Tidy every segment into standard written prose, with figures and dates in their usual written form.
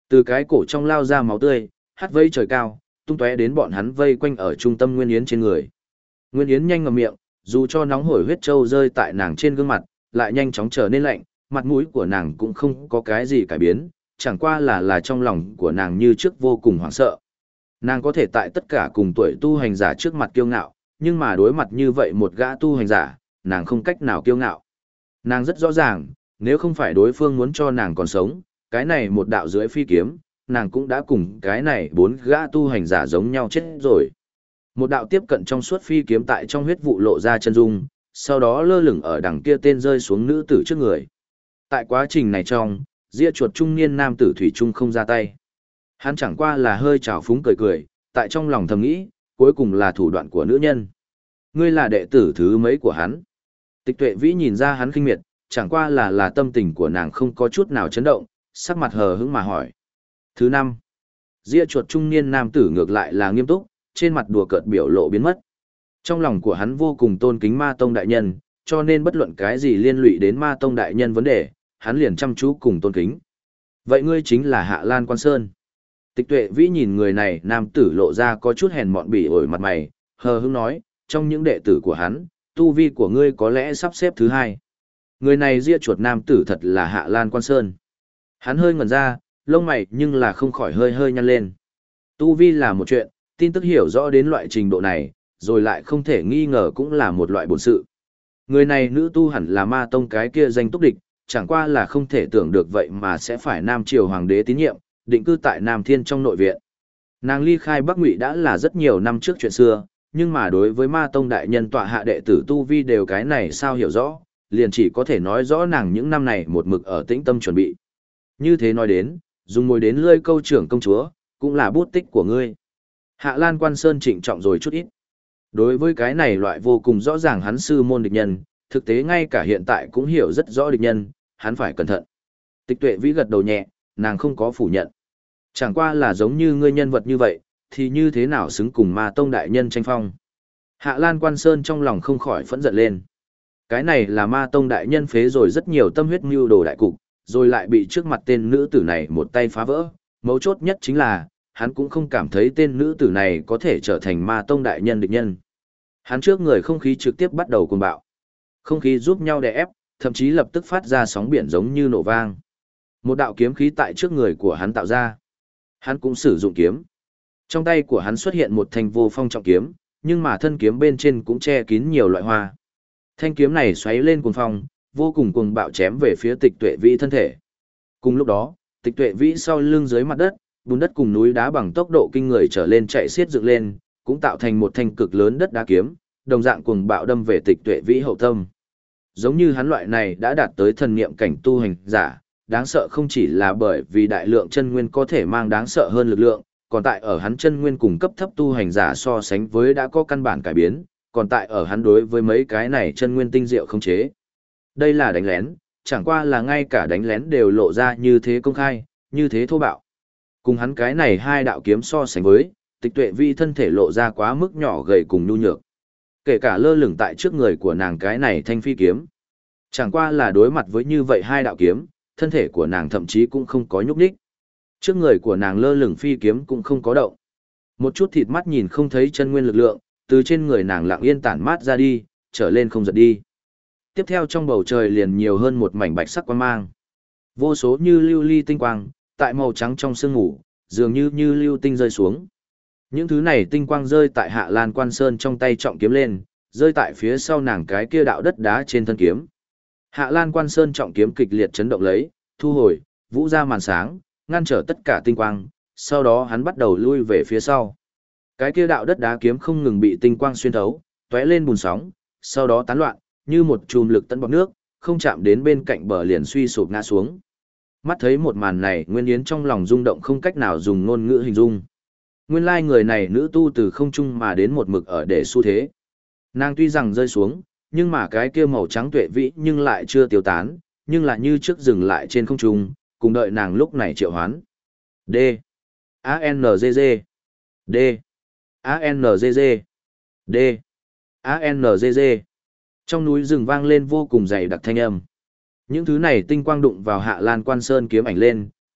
Từ cái cổ trong lao ra máu tươi, hắt vây trời cao, tung tóe đến bọn hắn vây quanh ở trung tâm Nguyên Yến trên người. Nguyên Yến nhanh ngậm miệng, dù cho nóng hổi huyết trâu rơi tại nàng trên gương mặt, lại nhanh chóng trở nên lạnh, mặt mũi của nàng cũng không có cái gì cải biến, chẳng qua là trong lòng của nàng như trước vô cùng hoảng sợ. Nàng có thể tại tất cả cùng tuổi tu hành giả trước mặt kiêu ngạo, nhưng mà đối mặt như vậy một gã tu hành giả, nàng không cách nào kiêu ngạo. Nàng rất rõ ràng, nếu không phải đối phương muốn cho nàng còn sống, cái này một đạo dưới phi kiếm, nàng cũng đã cùng cái này 4 gã tu hành giả giống nhau chết rồi. Một đạo tiếp cận trong suốt phi kiếm tại trong huyết vụ lộ ra chân dung, sau đó lơ lửng ở đằng kia tên rơi xuống nữ tử trước người. Tại quá trình này trong, ria chuột trung niên nam tử thủy trung không ra tay. Hắn chẳng qua là hơi trào phúng cười cười, tại trong lòng thầm nghĩ, cuối cùng là thủ đoạn của nữ nhân. Ngươi là đệ tử thứ mấy của hắn? Tịch Tuệ Vĩ nhìn ra hắn khinh miệt, chẳng qua là tâm tình của nàng không có chút nào chấn động, sắc mặt hờ hững mà hỏi. Thứ 5. Ria chuột trung niên nam tử ngược lại là nghiêm túc, trên mặt đùa cợt biểu lộ biến mất. Trong lòng của hắn vô cùng tôn kính Ma Tông đại nhân, cho nên bất luận cái gì liên lụy đến Ma Tông đại nhân vấn đề, hắn liền chăm chú cùng tôn kính. Vậy ngươi chính là Hạ Lan Quan Sơn. Tịch Tuệ Vĩ nhìn người này nam tử lộ ra có chút hèn mọn bỉ ổi mặt mày, hờ hững nói, trong những đệ tử của hắn, tu vi của ngươi có lẽ sắp xếp thứ 2. Người này ria chuột nam tử thật là Hạ Lan Quan Sơn. Hắn hơi ngẩn ra, lông mày nhưng là không khỏi hơi hơi nhăn lên. Tu vi là một chuyện, tin tức hiểu rõ đến loại trình độ này, rồi lại không thể nghi ngờ cũng là một loại bổn sự. Người này nữ tu hẳn là Ma Tông cái kia danh túc địch, chẳng qua là không thể tưởng được vậy mà sẽ phải Nam Triều Hoàng đế tín nhiệm, định cư tại Nam Thiên trong nội viện. Nàng ly khai Bắc Ngụy đã là rất nhiều năm trước chuyện xưa, nhưng mà đối với Ma Tông đại nhân tọa hạ đệ tử tu vi đều cái này sao hiểu rõ, liền chỉ có thể nói rõ nàng những năm này một mực ở tĩnh tâm chuẩn bị. Như thế nói đến, dùng mồi đến lươi câu trưởng công chúa, cũng là bút tích của ngươi. Hạ Lan Quan Sơn trịnh trọng rồi chút ít. Đối với cái này loại vô cùng rõ ràng hắn sư môn địch nhân, thực tế ngay cả hiện tại cũng hiểu rất rõ địch nhân, hắn phải cẩn thận. Tịch Tuệ Vĩ gật đầu nhẹ, nàng không có phủ nhận. Chẳng qua là giống như ngươi nhân vật như vậy, thì như thế nào xứng cùng Ma Tông đại nhân tranh phong. Hạ Lan Quan Sơn trong lòng không khỏi phẫn giận lên. Cái này là Ma Tông đại nhân phế rồi rất nhiều tâm huyết mưu đồ đại cục, rồi lại bị trước mặt tên nữ tử này một tay phá vỡ. Mấu chốt nhất chính là, hắn cũng không cảm thấy tên nữ tử này có thể trở thành Ma Tông đại nhân địch nhân. Hắn trước người không khí trực tiếp bắt đầu cuồng bạo. Không khí giúp nhau đè ép, thậm chí lập tức phát ra sóng biển giống như nổ vang. Một đạo kiếm khí tại trước người của hắn tạo ra. Hắn cũng sử dụng kiếm. Trong tay của hắn xuất hiện một thanh vô phong trọng kiếm, nhưng mà thân kiếm bên trên cũng che kín nhiều loại hoa. Thanh kiếm này xoáy lên cuồng phong, vô cùng cuồng bạo chém về phía Tịch Tuệ Vĩ thân thể. Cùng lúc đó, Tịch Tuệ Vĩ sau lưng dưới mặt đất, bùn đất cùng núi đá bằng tốc độ kinh người trở lên chạy xiết dựng lên, cũng tạo thành một thanh cực lớn đất đá kiếm, đồng dạng cuồng bạo đâm về Tịch Tuệ Vĩ hậu tâm. Giống như hắn loại này đã đạt tới thần niệm cảnh tu hành giả, đáng sợ không chỉ là bởi vì đại lượng chân nguyên có thể mang đáng sợ hơn lực lượng, còn tại ở hắn chân nguyên cùng cấp thấp tu hành giả so sánh với đã có căn bản cải biến, còn tại ở hắn đối với mấy cái này chân nguyên tinh diệu không chế. Đây là đánh lén, chẳng qua là ngay cả đánh lén đều lộ ra như thế công khai, như thế thô bạo. Cùng hắn cái này hai đạo kiếm so sánh với, Tịch Tuệ Vĩ thân thể lộ ra quá mức nhỏ gầy cùng nhu nhược. Kể cả lơ lửng tại trước người của nàng cái này thanh phi kiếm. Chẳng qua là đối mặt với như vậy hai đạo kiếm, thân thể của nàng thậm chí cũng không có nhúc nhích. Trước người của nàng lơ lửng phi kiếm cũng không có động. Một chút thịt mắt nhìn không thấy chân nguyên lực lượng, từ trên người nàng lặng yên tản mát ra đi, trở lên không giật đi. Tiếp theo trong bầu trời liền nhiều hơn một mảnh bạch sắc quang mang. Vô số như lưu ly tinh quang, tại màu trắng trong sương ngủ, dường như lưu tinh rơi xuống. Những thứ này tinh quang rơi tại Hạ Lan Quan Sơn trong tay trọng kiếm lên, rơi tại phía sau nàng cái kia đạo đất đá trên thân kiếm. Hạ Lan Quan Sơn trọng kiếm kịch liệt chấn động lấy, thu hồi, vũ ra màn sáng, ngăn trở tất cả tinh quang, sau đó hắn bắt đầu lui về phía sau. Cái kia đạo đất đá kiếm không ngừng bị tinh quang xuyên thấu, tóe lên bùn sóng, sau đó tán loạn, như một chùm lực tận bọt nước, không chạm đến bên cạnh bờ liền suy sụp ngã xuống. Mắt thấy một màn này, Nguyên Yến trong lòng rung động không cách nào dùng ngôn ngữ hình dung. Nguyên lai người này nữ tu từ không trung mà đến một mực ở để xu thế. Nàng tuy rằng rơi xuống, nhưng mà cái kia màu trắng tuệ vĩ nhưng lại chưa tiêu tán, nhưng lại như trước dừng lại trên không trung, cùng đợi nàng lúc này triệu hoán. D. A-N-G-G. D. A-N-G-G. D. A-N-G-G. Trong núi rừng vang lên vô cùng dày đặc thanh âm. Những thứ này tinh quang đụng vào Hạ Lan Quan Sơn kiếm ảnh lên,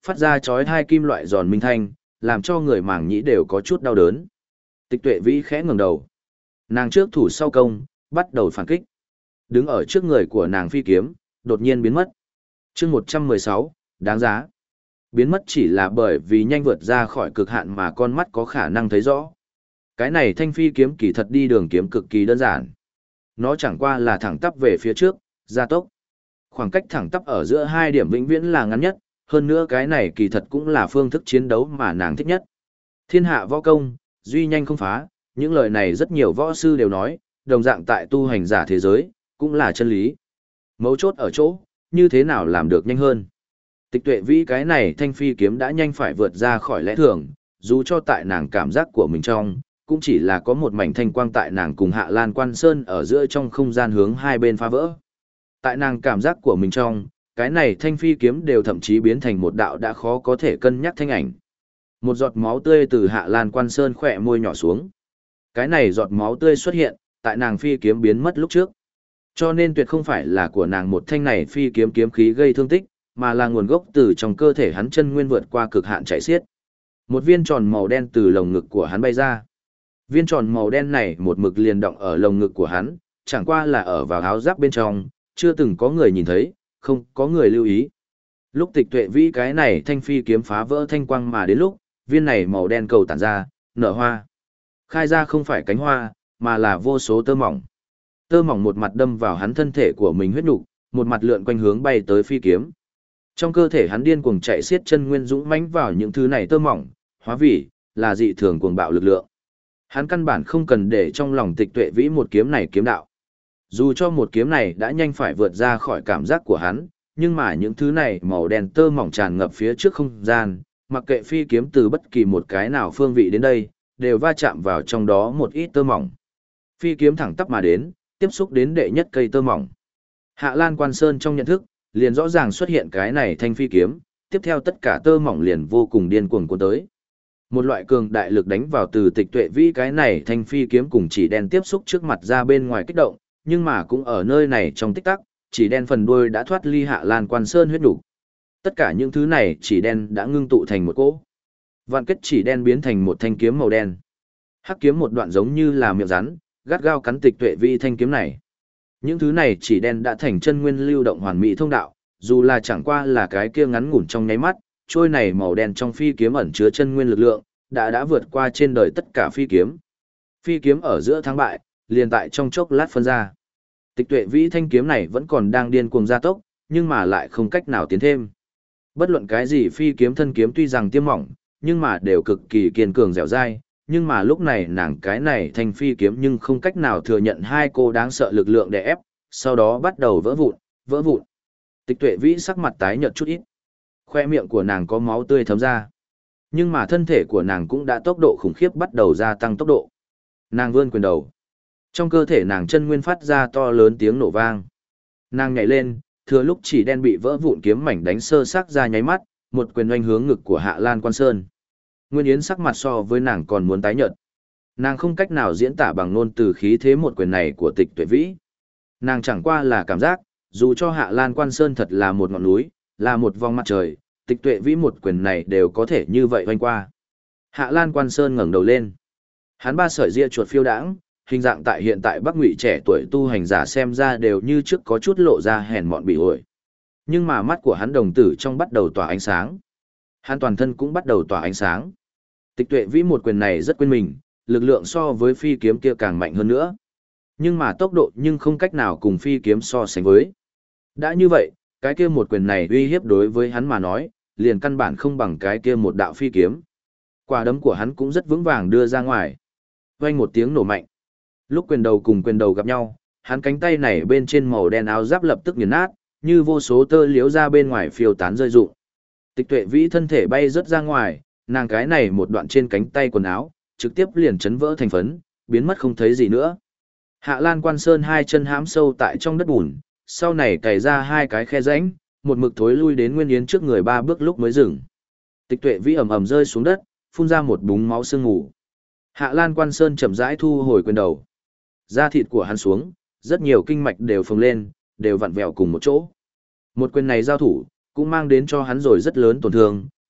phát ra chói tai kim loại giòn minh thanh, làm cho người màng nhĩ đều có chút đau đớn. Tịch Tuệ Vĩ khẽ ngẩng đầu. Nàng trước thủ sau công, bắt đầu phản kích. Đứng ở trước người của nàng phi kiếm, đột nhiên biến mất. Chương 116, đáng giá. Biến mất chỉ là bởi vì nhanh vượt ra khỏi cực hạn mà con mắt có khả năng thấy rõ. Cái này thanh phi kiếm kỳ thật đi đường kiếm cực kỳ đơn giản. Nó chẳng qua là thẳng tắp về phía trước, gia tốc. Khoảng cách thẳng tắp ở giữa hai điểm vĩnh viễn là ngắn nhất, hơn nữa cái này kỳ thật cũng là phương thức chiến đấu mà nàng thích nhất. Thiên hạ võ công, duy nhanh không phá, những lời này rất nhiều võ sư đều nói, đồng dạng tại tu hành giả thế giới, cũng là chân lý. Mấu chốt ở chỗ, như thế nào làm được nhanh hơn. Tịch Tuệ Vĩ cái này thanh phi kiếm đã nhanh phải vượt ra khỏi lẽ thường, dù cho tại nàng cảm giác của mình trong, cũng chỉ là có một mảnh thanh quang tại nàng cùng Hạ Lan Quan Sơn ở giữa trong không gian hướng hai bên phá vỡ. Tại nàng cảm giác của mình trong, cái này thanh phi kiếm đều thậm chí biến thành một đạo đã khó có thể cân nhắc thanh ảnh. Một giọt máu tươi từ Hạ Lan Quan Sơn khỏe môi nhỏ xuống. Cái này giọt máu tươi xuất hiện, tại nàng phi kiếm biến mất lúc trước. Cho nên tuyệt không phải là của nàng một thanh này phi kiếm kiếm khí gây thương tích, mà là nguồn gốc từ trong cơ thể hắn chân nguyên vượt qua cực hạn chạy xiết. Một viên tròn màu đen từ lồng ngực của hắn bay ra. Viên tròn màu đen này một mực liền động ở lồng ngực của hắn, chẳng qua là ở vào áo giáp bên trong, chưa từng có người nhìn thấy, không có người lưu ý. Lúc Tịch Tuệ Vĩ cái này thanh phi kiếm phá vỡ thanh quang mà đến lúc, viên này màu đen cầu tản ra, nở hoa. Khai ra không phải cánh hoa, mà là vô số tơ mỏng. Tơ mỏng một mặt đâm vào hắn thân thể của mình huyết nục, một mặt lượn quanh hướng bay tới phi kiếm. Trong cơ thể hắn điên cuồng chạy xiết chân nguyên dũng mãnh vào những thứ này tơ mỏng, hóa vị là dị thường cuồng bạo lực lượng. Hắn căn bản không cần để trong lòng Tịch Tuệ Vĩ một kiếm này kiếm đạo. Dù cho một kiếm này đã nhanh phải vượt ra khỏi cảm giác của hắn, nhưng mà những thứ này màu đen tơ mỏng tràn ngập phía trước không gian, mặc kệ phi kiếm từ bất kỳ một cái nào phương vị đến đây, đều va chạm vào trong đó một ít tơ mỏng. Phi kiếm thẳng tắp mà đến, tiếp xúc đến đệ nhất cây tơ mỏng. Hạ Lan Quan Sơn trong nhận thức, liền rõ ràng xuất hiện cái này thanh phi kiếm, tiếp theo tất cả tơ mỏng liền vô cùng điên cuồng cuốn tới. Một loại cường đại lực đánh vào từ Tịch Tuệ Vĩ cái này thanh phi kiếm cùng chỉ đen tiếp xúc trước mặt ra bên ngoài kích động, nhưng mà cũng ở nơi này trong tích tắc, chỉ đen phần đuôi đã thoát ly Hạ Lan Quan Sơn huyết đủ. Tất cả những thứ này chỉ đen đã ngưng tụ thành một cỗ. Vạn kết chỉ đen biến thành một thanh kiếm màu đen. Hắc kiếm một đoạn giống như là miệng rắn, gắt gao cắn Tịch Tuệ Vĩ thanh kiếm này. Những thứ này chỉ đen đã thành chân nguyên lưu động hoàn mỹ thông đạo, dù là chẳng qua là cái kia ngắn ngủn trong nháy mắt, trôi này màu đen trong phi kiếm ẩn chứa chân nguyên lực lượng, đã vượt qua trên đời tất cả phi kiếm. Phi kiếm ở giữa thắng bại, liền tại trong chốc lát phân ra. Tịch Tuệ Vĩ thanh kiếm này vẫn còn đang điên cuồng gia tốc, nhưng mà lại không cách nào tiến thêm. Bất luận cái gì phi kiếm thân kiếm tuy rằng tiêm mỏng, nhưng mà đều cực kỳ kiên cường dẻo dai, nhưng mà lúc này nàng cái này thanh phi kiếm nhưng không cách nào thừa nhận hai cô đáng sợ lực lượng đè ép, sau đó bắt đầu vỡ vụn, vỡ vụn. Tịch Tuệ Vĩ sắc mặt tái nhợt chút ít. Khoe miệng của nàng có máu tươi thấm ra. Nhưng mà thân thể của nàng cũng đã tốc độ khủng khiếp bắt đầu gia tăng tốc độ. Nàng vươn quyền đầu. Trong cơ thể nàng chân nguyên phát ra to lớn tiếng nổ vang. Nàng nhảy lên, thừa lúc chỉ đen bị vỡ vụn kiếm mảnh đánh sơ xác ra nháy mắt, một quyền oanh hướng ngực của Hạ Lan Quan Sơn. Nguyên Yến sắc mặt so với nàng còn muốn tái nhợt. Nàng không cách nào diễn tả bằng ngôn từ khí thế một quyền này của Tịch Tuệ Vĩ. Nàng chẳng qua là cảm giác, dù cho Hạ Lan Quan Sơn thật là một ngọn núi, là một vòng mặt trời, Tịch Tuệ Vĩ một quyền này đều có thể như vậy oanh qua. Hạ Lan Quan Sơn ngẩng đầu lên. Hắn ba sợi ria chuột phiêu đãng, hình dạng tại hiện tại Bắc Ngụy trẻ tuổi tu hành giả xem ra đều như trước có chút lộ ra hèn mọn bị ổi. Nhưng mà mắt của hắn đồng tử trong bắt đầu tỏa ánh sáng. Hắn toàn thân cũng bắt đầu tỏa ánh sáng. Tịch Tuệ Vĩ một quyền này rất quên mình, lực lượng so với phi kiếm kia càng mạnh hơn nữa. Nhưng mà tốc độ nhưng không cách nào cùng phi kiếm so sánh với. Đã như vậy, cái kia một quyền này uy hiếp đối với hắn mà nói, liền căn bản không bằng cái kia một đạo phi kiếm. Quả đấm của hắn cũng rất vững vàng đưa ra ngoài. Vang một tiếng nổ mạnh. Lúc quyền đầu cùng quyền đầu gặp nhau, hắn cánh tay này bên trên màu đen áo giáp lập tức nghiền nát, như vô số tơ liếu ra bên ngoài phiêu tán rơi rụng. Tịch Tuệ Vĩ thân thể bay rất ra ngoài, nàng cái này một đoạn trên cánh tay quần áo, trực tiếp liền chấn vỡ thành phấn, biến mất không thấy gì nữa. Hạ Lan Quan Sơn hai chân hãm sâu tại trong đất bùn, sau này cày ra hai cái khe rãnh, một mực thối lui đến Nguyên Yến trước người 3 bước lúc mới dừng. Tịch Tuệ Vĩ ầm ầm rơi xuống đất, phun ra một búng máu sương mù. Hạ Lan Quan Sơn chậm rãi thu hồi quyền đầu. Da thịt của hắn xuống, rất nhiều kinh mạch đều phồng lên, đều vặn vẹo cùng một chỗ. Một quyền này giao thủ, cũng mang đến cho hắn rồi rất lớn tổn thương,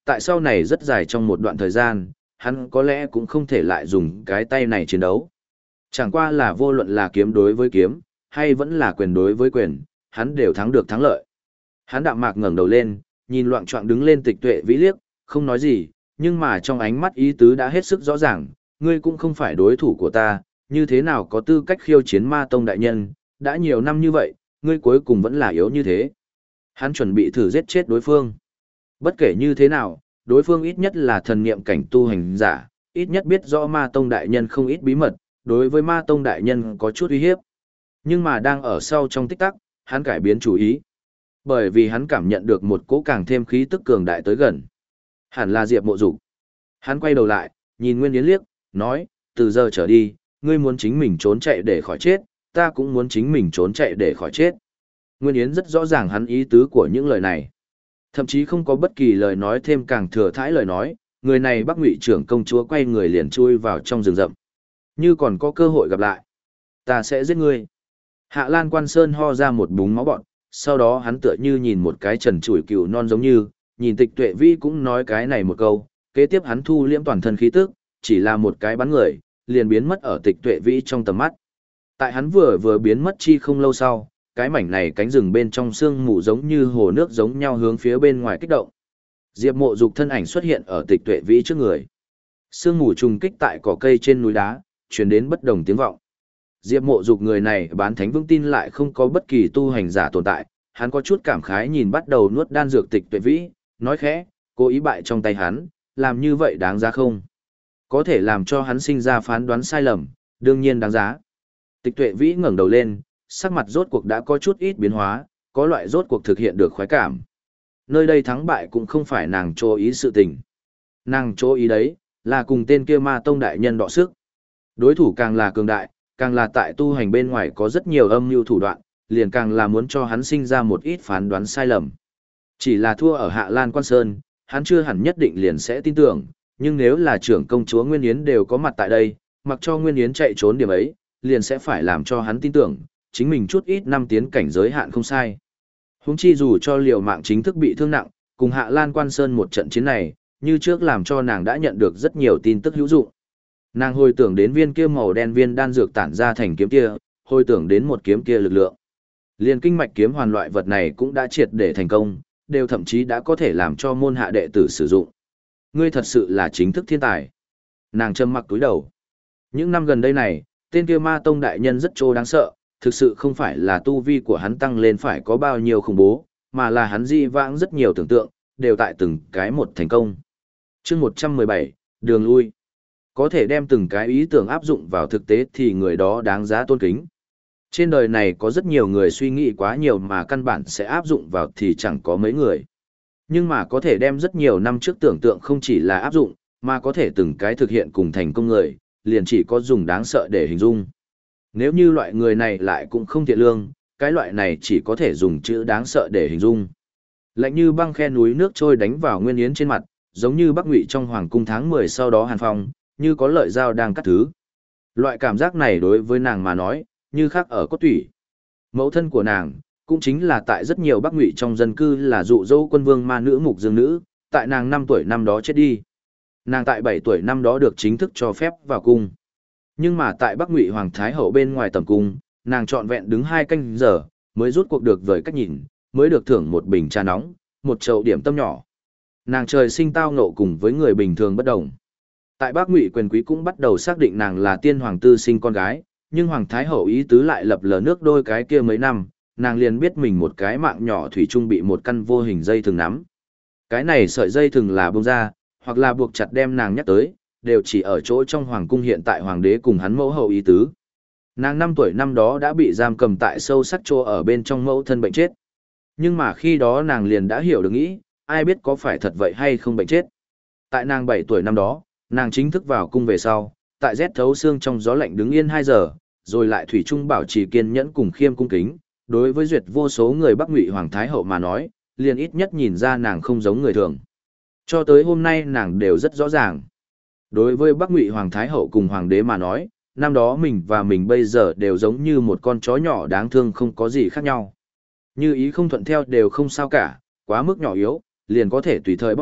tại sau này rất dài trong một đoạn thời gian, hắn có lẽ cũng không thể lại dùng cái tay này chiến đấu. Chẳng qua là vô luận là kiếm đối với kiếm, hay vẫn là quyền đối với quyền, hắn đều thắng được thắng lợi. Hắn đạm mạc ngẩng đầu lên, nhìn loạng choạng đứng lên Tịch Tuệ Vĩ liếc, không nói gì, nhưng mà trong ánh mắt ý tứ đã hết sức rõ ràng, ngươi cũng không phải đối thủ của ta, như thế nào có tư cách khiêu chiến Ma Tông đại nhân, đã nhiều năm như vậy, ngươi cuối cùng vẫn là yếu như thế. Hắn chuẩn bị thử giết chết đối phương. Bất kể như thế nào, đối phương ít nhất là thần niệm cảnh tu hành giả, ít nhất biết rõ Ma Tông đại nhân không ít bí mật, đối với Ma Tông đại nhân có chút uy hiếp. Nhưng mà đang ở sau trong tích tắc, hắn cải biến chủ ý. Bởi vì hắn cảm nhận được một cỗ càng thêm khí tức cường đại tới gần. Hẳn là Diệp Mộ Dục. Hắn quay đầu lại, nhìn Nguyên Yến liếc, nói, từ giờ trở đi, ngươi muốn chính mình trốn chạy để khỏi chết, ta cũng muốn chính mình trốn chạy để khỏi chết. Nguyên Yến rất rõ ràng hắn ý tứ của những lời này. Thậm chí không có bất kỳ lời nói thêm càng thừa thãi lời nói, người này Bắc Ngụy trưởng công chúa quay người liền chui vào trong rừng rậm. Như còn có cơ hội gặp lại, ta sẽ giết ngươi. Hạ Lan Quan Sơn ho ra một búng máu bọt, sau đó hắn tựa như nhìn một cái trần trụi cừu non giống như, nhìn Tịch Tuệ Vĩ cũng nói cái này một câu, kế tiếp hắn thu liễm toàn thân khí tức, chỉ là một cái bắn người, liền biến mất ở Tịch Tuệ Vĩ trong tầm mắt. Tại hắn vừa biến mất chi không lâu sau, cái mảnh này cánh rừng bên trong sương mù giống như hồ nước giống nhau hướng phía bên ngoài kích động. Diệp Mộ Dục thân ảnh xuất hiện ở Tịch Tuệ Vĩ trước người. Sương mù trùng kích tại cỏ cây trên núi đá, truyền đến bất đồng tiếng vọng. Diệp Mộ Dục người này bán thánh vững tin lại không có bất kỳ tu hành giả tồn tại, hắn có chút cảm khái nhìn bắt đầu nuốt đan dược Tịch Tuệ Vĩ, nói khẽ, cố ý bại trong tay hắn, làm như vậy đáng giá không? Có thể làm cho hắn sinh ra phán đoán sai lầm, đương nhiên đáng giá. Tịch Tuệ Vĩ ngẩng đầu lên, sắc mặt rốt cuộc đã có chút ít biến hóa, có loại rốt cuộc thực hiện được khoái cảm. Nơi đây thắng bại cũng không phải nàng chỗ ý sự tình. Nàng chỗ ý đấy, là cùng tên kia Ma Tông đại nhân đọ sức. Đối thủ càng là cường đại, càng là tại tu hành bên ngoài có rất nhiều âm mưu thủ đoạn, liền càng là muốn cho hắn sinh ra một ít phán đoán sai lầm. Chỉ là thua ở Hạ Lan Quan Sơn, hắn chưa hẳn nhất định liền sẽ tin tưởng, nhưng nếu là trưởng công chúa Nguyên Yến đều có mặt tại đây, mặc cho Nguyên Yến chạy trốn điểm ấy, liền sẽ phải làm cho hắn tin tưởng, chính mình chút ít năm tiến cảnh giới hạn không sai. Huống chi dù cho liều mạng chính thức bị thương nặng, cùng Hạ Lan Quan Sơn một trận chiến này, như trước làm cho nàng đã nhận được rất nhiều tin tức hữu dụng. Nàng hồi tưởng đến viên kia màu đen viên đan dược tản ra thành kiếm kia, hồi tưởng đến một kiếm kia lực lượng. Liên kinh mạch kiếm hoàn loại vật này cũng đã triệt để thành công, đều thậm chí đã có thể làm cho môn hạ đệ tử sử dụng. Ngươi thật sự là chính thức thiên tài. Nàng trầm mặc túi đầu. Những năm gần đây này, tên kia Ma Tông đại nhân rất trô đáng sợ, thực sự không phải là tu vi của hắn tăng lên phải có bao nhiêu khủng bố, mà là hắn di vãng rất nhiều tưởng tượng, đều tại từng cái một thành công. Chương 117, đường lui. Có thể đem từng cái ý tưởng áp dụng vào thực tế thì người đó đáng giá tôn kính. Trên đời này có rất nhiều người suy nghĩ quá nhiều mà căn bản sẽ áp dụng vào thì chẳng có mấy người. Nhưng mà có thể đem rất nhiều năm trước tưởng tượng không chỉ là áp dụng, mà có thể từng cái thực hiện cùng thành công người, liền chỉ có dùng đáng sợ để hình dung. Nếu như loại người này lại cũng không thiện lương, cái loại này chỉ có thể dùng chữ đáng sợ để hình dung. Lạnh như băng khe núi nước trôi đánh vào Nguyên Yến trên mặt, giống như Bắc Ngụy trong hoàng cung tháng 10 sau đó hàn phong, như có lợi dao đang cắt thứ. Loại cảm giác này đối với nàng mà nói, như khác ở cốt tủy. Mẫu thân của nàng, cũng chính là tại rất nhiều Bắc Ngụy trong dân cư là dụ dỗ quân vương ma nữ Mục Dương Nữ, tại nàng 5 tuổi năm đó chết đi. Nàng tại 7 tuổi năm đó được chính thức cho phép vào cung. Nhưng mà tại Bắc Ngụy Hoàng Thái Hậu bên ngoài tầm cung, nàng trọn vẹn đứng 2 canh giờ, mới rút cuộc được với cách nhìn, mới được thưởng một bình trà nóng, một chậu điểm tâm nhỏ. Nàng trời sinh tao ngộ cùng với người bình thường bất đồng. Tại Bắc Ngụy quyền quý cũng bắt đầu xác định nàng là tiên hoàng tư sinh con gái, nhưng Hoàng Thái Hậu ý tứ lại lập lờ nước đôi cái kia mấy năm, nàng liền biết mình một cái mạng nhỏ thủy chung bị một căn vô hình dây thừng nắm. Cái này sợi dây thừng là bông ra, hoặc là buộc chặt đem nàng nhắc tới, đều chỉ ở chỗ trong hoàng cung hiện tại hoàng đế cùng hắn mẫu hậu ý tứ. Nàng 5 tuổi năm đó đã bị giam cầm tại sâu sắc chỗ ở bên trong mẫu thân bệnh chết. Nhưng mà khi đó nàng liền đã hiểu được nghĩ, ai biết có phải thật vậy hay không bệnh chết. Tại nàng 7 tuổi năm đó, nàng chính thức vào cung về sau, tại rét thấu xương trong gió lạnh đứng yên 2 giờ, rồi lại thủy chung bảo trì kiên nhẫn cùng khiêm cung kính. Đối với duyệt vô số người Bắc Ngụy Hoàng Thái Hậu mà nói, liền ít nhất nhìn ra nàng không giống người thường. Cho tới hôm nay nàng đều rất rõ ràng. Đối với Bắc Ngụy Hoàng Thái Hậu cùng Hoàng đế mà nói, năm đó mình và mình bây giờ đều giống như một con chó nhỏ đáng thương không có gì khác nhau. Như ý không thuận theo đều không sao cả, quá mức nhỏ yếu, liền có thể tùy thời bóc chết,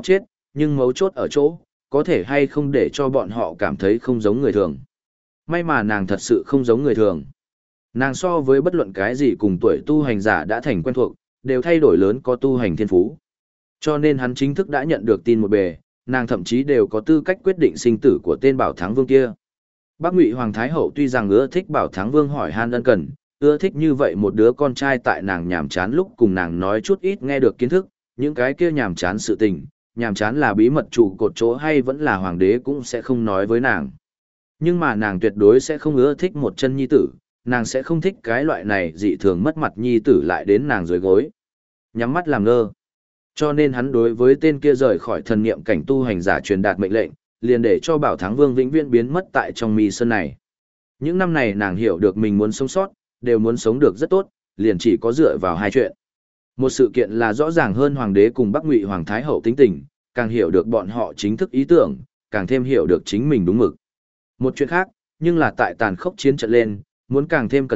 nhưng mấu chốt ở chỗ, có thể hay không để cho bọn họ cảm thấy không giống người thường. May mà nàng thật sự không giống người thường. Nàng so với bất luận cái gì cùng tuổi tu hành giả đã thành quen thuộc, đều thay đổi lớn có tu hành thiên phú. Cho nên hắn chính thức đã nhận được tin một bề, nàng thậm chí đều có tư cách quyết định sinh tử của tên Bảo Thắng Vương kia. Bắc Ngụy Hoàng Thái Hậu tuy rằng ưa thích Bảo Thắng Vương hỏi han ân cần, ưa thích như vậy một đứa con trai tại nàng nhàm chán lúc cùng nàng nói chút ít nghe được kiến thức, những cái kia nhàm chán sự tình, nhàm chán là bí mật trụ cột chỗ hay vẫn là hoàng đế cũng sẽ không nói với nàng. Nhưng mà nàng tuyệt đối sẽ không ưa thích một chân nhi tử, nàng sẽ không thích cái loại này dị thường mất mặt nhi tử lại đến nàng dưới gối. Nhắm mắt làm ngơ. Cho nên hắn đối với tên kia rời khỏi thần niệm cảnh tu hành giả truyền đạt mệnh lệnh, liền để cho Bảo Thắng Vương vĩnh viễn biến mất tại trong mi sơn này. Những năm này nàng hiểu được mình muốn sống sót, đều muốn sống được rất tốt, liền chỉ có dựa vào hai chuyện. Một sự kiện là rõ ràng hơn hoàng đế cùng Bắc Ngụy Hoàng Thái Hậu tính tình, càng hiểu được bọn họ chính thức ý tưởng, càng thêm hiểu được chính mình đúng mực. Một chuyện khác, nhưng là tại tàn khốc chiến trận lên, muốn càng thêm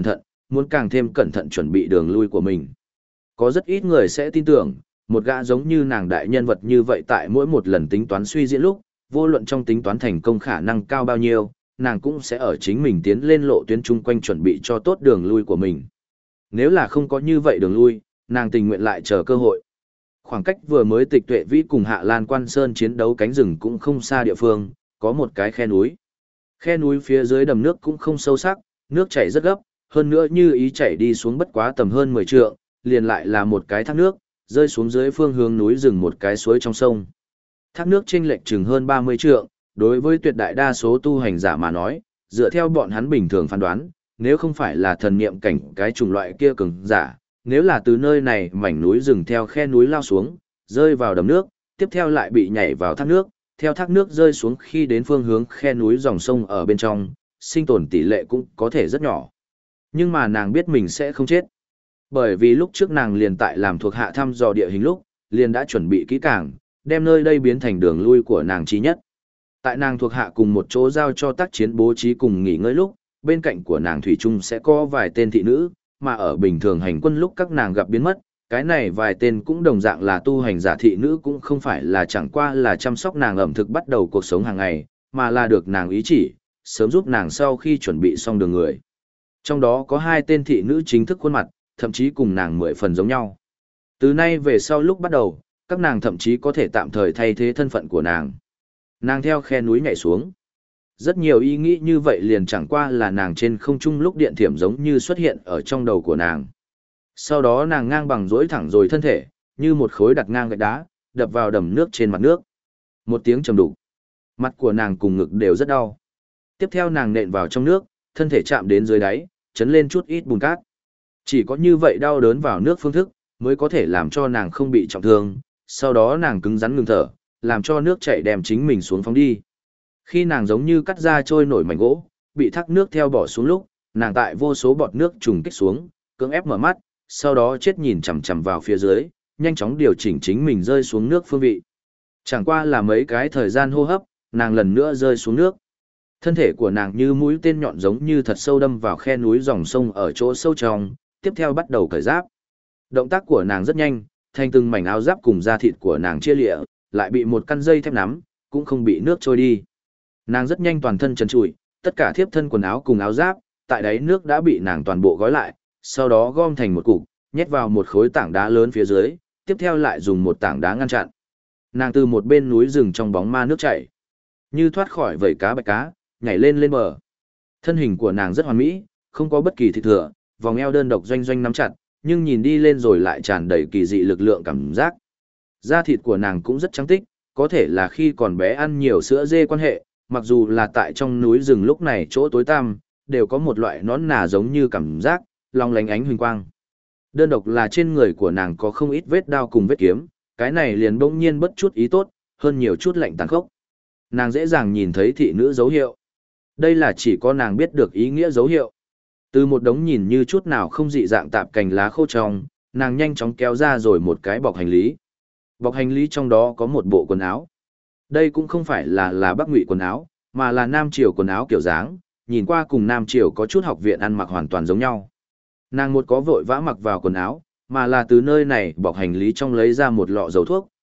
cẩn thận chuẩn bị đường lui của mình. Có rất ít người sẽ tin tưởng, một gã giống như nàng đại nhân vật như vậy tại mỗi một lần tính toán suy diễn lúc, vô luận trong tính toán thành công khả năng cao bao nhiêu, nàng cũng sẽ ở chính mình tiến lên lộ tuyến chung quanh chuẩn bị cho tốt đường lui của mình. Nếu là không có như vậy đường lui, nàng tình nguyện lại chờ cơ hội. Khoảng cách vừa mới Tịch Tuệ Vĩ cùng Hạ Lan Quan Sơn chiến đấu cánh rừng cũng không xa địa phương, có một cái khe núi. Khe núi phía dưới đầm nước cũng không sâu sắc, nước chảy rất gấp, hơn nữa như ý chảy đi xuống bất quá tầm hơn 10 trượng, liền lại là một cái thác nước, rơi xuống dưới phương hướng núi rừng một cái suối trong sông. Thác nước chênh lệch chừng hơn 30 trượng, đối với tuyệt đại đa số tu hành giả mà nói, dựa theo bọn hắn bình thường phán đoán, nếu không phải là thần niệm cảnh cái chủng loại kia cường giả, nếu là từ nơi này mảnh núi rừng theo khe núi lao xuống, rơi vào đầm nước, tiếp theo lại bị nhảy vào thác nước, theo thác nước rơi xuống khi đến phương hướng khe núi dòng sông ở bên trong, sinh tồn tỷ lệ cũng có thể rất nhỏ. Nhưng mà nàng biết mình sẽ không chết. Bởi vì lúc trước nàng liền tại làm thuộc hạ thăm dò địa hình lúc, liền đã chuẩn bị kỹ càng, đem nơi đây biến thành đường lui của nàng chí nhất. Tại nàng thuộc hạ cùng một chỗ giao cho tác chiến bố trí cùng nghỉ ngơi lúc, bên cạnh của nàng thủy chung sẽ có vài tên thị nữ, mà ở bình thường hành quân lúc các nàng gặp biến mất, cái này vài tên cũng đồng dạng là tu hành giả thị nữ cũng không phải là chẳng qua là chăm sóc nàng ẩm thực bắt đầu cuộc sống hàng ngày, mà là được nàng ý chỉ, sớm giúp nàng sau khi chuẩn bị xong đường người. Trong đó có hai tên thị nữ chính thức khuôn mặt, thậm chí cùng nàng 10 phần giống nhau. Từ nay về sau lúc bắt đầu, các nàng thậm chí có thể tạm thời thay thế thân phận của nàng. Nàng theo khe núi nhảy xuống. Rất nhiều ý nghĩ như vậy liền chẳng qua là nàng trên không trung lúc điện thiểm giống như xuất hiện ở trong đầu của nàng. Sau đó nàng ngang bằng duỗi thẳng rồi thân thể, như một khối đặt ngang gạch đá, đập vào đầm nước trên mặt nước. Một tiếng trầm đục. Mặt của nàng cùng ngực đều rất đau. Tiếp theo nàng nện vào trong nước, thân thể chạm đến dưới đáy, chấn lên chút ít bùn cát. Chỉ có như vậy đau đớn vào nước phương thức, mới có thể làm cho nàng không bị trọng thương, sau đó nàng cứng rắn ngừng thở, làm cho nước chảy đem chính mình xuống phóng đi. Khi nàng giống như cắt ra trôi nổi mảnh gỗ, bị thác nước theo bỏ xuống lúc, nàng tại vô số bọt nước trùng kích xuống, cưỡng ép mở mắt, sau đó chết nhìn chằm chằm vào phía dưới, nhanh chóng điều chỉnh chính mình rơi xuống nước phương vị. Chẳng qua là mấy cái thời gian hô hấp, nàng lần nữa rơi xuống nước. Thân thể của nàng như mũi tên nhọn giống như thật sâu đâm vào khe núi dòng sông ở chỗ sâu trong, tiếp theo bắt đầu cởi giáp. Động tác của nàng rất nhanh, thành từng mảnh áo giáp cùng da thịt của nàng chia lịa, lại bị một căn dây thép nắm, cũng không bị nước trôi đi. Nàng rất nhanh toàn thân trần trụi, tất cả thiếp thân quần áo cùng áo giáp, tại đáy nước đã bị nàng toàn bộ gói lại, sau đó gom thành một cục, nhét vào một khối tảng đá lớn phía dưới, tiếp theo lại dùng một tảng đá ngăn chặn. Nàng từ một bên núi rừng trong bóng ma nước chảy, như thoát khỏi vảy cá bạch cá, nhảy lên lên bờ. Thân hình của nàng rất hoàn mỹ, không có bất kỳ thịt thừa, vòng eo đơn độc doanh doanh nắm chặt, nhưng nhìn đi lên rồi lại tràn đầy kỳ dị lực lượng cảm giác. Da thịt của nàng cũng rất trắng tích, có thể là khi còn bé ăn nhiều sữa dê quan hệ, mặc dù là tại trong núi rừng lúc này chỗ tối tăm, đều có một loại nón nà giống như cảm giác, long lánh ánh huỳnh quang. Đơn độc là trên người của nàng có không ít vết đao cùng vết kiếm, cái này liền bỗng nhiên bất chút ý tốt, hơn nhiều chút lạnh tàn khốc. Nàng dễ dàng nhìn thấy thị nữ dấu hiệu. Đây là chỉ có nàng biết được ý nghĩa dấu hiệu. Từ một đống nhìn như chút nào không dị dạng tạp cành lá khô trong, nàng nhanh chóng kéo ra rồi một cái bọc hành lý. Bọc hành lý trong đó có một bộ quần áo. Đây cũng không phải là Bắc Ngụy quần áo, mà là Nam Triều quần áo kiểu dáng, nhìn qua cùng Nam Triều có chút học viện ăn mặc hoàn toàn giống nhau. Nàng một có vội vã mặc vào quần áo, mà là từ nơi này bọc hành lý trong lấy ra một lọ dầu thuốc,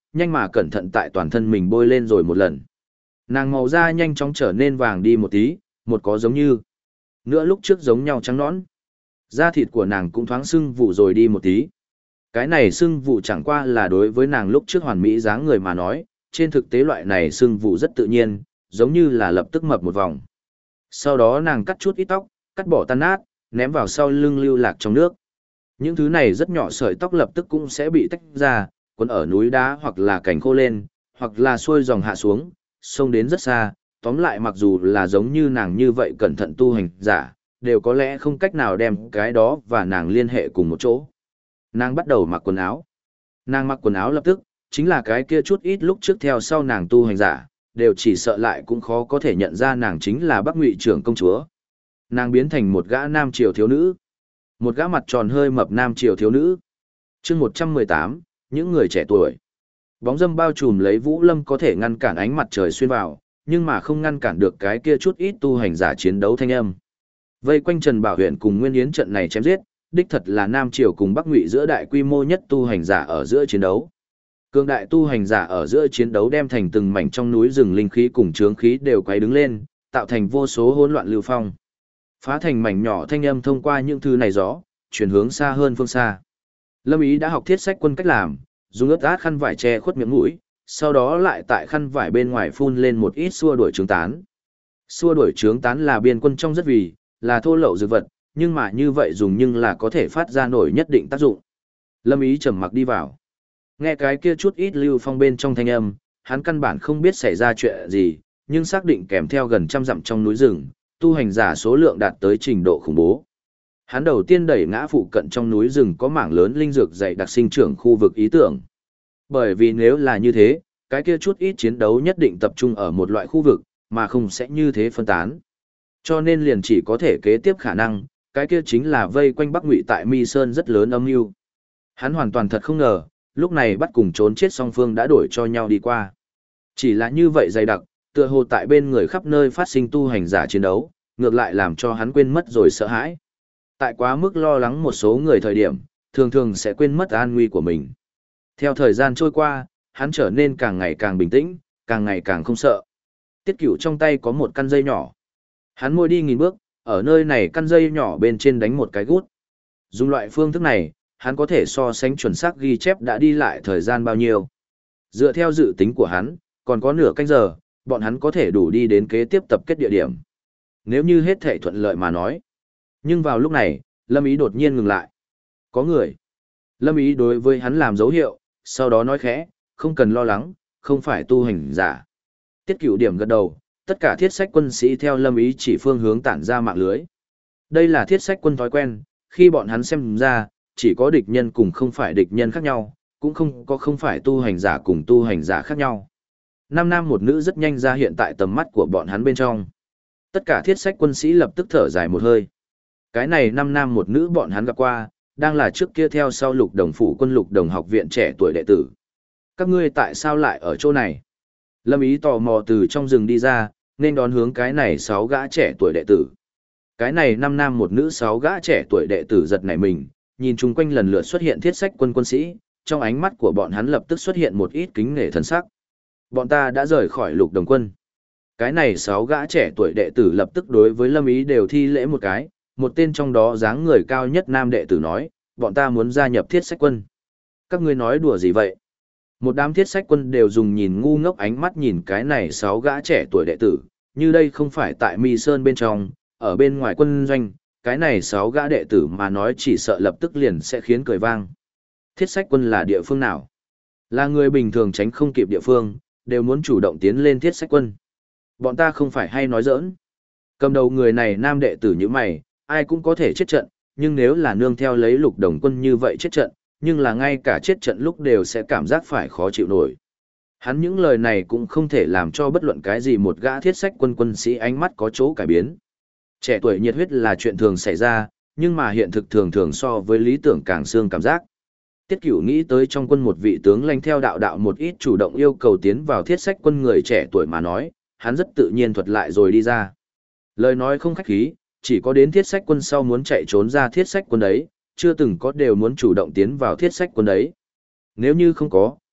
nhanh mà cẩn thận tại toàn thân mình bôi lên rồi một lần. Nàng màu da nhanh chóng trở nên vàng đi một tí, một có giống như. Nữa lúc trước giống nhau trắng nõn. Da thịt của nàng cũng thoáng sưng vụ rồi đi một tí. Cái này sưng vụ chẳng qua là đối với nàng lúc trước hoàn mỹ dáng người mà nói, trên thực tế loại này sưng vụ rất tự nhiên, giống như là lập tức mập một vòng. Sau đó nàng cắt chút ít tóc, cắt bỏ tan nát, ném vào sau lưng lưu lạc trong nước. Những thứ này rất nhỏ sợi tóc lập tức cũng sẽ bị tách ra, cuốn ở núi đá hoặc là cành khô lên, hoặc là xuôi dòng hạ xuống, sông đến rất xa. Tóm lại mặc dù là giống như nàng như vậy cẩn thận tu hành giả, đều có lẽ không cách nào đem cái đó và nàng liên hệ cùng một chỗ. Nàng bắt đầu mặc quần áo. Nàng mặc quần áo lập tức, chính là cái kia chút ít lúc trước theo sau nàng tu hành giả, đều chỉ sợ lại cũng khó có thể nhận ra nàng chính là Bắc Ngụy trưởng công chúa. Nàng biến thành một gã nam triều thiếu nữ. Một gã mặt tròn hơi mập nam triều thiếu nữ. Chương 118, những người trẻ tuổi. Bóng râm bao trùm lấy Vũ Lâm có thể ngăn cản ánh mặt trời xuyên vào, nhưng mà không ngăn cản được cái kia chút ít tu hành giả chiến đấu thanh âm. Vây quanh Trần Bảo Huyền cùng Nguyên Yến trận này chém giết, đích thật là Nam Triều cùng Bắc Ngụy giữa đại quy mô nhất tu hành giả ở giữa chiến đấu. Cường đại tu hành giả ở giữa chiến đấu đem thành từng mảnh trong núi rừng linh khí cùng chướng khí đều quay đứng lên, tạo thành vô số hỗn loạn lưu phong. Phá thành mảnh nhỏ thanh âm thông qua những thứ này gió, chuyển hướng xa hơn phương xa. Lâm Ý đã học thiết sách quân cách làm, dùng ướt át khăn vải che khuất miệng mũi, sau đó lại tại khăn vải bên ngoài phun lên một ít xua đuổi trướng tán. Xua đuổi trướng tán là biên quân trong rất vì, là thô lậu dược vật, nhưng mà như vậy dùng nhưng là có thể phát ra nổi nhất định tác dụng. Lâm Ý trầm mặc đi vào. Nghe cái kia chút ít lưu phong bên trong thanh âm, hắn căn bản không biết xảy ra chuyện gì, nhưng xác định kèm theo gần trăm dặm trong núi rừng, tu hành giả số lượng đạt tới trình độ khủng bố. Hắn đầu tiên đẩy ngã phụ cận trong núi rừng có mảng lớn linh dược dày đặc sinh trưởng khu vực ý tưởng. Bởi vì nếu là như thế, cái kia chút ít chiến đấu nhất định tập trung ở một loại khu vực, mà không sẽ như thế phân tán. Cho nên liền chỉ có thể kế tiếp khả năng, cái kia chính là vây quanh Bắc Ngụy tại Mi Sơn rất lớn âm mưu. Hắn hoàn toàn thật không ngờ, lúc này bắt cùng trốn chết song phương đã đổi cho nhau đi qua. Chỉ là như vậy dày đặc, tựa hồ tại bên người khắp nơi phát sinh tu hành giả chiến đấu, ngược lại làm cho hắn quên mất rồi sợ hãi. Tại quá mức lo lắng một số người thời điểm, thường thường sẽ quên mất an nguy của mình. Theo thời gian trôi qua, hắn trở nên càng ngày càng bình tĩnh, càng ngày càng không sợ. Tiết Cửu trong tay có một căn dây nhỏ. Hắn môi đi nghìn bước, ở nơi này căn dây nhỏ bên trên đánh một cái gút. Dùng loại phương thức này, hắn có thể so sánh chuẩn xác ghi chép đã đi lại thời gian bao nhiêu. Dựa theo dự tính của hắn, còn có nửa canh giờ, bọn hắn có thể đủ đi đến kế tiếp tập kết địa điểm. Nếu như hết thể thuận lợi mà nói. Nhưng vào lúc này, Lâm Ý đột nhiên ngừng lại. Có người. Lâm Ý đối với hắn làm dấu hiệu, sau đó nói khẽ, không cần lo lắng, không phải tu hành giả. Tiết Cửu điểm gật đầu, tất cả thiết sách quân sĩ theo Lâm Ý chỉ phương hướng tản ra mạng lưới. Đây là thiết sách quân thói quen, khi bọn hắn xem ra, chỉ có địch nhân cùng không phải địch nhân khác nhau, cũng không phải tu hành giả cùng tu hành giả khác nhau. Năm nam một nữ rất nhanh ra hiện tại tầm mắt của bọn hắn bên trong. Tất cả thiết sách quân sĩ lập tức thở dài một hơi. Cái này năm nam một nữ bọn hắn gặp qua, đang là trước kia theo sau Lục Đồng phủ quân Lục Đồng học viện trẻ tuổi đệ tử. Các ngươi tại sao lại ở chỗ này? Lâm Ý tò mò từ trong rừng đi ra, nên đón hướng cái này 6 gã trẻ tuổi đệ tử. Cái này 5 nam một nữ 6 gã trẻ tuổi đệ tử giật nảy mình, nhìn chung quanh lần lượt xuất hiện thiết sách quân quân sĩ, trong ánh mắt của bọn hắn lập tức xuất hiện một ít kính nể thần sắc. Bọn ta đã rời khỏi Lục Đồng quân. Cái này 6 gã trẻ tuổi đệ tử lập tức đối với Lâm Ý đều thi lễ một cái, một tên trong đó dáng người cao nhất nam đệ tử nói, bọn ta muốn gia nhập thiết sách quân. Các ngươi nói đùa gì vậy? Một đám thiết sách quân đều dùng nhìn ngu ngốc ánh mắt nhìn cái này 6 gã trẻ tuổi đệ tử, như đây không phải tại Mi Sơn bên trong, ở bên ngoài quân doanh, cái này 6 gã đệ tử mà nói chỉ sợ lập tức liền sẽ khiến cười vang. Thiết sách quân là địa phương nào? Là người bình thường tránh không kịp địa phương, đều muốn chủ động tiến lên thiết sách quân. Bọn ta không phải hay nói giỡn. Cầm đầu người này nam đệ tử như mày, ai cũng có thể chết trận, nhưng nếu là nương theo lấy Lục Đồng quân như vậy chết trận, nhưng là ngay cả chết trận lúc đều sẽ cảm giác phải khó chịu nổi. Hắn những lời này cũng không thể làm cho bất luận cái gì một gã thiết sách quân quân sĩ ánh mắt có chỗ cải biến. Trẻ tuổi nhiệt huyết là chuyện thường xảy ra, nhưng mà hiện thực thường thường so với lý tưởng càng xương cảm giác. Tiết Cửu nghĩ tới trong quân một vị tướng lãnh theo đạo đạo một ít chủ động yêu cầu tiến vào thiết sách quân người trẻ tuổi mà nói, hắn rất tự nhiên thuật lại rồi đi ra. Lời nói không khách khí, chỉ có đến thiết sách quân sau muốn chạy trốn ra thiết sách quân đấy, chưa từng có đều muốn chủ động tiến vào thiết sách quân đấy. Nếu như không có,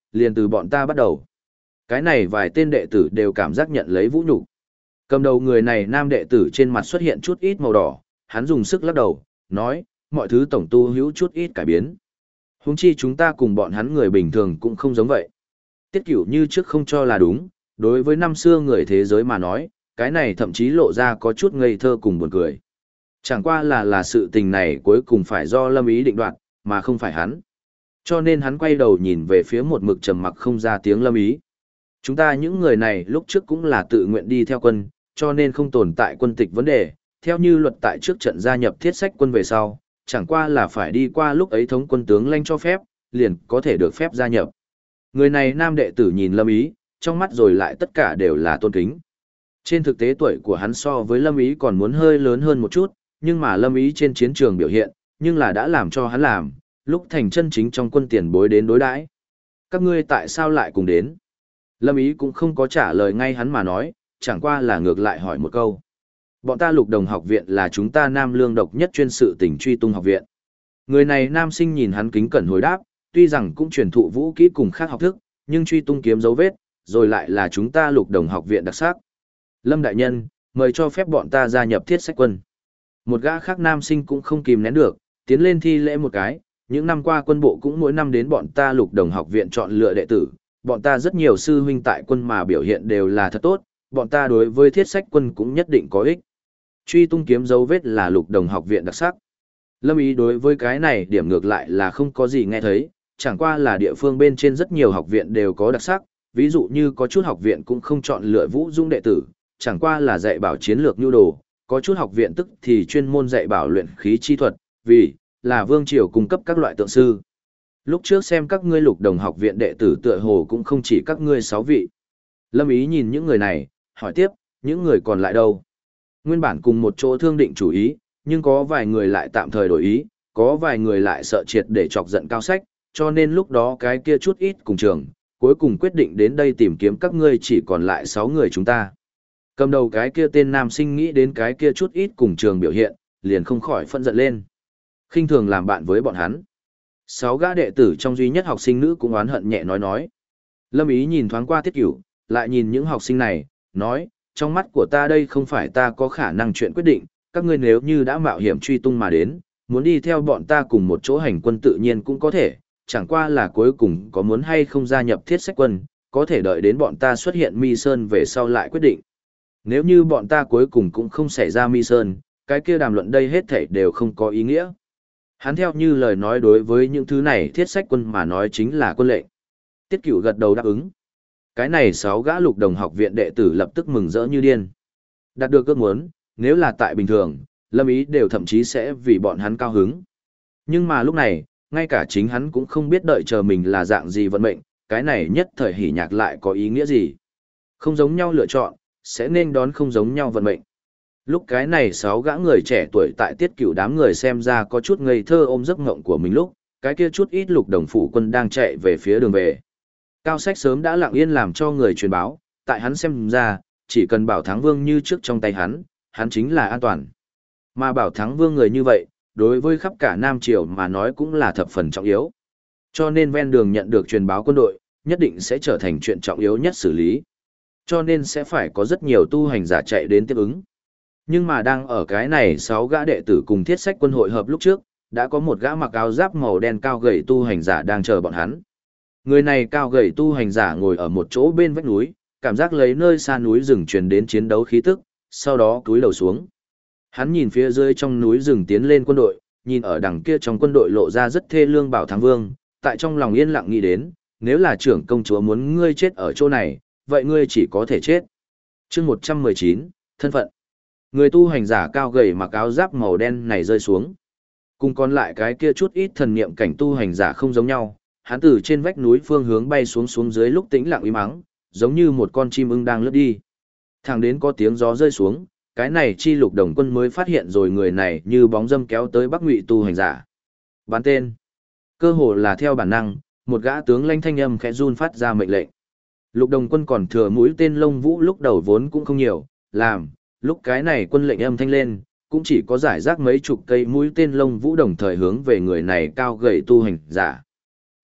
liền từ bọn ta bắt đầu. Cái này vài tên đệ tử đều cảm giác nhận lấy vũ nhục. Cầm đầu người này nam đệ tử trên mặt xuất hiện chút ít màu đỏ, hắn dùng sức lắc đầu, nói, mọi thứ tổng tu hữu chút ít cải biến. Huống chi chúng ta cùng bọn hắn người bình thường cũng không giống vậy. Tiết Cửu như trước không cho là đúng, đối với năm xưa người thế giới mà nói, cái này thậm chí lộ ra có chút ngây thơ cùng buồn cười. Chẳng qua là sự tình này cuối cùng phải do Lâm Ý định đoạt, mà không phải hắn. Cho nên hắn quay đầu nhìn về phía một mực trầm mặc không ra tiếng Lâm Ý. Chúng ta những người này lúc trước cũng là tự nguyện đi theo quân, cho nên không tồn tại quân tịch vấn đề, theo như luật tại trước trận gia nhập thiết sách quân về sau, chẳng qua là phải đi qua lúc ấy thống quân tướng lãnh cho phép, liền có thể được phép gia nhập. Người này nam đệ tử nhìn Lâm Ý, trong mắt rồi lại tất cả đều là tôn kính. Trên thực tế tuổi của hắn so với Lâm Ý còn muốn hơi lớn hơn một chút, nhưng mà Lâm Ý trên chiến trường biểu hiện, nhưng là đã làm cho hắn làm, lúc thành chân chính trong quân tiền bối đến đối đãi. Các ngươi tại sao lại cùng đến? Lâm Ý cũng không có trả lời ngay hắn mà nói, chẳng qua là ngược lại hỏi một câu. Bọn ta Lục Đồng học viện là chúng ta Nam Lương độc nhất chuyên sự tình truy tung học viện. Người này nam sinh nhìn hắn kính cẩn hồi đáp, tuy rằng cũng truyền thụ vũ kỹ cùng khác học thức, nhưng truy tung kiếm dấu vết, rồi lại là chúng ta Lục Đồng học viện đặc sắc. Lâm đại nhân, mời cho phép bọn ta gia nhập thiết sách quân. Một gã khác nam sinh cũng không kìm nén được, tiến lên thi lễ một cái, những năm qua quân bộ cũng mỗi năm đến bọn ta Lục Đồng học viện chọn lựa đệ tử, bọn ta rất nhiều sư huynh tại quân mà biểu hiện đều là thật tốt, bọn ta đối với thiết sách quân cũng nhất định có ích. Truy tung kiếm dấu vết là Lục Đồng học viện đặc sắc. Lâm Ý đối với cái này điểm ngược lại là không có gì nghe thấy, chẳng qua là địa phương bên trên rất nhiều học viện đều có đặc sắc, ví dụ như có chút học viện cũng không chọn lựa vũ dung đệ tử, chẳng qua là dạy bảo chiến lược nhu đồ, có chút học viện tức thì chuyên môn dạy bảo luyện khí chi thuật, vì là vương triều cung cấp các loại tượng sư. Lúc trước xem các ngươi Lục Đồng học viện đệ tử tựa hồ cũng không chỉ các ngươi 6 vị. Lâm Ý nhìn những người này, hỏi tiếp, những người còn lại đâu? Nguyên bản cùng một chỗ thương định chủ ý, nhưng có vài người lại tạm thời đổi ý, có vài người lại sợ triệt để chọc giận Cao Sách, cho nên lúc đó cái kia chút ít cùng trường, cuối cùng quyết định đến đây tìm kiếm các ngươi chỉ còn lại 6 người chúng ta. Cầm đầu cái kia tên nam sinh nghĩ đến cái kia chút ít cùng trường biểu hiện, liền không khỏi phân giận lên. Khinh thường làm bạn với bọn hắn. 6 gã đệ tử trong duy nhất học sinh nữ cũng oán hận nhẹ nói. Lâm Ý nhìn thoáng qua Tiết Cửu, lại nhìn những học sinh này, nói, trong mắt của ta đây không phải ta có khả năng chuyện quyết định, các ngươi nếu như đã mạo hiểm truy tung mà đến, muốn đi theo bọn ta cùng một chỗ hành quân tự nhiên cũng có thể, chẳng qua là cuối cùng có muốn hay không gia nhập thiết sách quân, có thể đợi đến bọn ta xuất hiện Mi Sơn về sau lại quyết định. Nếu như bọn ta cuối cùng cũng không xảy ra Mi Sơn, cái kia đàm luận đây hết thảy đều không có ý nghĩa. Hắn theo như lời nói đối với những thứ này thiết sách quân mà nói chính là quân lệnh. Tiết Cửu gật đầu đáp ứng. Cái này 6 gã Lục Đồng học viện đệ tử lập tức mừng rỡ như điên. Đạt được ước muốn, nếu là tại bình thường, Lâm Ý đều thậm chí sẽ vì bọn hắn cao hứng. Nhưng mà lúc này, ngay cả chính hắn cũng không biết đợi chờ mình là dạng gì vận mệnh, cái này nhất thời hỉ nhạc lại có ý nghĩa gì. Không giống nhau lựa chọn, sẽ nên đón không giống nhau vận mệnh. Lúc cái này 6 gã người trẻ tuổi tại Tiết Cửu đám người xem ra có chút ngây thơ ôm giấc ngộng của mình lúc, cái kia chút ít Lục Đồng phủ quân đang chạy về phía đường về. Cao Sách sớm đã lặng yên làm cho người truyền báo, tại hắn xem ra, chỉ cần Bảo Thắng Vương như trước trong tay hắn chính là an toàn. Mà Bảo Thắng Vương người như vậy, đối với khắp cả Nam Triều mà nói cũng là thập phần trọng yếu. Cho nên ven đường nhận được truyền báo quân đội, nhất định sẽ trở thành chuyện trọng yếu nhất xử lý. Cho nên sẽ phải có rất nhiều tu hành giả chạy đến tiếp ứng. Nhưng mà đang ở cái này 6 gã đệ tử cùng thiết sách quân hội hợp lúc trước, đã có một gã mặc áo giáp màu đen cao gầy tu hành giả đang chờ bọn hắn. Người này cao gầy tu hành giả ngồi ở một chỗ bên vách núi, cảm giác lấy nơi xa núi rừng truyền đến chiến đấu khí tức, sau đó cúi đầu xuống. Hắn nhìn phía dưới trong núi rừng tiến lên quân đội, nhìn ở đằng kia trong quân đội lộ ra rất thê lương Bảo Thắng Vương, tại trong lòng yên lặng nghĩ đến, nếu là trưởng công chúa muốn ngươi chết ở chỗ này, vậy ngươi chỉ có thể chết. Chương 119, thân phận. Người tu hành giả cao gầy mặc áo giáp màu đen này rơi xuống. Cùng còn lại cái kia chút ít thần niệm cảnh tu hành giả không giống nhau, hắn từ trên vách núi phương hướng bay xuống dưới lúc tĩnh lặng im ắng, giống như một con chim ưng đang lướt đi. Thẳng đến có tiếng gió rơi xuống, cái này chi Lục Đồng quân mới phát hiện rồi người này như bóng dâm kéo tới Bắc Ngụy tu hành giả. Bán tên. Cơ hồ là theo bản năng, một gã tướng lãnh thanh âm khẽ run phát ra mệnh lệnh. Lục Đồng quân còn thừa mũi tên lông vũ lúc đầu vốn cũng không nhiều, lúc cái này quân lệnh âm thanh lên, cũng chỉ có giải rác mấy chục cây mũi tên lông vũ đồng thời hướng về người này cao gầy tu hành giả.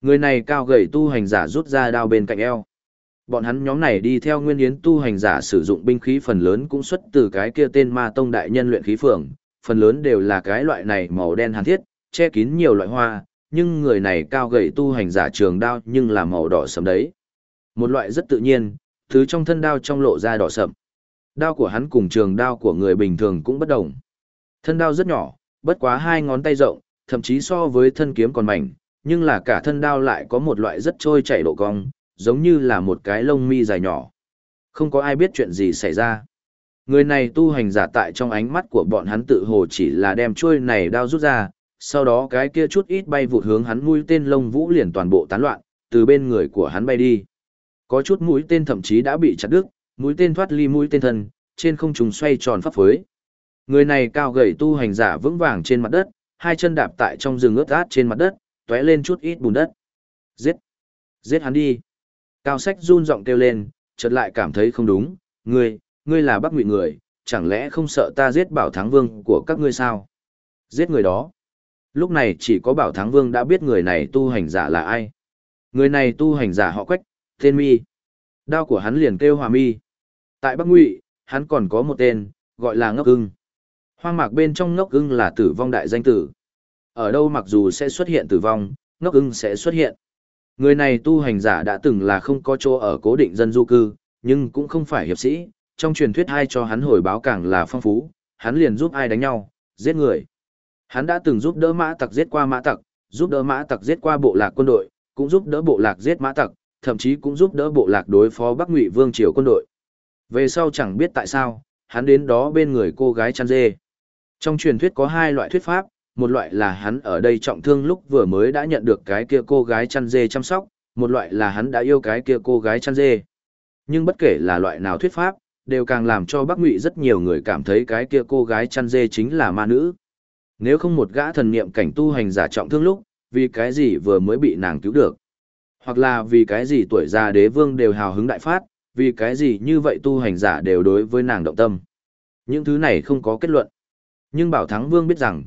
Người này cao gầy tu hành giả rút ra đao bên cạnh eo. Bọn hắn nhóm này đi theo Nguyên Yến tu hành giả sử dụng binh khí phần lớn cũng xuất từ cái kia tên Ma Tông đại nhân luyện khí phường, phần lớn đều là cái loại này màu đen hàn thiết, che kín nhiều loại hoa, nhưng người này cao gầy tu hành giả trường đao nhưng là màu đỏ sẫm đấy. Một loại rất tự nhiên, thứ trong thân đao trong lộ ra đỏ sẫm. Đao của hắn cùng trường đao của người bình thường cũng bất đồng. Thân đao rất nhỏ, bất quá 2 ngón tay rộng, thậm chí so với thân kiếm còn mảnh, nhưng là cả thân đao lại có một loại rất trôi chảy độ cong, giống như là một cái lông mi dài nhỏ. Không có ai biết chuyện gì xảy ra. Người này tu hành giả tại trong ánh mắt của bọn hắn tự hồ chỉ là đem chuôi này đao rút ra, sau đó cái kia chút ít bay vụt hướng hắn mũi tên lông vũ liền toàn bộ tán loạn, từ bên người của hắn bay đi. Có chút mũi tên thậm chí đã bị chặt đứt, mũi tên thoát ly mũi tên thân, trên không trung xoay tròn phấp phới. Người này cao gầy tu hành giả vững vàng trên mặt đất, 2 chân đạp tại trong rừng ướt át trên mặt đất, tóe lên chút ít bùn đất. Giết! Giết hắn đi! Cao Sách run giọng kêu lên, chợt lại cảm thấy không đúng, ngươi là Bắc Ngụy người, chẳng lẽ không sợ ta giết Bảo Thắng Vương của các ngươi sao? Giết người đó. Lúc này chỉ có Bảo Thắng Vương đã biết người này tu hành giả là ai. Người này tu hành giả họ Quách, tên Mi. Đao của hắn liền kêu Hòa Mi. Tại Bắc Ngụy, hắn còn có một tên, gọi là Ngốc Ưng. Hoang mạc bên trong Ngốc Ưng là tử vong đại danh tử. Ở đâu mặc dù sẽ xuất hiện tử vong, Ngốc Ưng sẽ xuất hiện. Người này tu hành giả đã từng là không có chỗ ở cố định dân du cư, nhưng cũng không phải hiệp sĩ, trong truyền thuyết ai cho hắn hồi báo càng là phong phú, hắn liền giúp ai đánh nhau, giết người. Hắn đã từng giúp đỡ mã tặc giết qua mã tặc, giúp đỡ mã tặc giết qua bộ lạc quân đội, cũng giúp đỡ bộ lạc giết mã tặc, thậm chí cũng giúp đỡ bộ lạc đối phó Bắc Ngụy Vương triều quân đội. Về sau chẳng biết tại sao, hắn đến đó bên người cô gái chăn dê. Trong truyền thuyết có 2 loại thuyết pháp, một loại là hắn ở đây trọng thương lúc vừa mới đã nhận được cái kia cô gái chăn dê chăm sóc, một loại là hắn đã yêu cái kia cô gái chăn dê. Nhưng bất kể là loại nào thuyết pháp, đều càng làm cho Bắc Ngụy rất nhiều người cảm thấy cái kia cô gái chăn dê chính là ma nữ. Nếu không một gã thần niệm cảnh tu hành giả trọng thương lúc, vì cái gì vừa mới bị nàng cứu được? Hoặc là vì cái gì tuổi già đế vương đều hào hứng đại phát, vì cái gì như vậy tu hành giả đều đối với nàng động tâm? Những thứ này không có kết luận. Nhưng Bảo Thắng Vương biết rằng,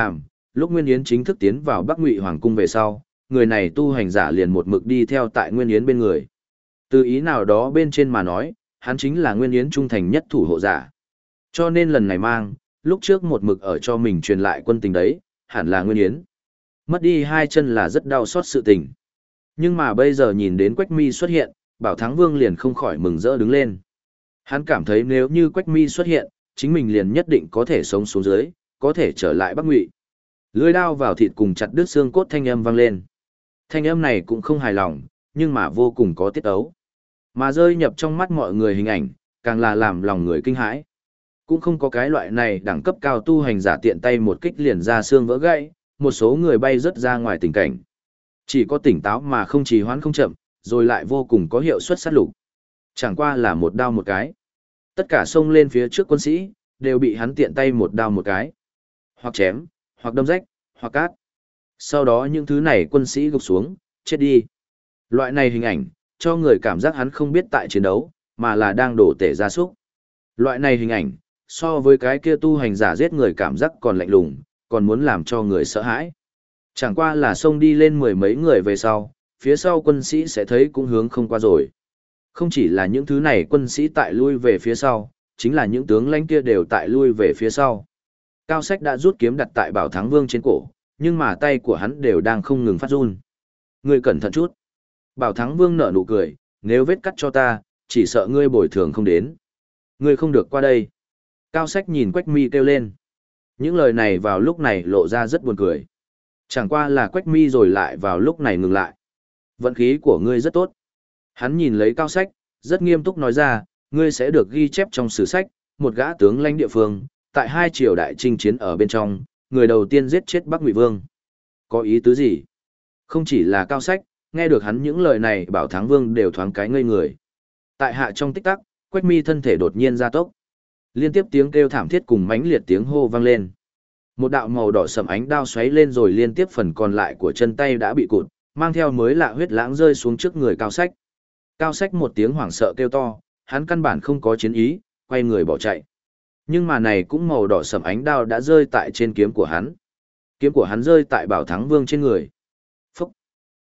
lúc Nguyên Yến chính thức tiến vào Bắc Ngụy Hoàng cung về sau, người này tu hành giả liền một mực đi theo tại Nguyên Yến bên người. Từ ý nào đó bên trên mà nói, hắn chính là Nguyên Yến trung thành nhất thủ hộ giả. Cho nên lần này mang, lúc trước một mực ở cho mình truyền lại quân tình đấy, hẳn là Nguyên Yến. Mất đi 2 chân là rất đau xót sự tình. Nhưng mà bây giờ nhìn đến Quách Mi xuất hiện, Bảo Thắng Vương liền không khỏi mừng rỡ đứng lên. Hắn cảm thấy nếu như Quách Mi xuất hiện, chính mình liền nhất định có thể sống xuống dưới, có thể trở lại Bắc Ngụy. Lưỡi đao vào thịt cùng chặt đứt xương cốt thanh âm vang lên. Thanh âm này cũng không hài lòng, nhưng mà vô cùng có tiết ấu. Mà rơi nhập trong mắt mọi người hình ảnh, càng là làm lòng người kinh hãi. Cũng không có cái loại này đẳng cấp cao tu hành giả tiện tay một kích liền ra xương vỡ gãy, một số người bay rất ra ngoài tình cảnh. Chỉ có tỉnh táo mà không trì hoãn không chậm, rồi lại vô cùng có hiệu suất sát lục. Chẳng qua là một đao một cái. Tất cả xông lên phía trước quân sĩ, đều bị hắn tiện tay một đao một cái. Hoặc chém, hoặc đâm rách, hoặc cát. Sau đó những thứ này quân sĩ gục xuống, chết đi. Loại này hình ảnh, cho người cảm giác hắn không biết tại chiến đấu, mà là đang đổ tể gia súc. Loại này hình ảnh, so với cái kia tu hành giả giết người cảm giác còn lạnh lùng, còn muốn làm cho người sợ hãi. Chẳng qua là xông đi lên 10 mấy người về sau, phía sau quân sĩ sẽ thấy cũng hướng không qua rồi. Không chỉ là những thứ này quân sĩ tại lui về phía sau, chính là những tướng lãnh kia đều tại lui về phía sau. Cao Sách đã rút kiếm đặt tại Bảo Thắng Vương trên cổ, nhưng mà tay của hắn đều đang không ngừng phát run. Ngươi cẩn thận chút. Bảo Thắng Vương nở nụ cười, nếu vết cắt cho ta, chỉ sợ ngươi bồi thường không đến. Ngươi không được qua đây. Cao Sách nhìn Quách Mi kêu lên. Những lời này vào lúc này lộ ra rất buồn cười. Chẳng qua là Quách Mi rồi lại vào lúc này ngừng lại. Vận khí của ngươi rất tốt. Hắn nhìn lấy Cao Sách, rất nghiêm túc nói ra, ngươi sẽ được ghi chép trong sử sách, một gã tướng lãnh địa phương, tại 2 triều đại chinh chiến ở bên trong, người đầu tiên giết chết Bắc Ngụy Vương. Có ý tứ gì? Không chỉ là Cao Sách, nghe được hắn những lời này Bảo Thắng Vương đều thoáng cái ngây người. Tại hạ trong tích tắc, Quách Mi thân thể đột nhiên gia tốc. Liên tiếp tiếng kêu thảm thiết cùng mãnh liệt tiếng hô vang lên. Một đạo màu đỏ sẫm ánh đao xoáy lên rồi liên tiếp phần còn lại của chân tay đã bị cụt, mang theo mới lạ huyết lãng rơi xuống trước người Cao Sách. Cao Sách một tiếng hoảng sợ kêu to, hắn căn bản không có chiến ý, quay người bỏ chạy. Nhưng mà này cũng màu đỏ sẫm ánh đao đã rơi tại trên kiếm của hắn. Kiếm của hắn rơi tại Bảo Thắng Vương trên người. Phúc!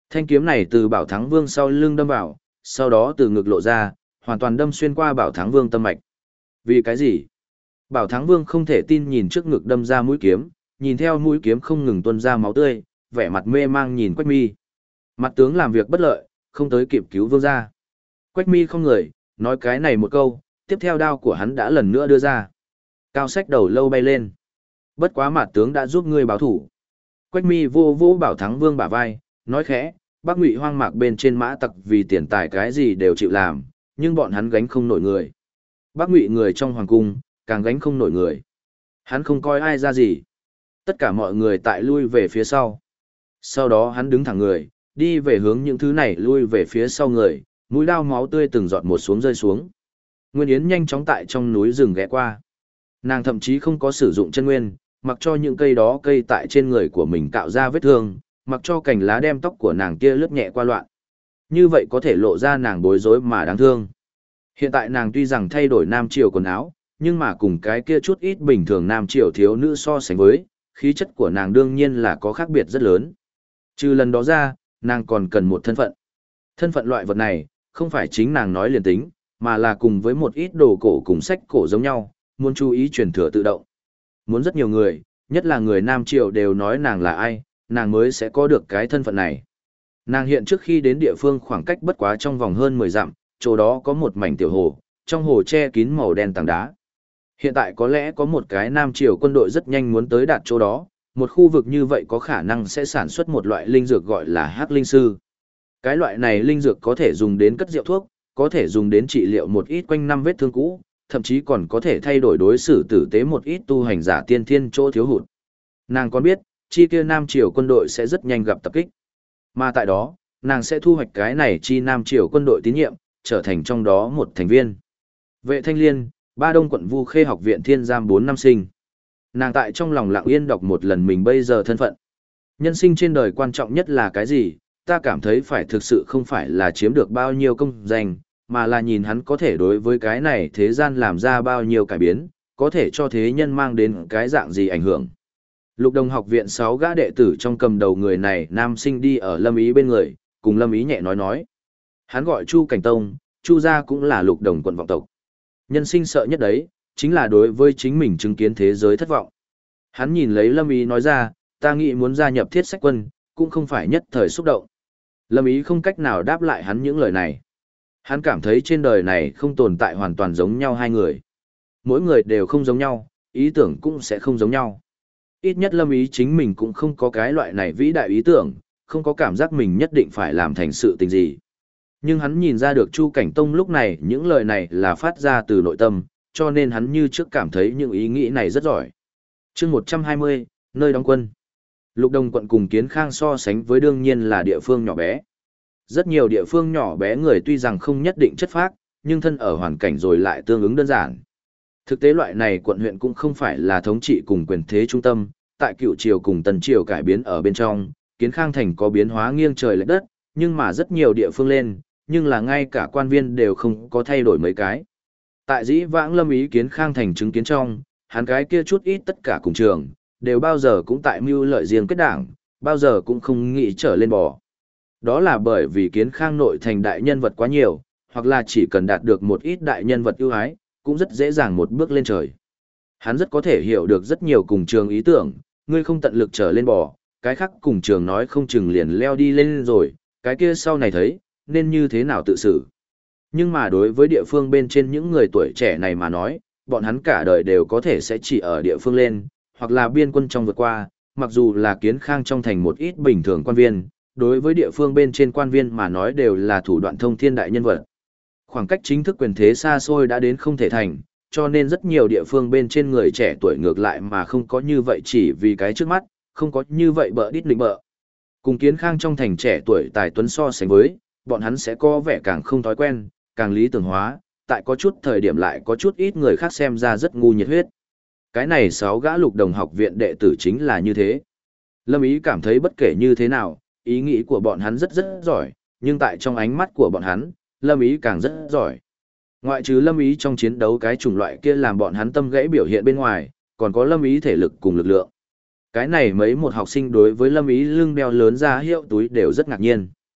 Thanh kiếm này từ Bảo Thắng Vương sau lưng đâm vào, sau đó từ ngực lộ ra, hoàn toàn đâm xuyên qua Bảo Thắng Vương tâm mạch. Vì cái gì? Bảo Thắng Vương không thể tin nhìn trước ngực đâm ra mũi kiếm, nhìn theo mũi kiếm không ngừng tuôn ra máu tươi, vẻ mặt mê mang nhìn Quách Mi. Mặt tướng làm việc bất lợi, không tới kịp cứu vương gia. Quách Mi không người, nói cái này một câu, tiếp theo đao của hắn đã lần nữa đưa ra. Cao sách đầu lâu bay lên. Bất quá mặt tướng đã giúp ngươi báo thủ. Quách Mi vô vô Bảo Thắng Vương bả vai, nói khẽ, Bắc Ngụy hoang mạc bên trên mã tặc vì tiền tài cái gì đều chịu làm, nhưng bọn hắn gánh không nổi người. Bắc Ngụy người trong hoàng cung, càng gánh không nổi người. Hắn không coi ai ra gì. Tất cả mọi người tại lui về phía sau. Sau đó hắn đứng thẳng người, đi về hướng những thứ này lui về phía sau người, mũi đao máu tươi từng giọt một xuống rơi xuống. Nguyên Yến nhanh chóng tại trong núi rừng ghé qua. Nàng thậm chí không có sử dụng chân nguyên, mặc cho những cây đó cây tại trên người của mình cạo ra vết thương, mặc cho cành lá đem tóc của nàng kia lướt nhẹ qua loạn. Như vậy có thể lộ ra nàng bối rối mà đáng thương. Hiện tại nàng tuy rằng thay đổi nam triều quần áo, nhưng mà cùng cái kia chút ít bình thường nam triều thiếu nữ so sánh với, khí chất của nàng đương nhiên là có khác biệt rất lớn. Trừ lần đó ra, nàng còn cần một thân phận. Thân phận loại vật này, không phải chính nàng nói liền tính, mà là cùng với một ít đồ cổ cùng sách cổ giống nhau, muốn chú ý truyền thừa tự động. Muốn rất nhiều người, nhất là người nam triều đều nói nàng là ai, nàng mới sẽ có được cái thân phận này. Nàng hiện trước khi đến địa phương khoảng cách bất quá trong vòng hơn 10 dặm, chỗ đó có một mảnh tiểu hồ, trong hồ che kín màu đen tảng đá. Hiện tại có lẽ có một cái nam triều quân đội rất nhanh muốn tới đạt chỗ đó, một khu vực như vậy có khả năng sẽ sản xuất một loại linh dược gọi là hắc linh sư. Cái loại này linh dược có thể dùng đến cất rượu thuốc, có thể dùng đến trị liệu một ít quanh năm vết thương cũ, thậm chí còn có thể thay đổi đối xử tử tế một ít tu hành giả tiên thiên chỗ thiếu hụt. Nàng còn biết, chi kia nam triều quân đội sẽ rất nhanh gặp tập kích. Mà tại đó, nàng sẽ thu hoạch cái này chi nam triều quân đội tín nhiệm, trở thành trong đó một thành viên. Vệ Thanh Liên, Ba Đông quận Vu Khê học viện thiên giam 4 năm sinh. Nàng tại trong lòng lặng yên đọc một lần mình bây giờ thân phận. Nhân sinh trên đời quan trọng nhất là cái gì, ta cảm thấy phải thực sự không phải là chiếm được bao nhiêu công danh, mà là nhìn hắn có thể đối với cái này thế gian làm ra bao nhiêu cải biến, có thể cho thế nhân mang đến cái dạng gì ảnh hưởng. Lục Đồng học viện 6 gã đệ tử trong cầm đầu người này nam sinh đi ở Lâm Ý bên người, cùng Lâm Ý nhẹ nói. Hắn gọi Chu Cảnh Tông, Chu gia cũng là Lục Đồng quận vọng tộc. Nhân sinh sợ nhất đấy, chính là đối với chính mình chứng kiến thế giới thất vọng. Hắn nhìn lấy Lâm Ý nói ra, ta nghĩ muốn gia nhập Thiết Sách quân, cũng không phải nhất thời xúc động. Lâm Ý không cách nào đáp lại hắn những lời này. Hắn cảm thấy trên đời này không tồn tại hoàn toàn giống nhau hai người. Mỗi người đều không giống nhau, ý tưởng cũng sẽ không giống nhau. Ít nhất Lâm Ý chính mình cũng không có cái loại này vĩ đại ý tưởng, không có cảm giác mình nhất định phải làm thành sự tình gì. Nhưng hắn nhìn ra được Chu Cảnh Tông lúc này những lời này là phát ra từ nội tâm, cho nên hắn như trước cảm thấy những ý nghĩ này rất giỏi. chương 120, nơi đóng quân. Lục Đồng quận cùng Kiến Khang so sánh với đương nhiên là địa phương nhỏ bé. Rất nhiều địa phương nhỏ bé người tuy rằng không nhất định chất phác, nhưng thân ở hoàn cảnh rồi lại tương ứng đơn giản. Thực tế loại này quận huyện cũng không phải là thống trị cùng quyền thế trung tâm, tại Cựu triều cùng Tần triều cải biến ở bên trong, Kiến Khang thành có biến hóa nghiêng trời lệch đất, nhưng mà rất nhiều địa phương lên, nhưng là ngay cả quan viên đều không có thay đổi mấy cái. Tại dĩ vãng Lâm Ý Kiến Khang thành chứng kiến trong, hắn cái kia chút ít tất cả cùng trường, đều bao giờ cũng tại mưu lợi riêng kết đảng, bao giờ cũng không nghĩ trở lên bò. Đó là bởi vì Kiến Khang nội thành đại nhân vật quá nhiều, hoặc là chỉ cần đạt được một ít đại nhân vật ưu ái, cũng rất dễ dàng một bước lên trời. Hắn rất có thể hiểu được rất nhiều cùng trường ý tưởng, ngươi không tận lực trở lên bò, cái khác cùng trường nói không chừng liền leo đi lên rồi, cái kia sau này thấy, nên như thế nào tự xử. Nhưng mà đối với địa phương bên trên những người tuổi trẻ này mà nói, bọn hắn cả đời đều có thể sẽ chỉ ở địa phương lên, hoặc là biên quân trong vượt qua, mặc dù là Kiến Khang trong thành một ít bình thường quan viên, đối với địa phương bên trên quan viên mà nói đều là thủ đoạn thông thiên đại nhân vật. Khoảng cách chính thức quyền thế xa xôi đã đến không thể thành, cho nên rất nhiều địa phương bên trên người trẻ tuổi ngược lại mà không có như vậy chỉ vì cái trước mắt, không có như vậy bợ đít định bợ. Cùng Kiến Khang trong thành trẻ tuổi tài tuấn so sánh với, bọn hắn sẽ có vẻ càng không thói quen, càng lý tưởng hóa, tại có chút thời điểm lại có chút ít người khác xem ra rất ngu nhiệt huyết. Cái này 6 gã Lục Đồng học viện đệ tử chính là như thế. Lâm Ý cảm thấy bất kể như thế nào, ý nghĩ của bọn hắn rất giỏi, nhưng tại trong ánh mắt của bọn hắn, Lâm Ý càng rất giỏi. Ngoại trừ Lâm Ý trong chiến đấu cái chủng loại kia làm bọn hắn tâm gãy biểu hiện bên ngoài, còn có Lâm Ý thể lực cùng lực lượng. Cái này mấy một học sinh đối với Lâm Ý lưng đeo lớn ra hiệu túi đều rất ngạc nhiên.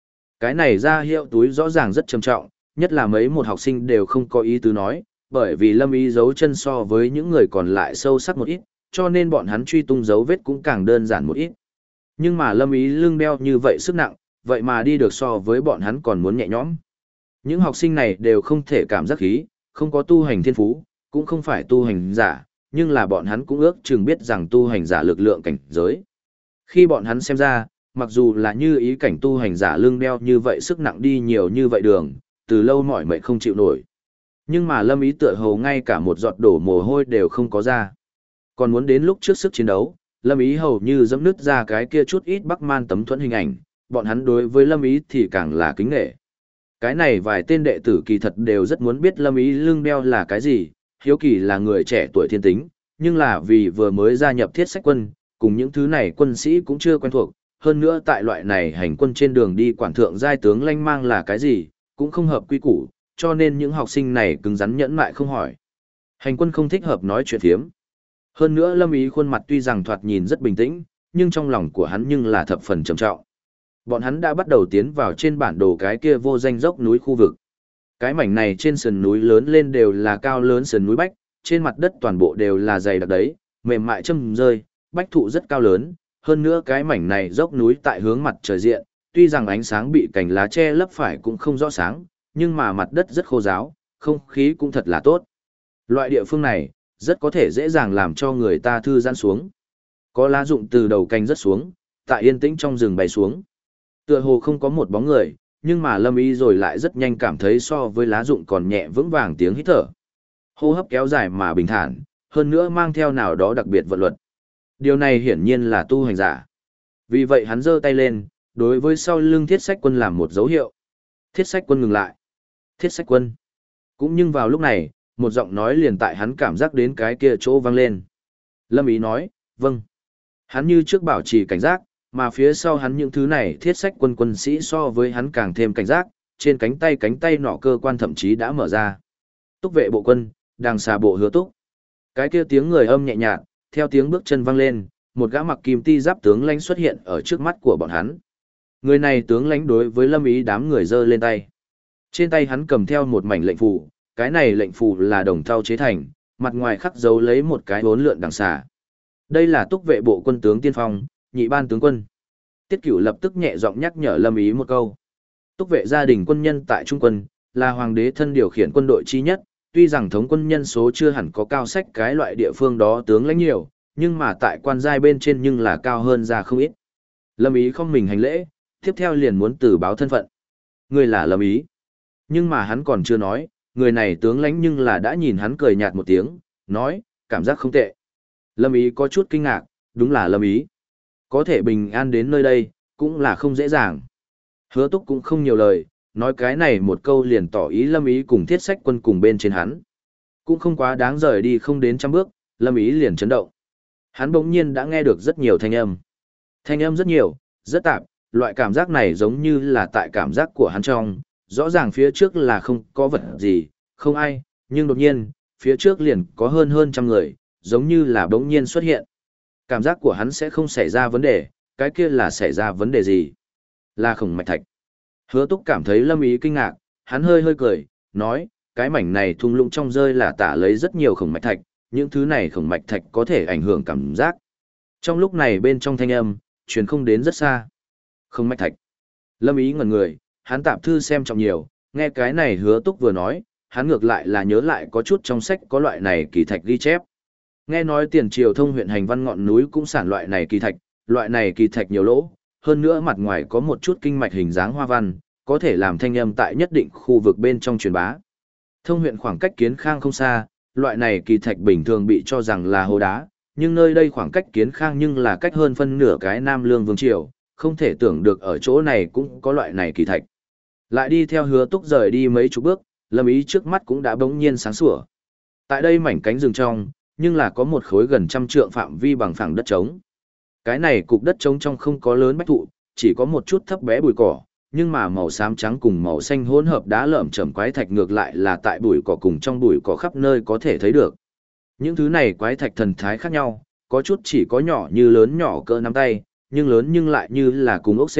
Cái này ra hiệu túi rõ ràng rất trầm trọng, nhất là mấy một học sinh đều không có ý tứ nói, bởi vì Lâm Ý giấu chân so với những người còn lại sâu sắc một ít, cho nên bọn hắn truy tung dấu vết cũng càng đơn giản một ít. Nhưng mà Lâm Ý lưng đeo như vậy sức nặng, vậy mà đi được so với bọn hắn còn muốn nhẹ nhõm. Những học sinh này đều không thể cảm giác khí, không có tu hành thiên phú, cũng không phải tu hành giả, nhưng là bọn hắn cũng ước chừng biết rằng tu hành giả lực lượng cảnh giới. Khi bọn hắn xem ra, mặc dù là như ý cảnh tu hành giả lưng đeo như vậy sức nặng đi nhiều như vậy đường, từ lâu mỏi mệt không chịu nổi. Nhưng mà Lâm Ý tựa hồ ngay cả một giọt đổ mồ hôi đều không có ra. Còn muốn đến lúc trước sức chiến đấu, Lâm Ý hầu như dẫm nứt ra cái kia chút ít Bắc Man tấm thuẫn hình ảnh, bọn hắn đối với Lâm Ý thì càng là kính nể. Cái này vài tên đệ tử kỳ thật đều rất muốn biết Lâm Ý lưng đeo là cái gì, hiếu kỳ là người trẻ tuổi thiên tính, nhưng là vì vừa mới gia nhập thiết sách quân, cùng những thứ này quân sĩ cũng chưa quen thuộc, hơn nữa tại loại này hành quân trên đường đi quản thượng giai tướng lanh mang là cái gì, cũng không hợp quy củ, cho nên những học sinh này cứng rắn nhẫn mại không hỏi. Hành quân không thích hợp nói chuyện thiếm. Hơn nữa Lâm Ý khuôn mặt tuy rằng thoạt nhìn rất bình tĩnh, nhưng trong lòng của hắn nhưng là thập phần trầm trọng. Bọn hắn đã bắt đầu tiến vào trên bản đồ cái kia vô danh dốc núi khu vực. Cái mảnh này trên sườn núi lớn lên đều là cao lớn sườn núi bách, trên mặt đất toàn bộ đều là dày đặc đấy, mềm mại châm rơi, bách thụ rất cao lớn, hơn nữa cái mảnh này dốc núi tại hướng mặt trời diện, tuy rằng ánh sáng bị cành lá che lấp phải cũng không rõ sáng, nhưng mà mặt đất rất khô ráo, không khí cũng thật là tốt. Loại địa phương này, rất có thể dễ dàng làm cho người ta thư giãn xuống. Có lá rụng từ đầu cành rất xuống, tại yên tĩnh trong rừng bay xuống. Tựa hồ không có một bóng người, nhưng mà Lâm Ý rồi lại rất nhanh cảm thấy so với lá rụng còn nhẹ vững vàng tiếng hít thở. Hô hấp kéo dài mà bình thản, hơn nữa mang theo nào đó đặc biệt vận luật. Điều này hiển nhiên là tu hành giả. Vì vậy hắn giơ tay lên, đối với sau lưng thiết sách quân làm một dấu hiệu. Thiết sách quân ngừng lại. Thiết sách quân. Cũng nhưng vào lúc này, một giọng nói liền tại hắn cảm giác đến cái kia chỗ vang lên. Lâm Ý nói, vâng. Hắn như trước bảo trì cảnh giác, mà phía sau hắn những thứ này thiết sách quân quân sĩ so với hắn càng thêm cảnh giác, trên cánh tay nọ cơ quan thậm chí đã mở ra. Túc vệ bộ quân, đàng xà bộ Hứa Túc. Cái kia tiếng người âm nhẹ nhạt, theo tiếng bước chân vang lên, một gã mặc kim ti giáp tướng lãnh xuất hiện ở trước mắt của bọn hắn. Người này tướng lãnh đối với Lâm Ý đám người giơ lên tay. Trên tay hắn cầm theo một mảnh lệnh phù, cái này lệnh phù là đồng thau chế thành, mặt ngoài khắc dấu lấy một cái bốn lượn đằng xà. Đây là Túc vệ bộ quân tướng tiên phong, nhị ban tướng quân. Tiết Cửu lập tức nhẹ giọng nhắc nhở Lâm Ý một câu. Túc vệ gia đình quân nhân tại Trung quân, là hoàng đế thân điều khiển quân đội chi nhất, tuy rằng thống quân nhân số chưa hẳn có cao sách cái loại địa phương đó tướng lãnh nhiều, nhưng mà tại quan giai bên trên nhưng là cao hơn ra không ít. Lâm Ý không mình hành lễ, tiếp theo liền muốn từ báo thân phận. Người là Lâm Ý. Nhưng mà hắn còn chưa nói, người này tướng lãnh nhưng là đã nhìn hắn cười nhạt một tiếng, nói, cảm giác không tệ. Lâm Ý có chút kinh ngạc, đúng là Lâm Ý. Có thể bình an đến nơi đây, cũng là không dễ dàng. Hứa Túc cũng không nhiều lời, nói cái này một câu liền tỏ ý Lâm Ý cùng thiết sách quân cùng bên trên hắn. Cũng không quá đáng rời đi không đến trăm bước, Lâm Ý liền chấn động. Hắn bỗng nhiên đã nghe được rất nhiều thanh âm. Thanh âm rất nhiều, rất tạp, loại cảm giác này giống như là tại cảm giác của hắn trong, rõ ràng phía trước là không có vật gì, không ai, nhưng đột nhiên, phía trước liền có hơn trăm người, giống như là bỗng nhiên xuất hiện. Cảm giác của hắn sẽ không xảy ra vấn đề, cái kia là xảy ra vấn đề gì? Là khổng mạch thạch. Hứa Túc cảm thấy Lâm Ý kinh ngạc, hắn hơi hơi cười, nói, cái mảnh này thung lũng trong rơi là tả lấy rất nhiều khổng mạch thạch, những thứ này khổng mạch thạch có thể ảnh hưởng cảm giác. Trong lúc này bên trong thanh âm, truyền không đến rất xa. Khổng mạch thạch. Lâm Ý ngẩn người, hắn tạp thư xem trọng nhiều, nghe cái này Hứa Túc vừa nói, hắn ngược lại là nhớ lại có chút trong sách có loại này kỳ thạch ghi chép. Nghe nói tiền triều thông huyện hành văn ngọn núi cũng sản loại này kỳ thạch nhiều lỗ, hơn nữa mặt ngoài có một chút kinh mạch hình dáng hoa văn, có thể làm thanh âm tại nhất định khu vực bên trong truyền bá. Thông huyện khoảng cách Kiến Khang không xa, loại này kỳ thạch bình thường bị cho rằng là hố đá, nhưng nơi đây khoảng cách Kiến Khang nhưng là cách hơn phân nửa cái Nam Lương Vương Triều, không thể tưởng được ở chỗ này cũng có loại này kỳ thạch. Lại đi theo Hứa Túc rời đi mấy chục bước, Lâm Ý trước mắt cũng đã bỗng nhiên sáng sủa. Tại đây mảnh cánh rừng trong, nhưng là có một khối gần trăm trượng phạm vi bằng phẳng đất trống. Cái này cục đất trống trong không có lớn bách thụ, chỉ có một chút thấp bé bụi cỏ, nhưng mà màu xám trắng cùng màu xanh hỗn hợp đá lởm chởm quái thạch ngược lại là tại bụi cỏ cùng trong bụi cỏ khắp nơi có thể thấy được. Những thứ này quái thạch thần thái khác nhau, có chút chỉ có nhỏ như lớn nhỏ cỡ nắm tay, nhưng lớn nhưng lại như là cùng ốc sen,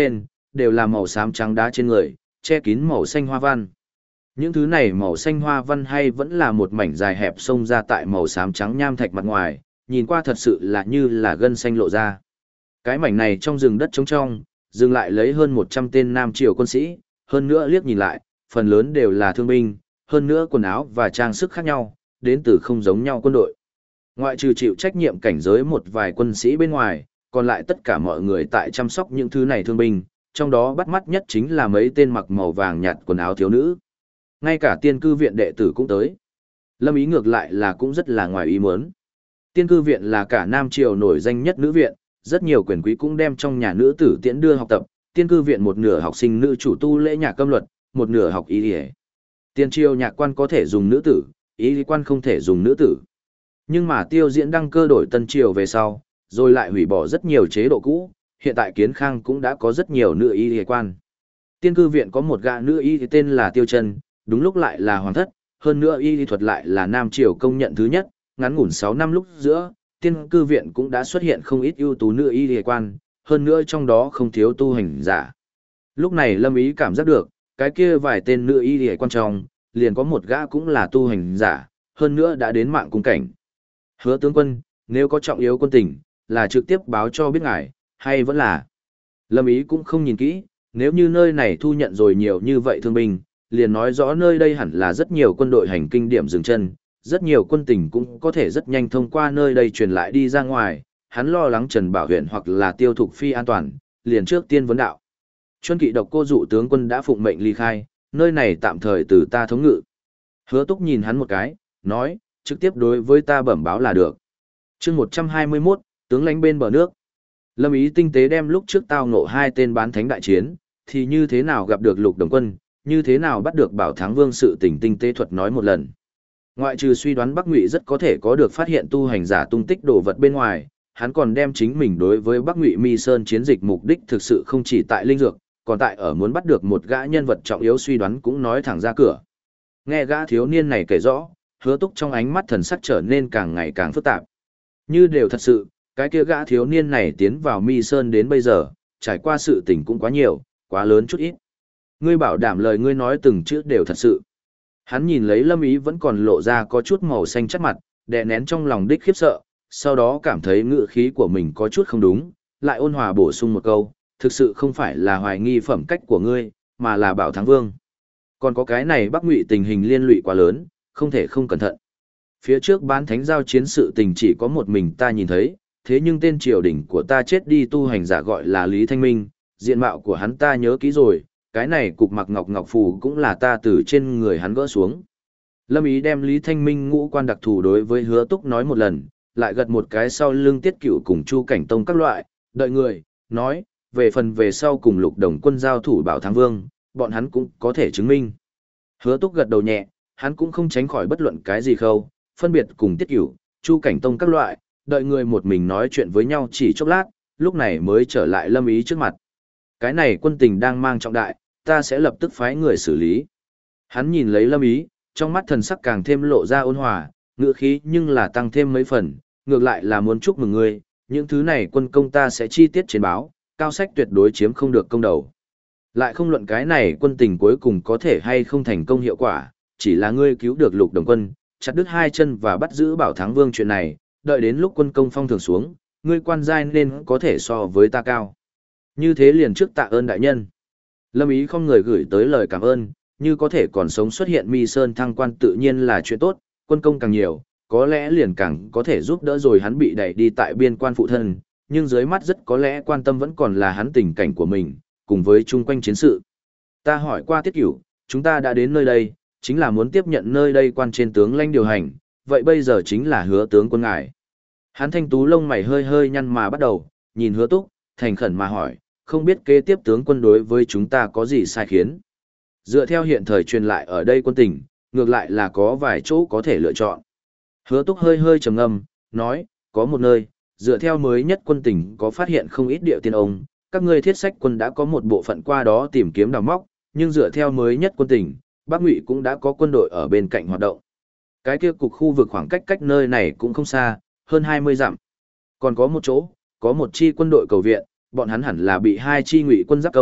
đều là màu xám trắng đá trên người, che kín màu xanh hoa văn. Những thứ này màu xanh hoa văn hay vẫn là một mảnh dài hẹp xông ra tại màu xám trắng nham thạch mặt ngoài, nhìn qua thật sự là như là gân xanh lộ ra. Cái mảnh này trong rừng đất trống trong, dừng lại lấy hơn 100 tên Nam Triều quân sĩ, hơn nữa liếc nhìn lại, phần lớn đều là thương binh, hơn nữa quần áo và trang sức khác nhau, đến từ không giống nhau quân đội. Ngoại trừ chịu trách nhiệm cảnh giới một vài quân sĩ bên ngoài, còn lại tất cả mọi người tại chăm sóc những thứ này thương binh, trong đó bắt mắt nhất chính là mấy tên mặc màu vàng nhạt quần áo thiếu nữ. Ngay cả tiên cư viện đệ tử cũng tới. Lâm Ý ngược lại là cũng rất là ngoài ý muốn. Tiên cư viện là cả Nam Triều nổi danh nhất nữ viện, rất nhiều quyền quý cũng đem trong nhà nữ tử tiễn đưa học tập. Tiên cư viện một nửa học sinh nữ chủ tu lễ nhạc câm luật, một nửa học y y. Tiên triều nhạc quan có thể dùng nữ tử, y lý quan không thể dùng nữ tử. Nhưng mà Tiêu Diễn đăng cơ đổi Tân Triều về sau, rồi lại hủy bỏ rất nhiều chế độ cũ, hiện tại Kiến Khang cũng đã có rất nhiều nữ y y quan. Tiên cư viện có một gã nữ y tên là Tiêu Chân, đúng lúc lại là hoàng thất, hơn nữa y lý thuật lại là Nam Triều công nhận thứ nhất, ngắn ngủn 6 năm lúc giữa, tiên cư viện cũng đã xuất hiện không ít ưu tú nữ y y quan, hơn nữa trong đó không thiếu tu hành giả. Lúc này Lâm Ý cảm giác được, cái kia vài tên nữ y y quan trọng, liền có một gã cũng là tu hành giả, hơn nữa đã đến mạng cung cảnh. Hứa tướng quân, nếu có trọng yếu quân tình, là trực tiếp báo cho biết ngài, hay vẫn là... Lâm Ý cũng không nhìn kỹ, nếu như nơi này thu nhận rồi nhiều như vậy thương binh, liền nói rõ nơi đây hẳn là rất nhiều quân đội hành kinh điểm dừng chân, rất nhiều quân tình cũng có thể rất nhanh thông qua nơi đây truyền lại đi ra ngoài, hắn lo lắng Trần Bảo Huyền hoặc là Tiêu Thục Phi an toàn, liền trước tiên vấn đạo. Chuân Kỵ Độc Cô Dụ tướng quân đã phụng mệnh ly khai, nơi này tạm thời từ ta thống ngự. Hứa Túc nhìn hắn một cái, nói, trực tiếp đối với ta bẩm báo là được. Chương 121, tướng lãnh bên bờ nước. Lâm Ý tinh tế đem lúc trước tao ngộ hai tên bán thánh đại chiến, thì như thế nào gặp được Lục Đồng Quân, như thế nào bắt được Bảo Thắng Vương sự tình tinh tế thuật nói một lần. Ngoại trừ suy đoán Bắc Ngụy rất có thể có được phát hiện tu hành giả tung tích đồ vật bên ngoài, hắn còn đem chính mình đối với Bắc Ngụy Mi Sơn chiến dịch mục đích thực sự không chỉ tại linh dược, còn tại ở muốn bắt được một gã nhân vật trọng yếu suy đoán cũng nói thẳng ra cửa. Nghe gã thiếu niên này kể rõ, Hứa Túc trong ánh mắt thần sắc trở nên càng ngày càng phức tạp. Như đều thật sự, cái kia gã thiếu niên này tiến vào Mi Sơn đến bây giờ, trải qua sự tình cũng quá nhiều, quá lớn chút ít. Ngươi bảo đảm lời ngươi nói từng chữ đều thật sự. Hắn nhìn lấy Lâm Ý vẫn còn lộ ra có chút màu xanh chắc mặt, đè nén trong lòng đích khiếp sợ, sau đó cảm thấy ngữ khí của mình có chút không đúng, lại ôn hòa bổ sung một câu, thực sự không phải là hoài nghi phẩm cách của ngươi, mà là Bảo Thắng Vương. Còn có cái này Bắc Ngụy tình hình liên lụy quá lớn, không thể không cẩn thận. Phía trước bán thánh giao chiến sự tình chỉ có một mình ta nhìn thấy, thế nhưng tên triều đình của ta chết đi tu hành giả gọi là Lý Thanh Minh, diện mạo của hắn ta nhớ kỹ rồi, cái này cục mặc ngọc phù cũng là ta từ trên người hắn gỡ xuống. Lâm Ý đem Lý Thanh Minh ngũ quan đặc thù đối với Hứa Túc nói một lần, lại gật một cái sau lưng Tiết Cựu cùng Chu Cảnh Tông các loại, đợi người, nói, về phần về sau cùng Lục Đồng Quân giao thủ Bảo Thắng Vương, bọn hắn cũng có thể chứng minh. Hứa Túc gật đầu nhẹ, hắn cũng không tránh khỏi bất luận cái gì khâu, phân biệt cùng Tiết Cựu, Chu Cảnh Tông các loại, đợi người một mình nói chuyện với nhau chỉ chốc lát, lúc này mới trở lại Lâm Ý trước mặt. Cái này quân tình đang mang trọng đại, ta sẽ lập tức phái người xử lý. Hắn nhìn lấy Lâm Ý, trong mắt thần sắc càng thêm lộ ra ôn hòa, ngữ khí nhưng là tăng thêm mấy phần, ngược lại là muốn chúc mừng ngươi, những thứ này quân công ta sẽ chi tiết trên báo, cao sách tuyệt đối chiếm không được công đầu. Lại không luận cái này quân tình cuối cùng có thể hay không thành công hiệu quả, chỉ là ngươi cứu được Lục Đồng Quân, chặt đứt hai chân và bắt giữ Bảo Thắng Vương chuyện này, đợi đến lúc quân công phong thường xuống, ngươi quan giai nên có thể so với ta cao. Như thế liền trước tạ ơn đại nhân. Lâm Ý không người gửi tới lời cảm ơn, như có thể còn sống xuất hiện Mi Sơn thăng quan tự nhiên là chuyện tốt, quân công càng nhiều, có lẽ liền càng có thể giúp đỡ rồi hắn bị đẩy đi tại biên quan phụ thân, nhưng dưới mắt rất có lẽ quan tâm vẫn còn là hắn tình cảnh của mình, cùng với chung quanh chiến sự. Ta hỏi qua Tiết Cửu, chúng ta đã đến nơi đây, chính là muốn tiếp nhận nơi đây quan trên tướng lãnh điều hành, vậy bây giờ chính là Hứa tướng quân ngài. Hắn thanh tú lông mày hơi hơi nhăn mà bắt đầu, nhìn Hứa Túc, thành khẩn mà hỏi, không biết kế tiếp tướng quân đối với chúng ta có gì sai khiến. Dựa theo hiện thời truyền lại ở đây quân tình, ngược lại là có vài chỗ có thể lựa chọn. Hứa Túc hơi hơi trầm ngâm, nói, có một nơi, dựa theo mới nhất quân tình có phát hiện không ít địa tiên ông, các ngươi thiết sách quân đã có một bộ phận qua đó tìm kiếm đào móc, nhưng dựa theo mới nhất quân tình, Bắc Ngụy cũng đã có quân đội ở bên cạnh hoạt động. Cái kia cục khu vực khoảng cách cách nơi này cũng không xa, hơn 20 dặm. Còn có một chỗ, có một chi quân đội cầu viện, bọn hắn hẳn là bị hai chi Ngụy quân giáp công,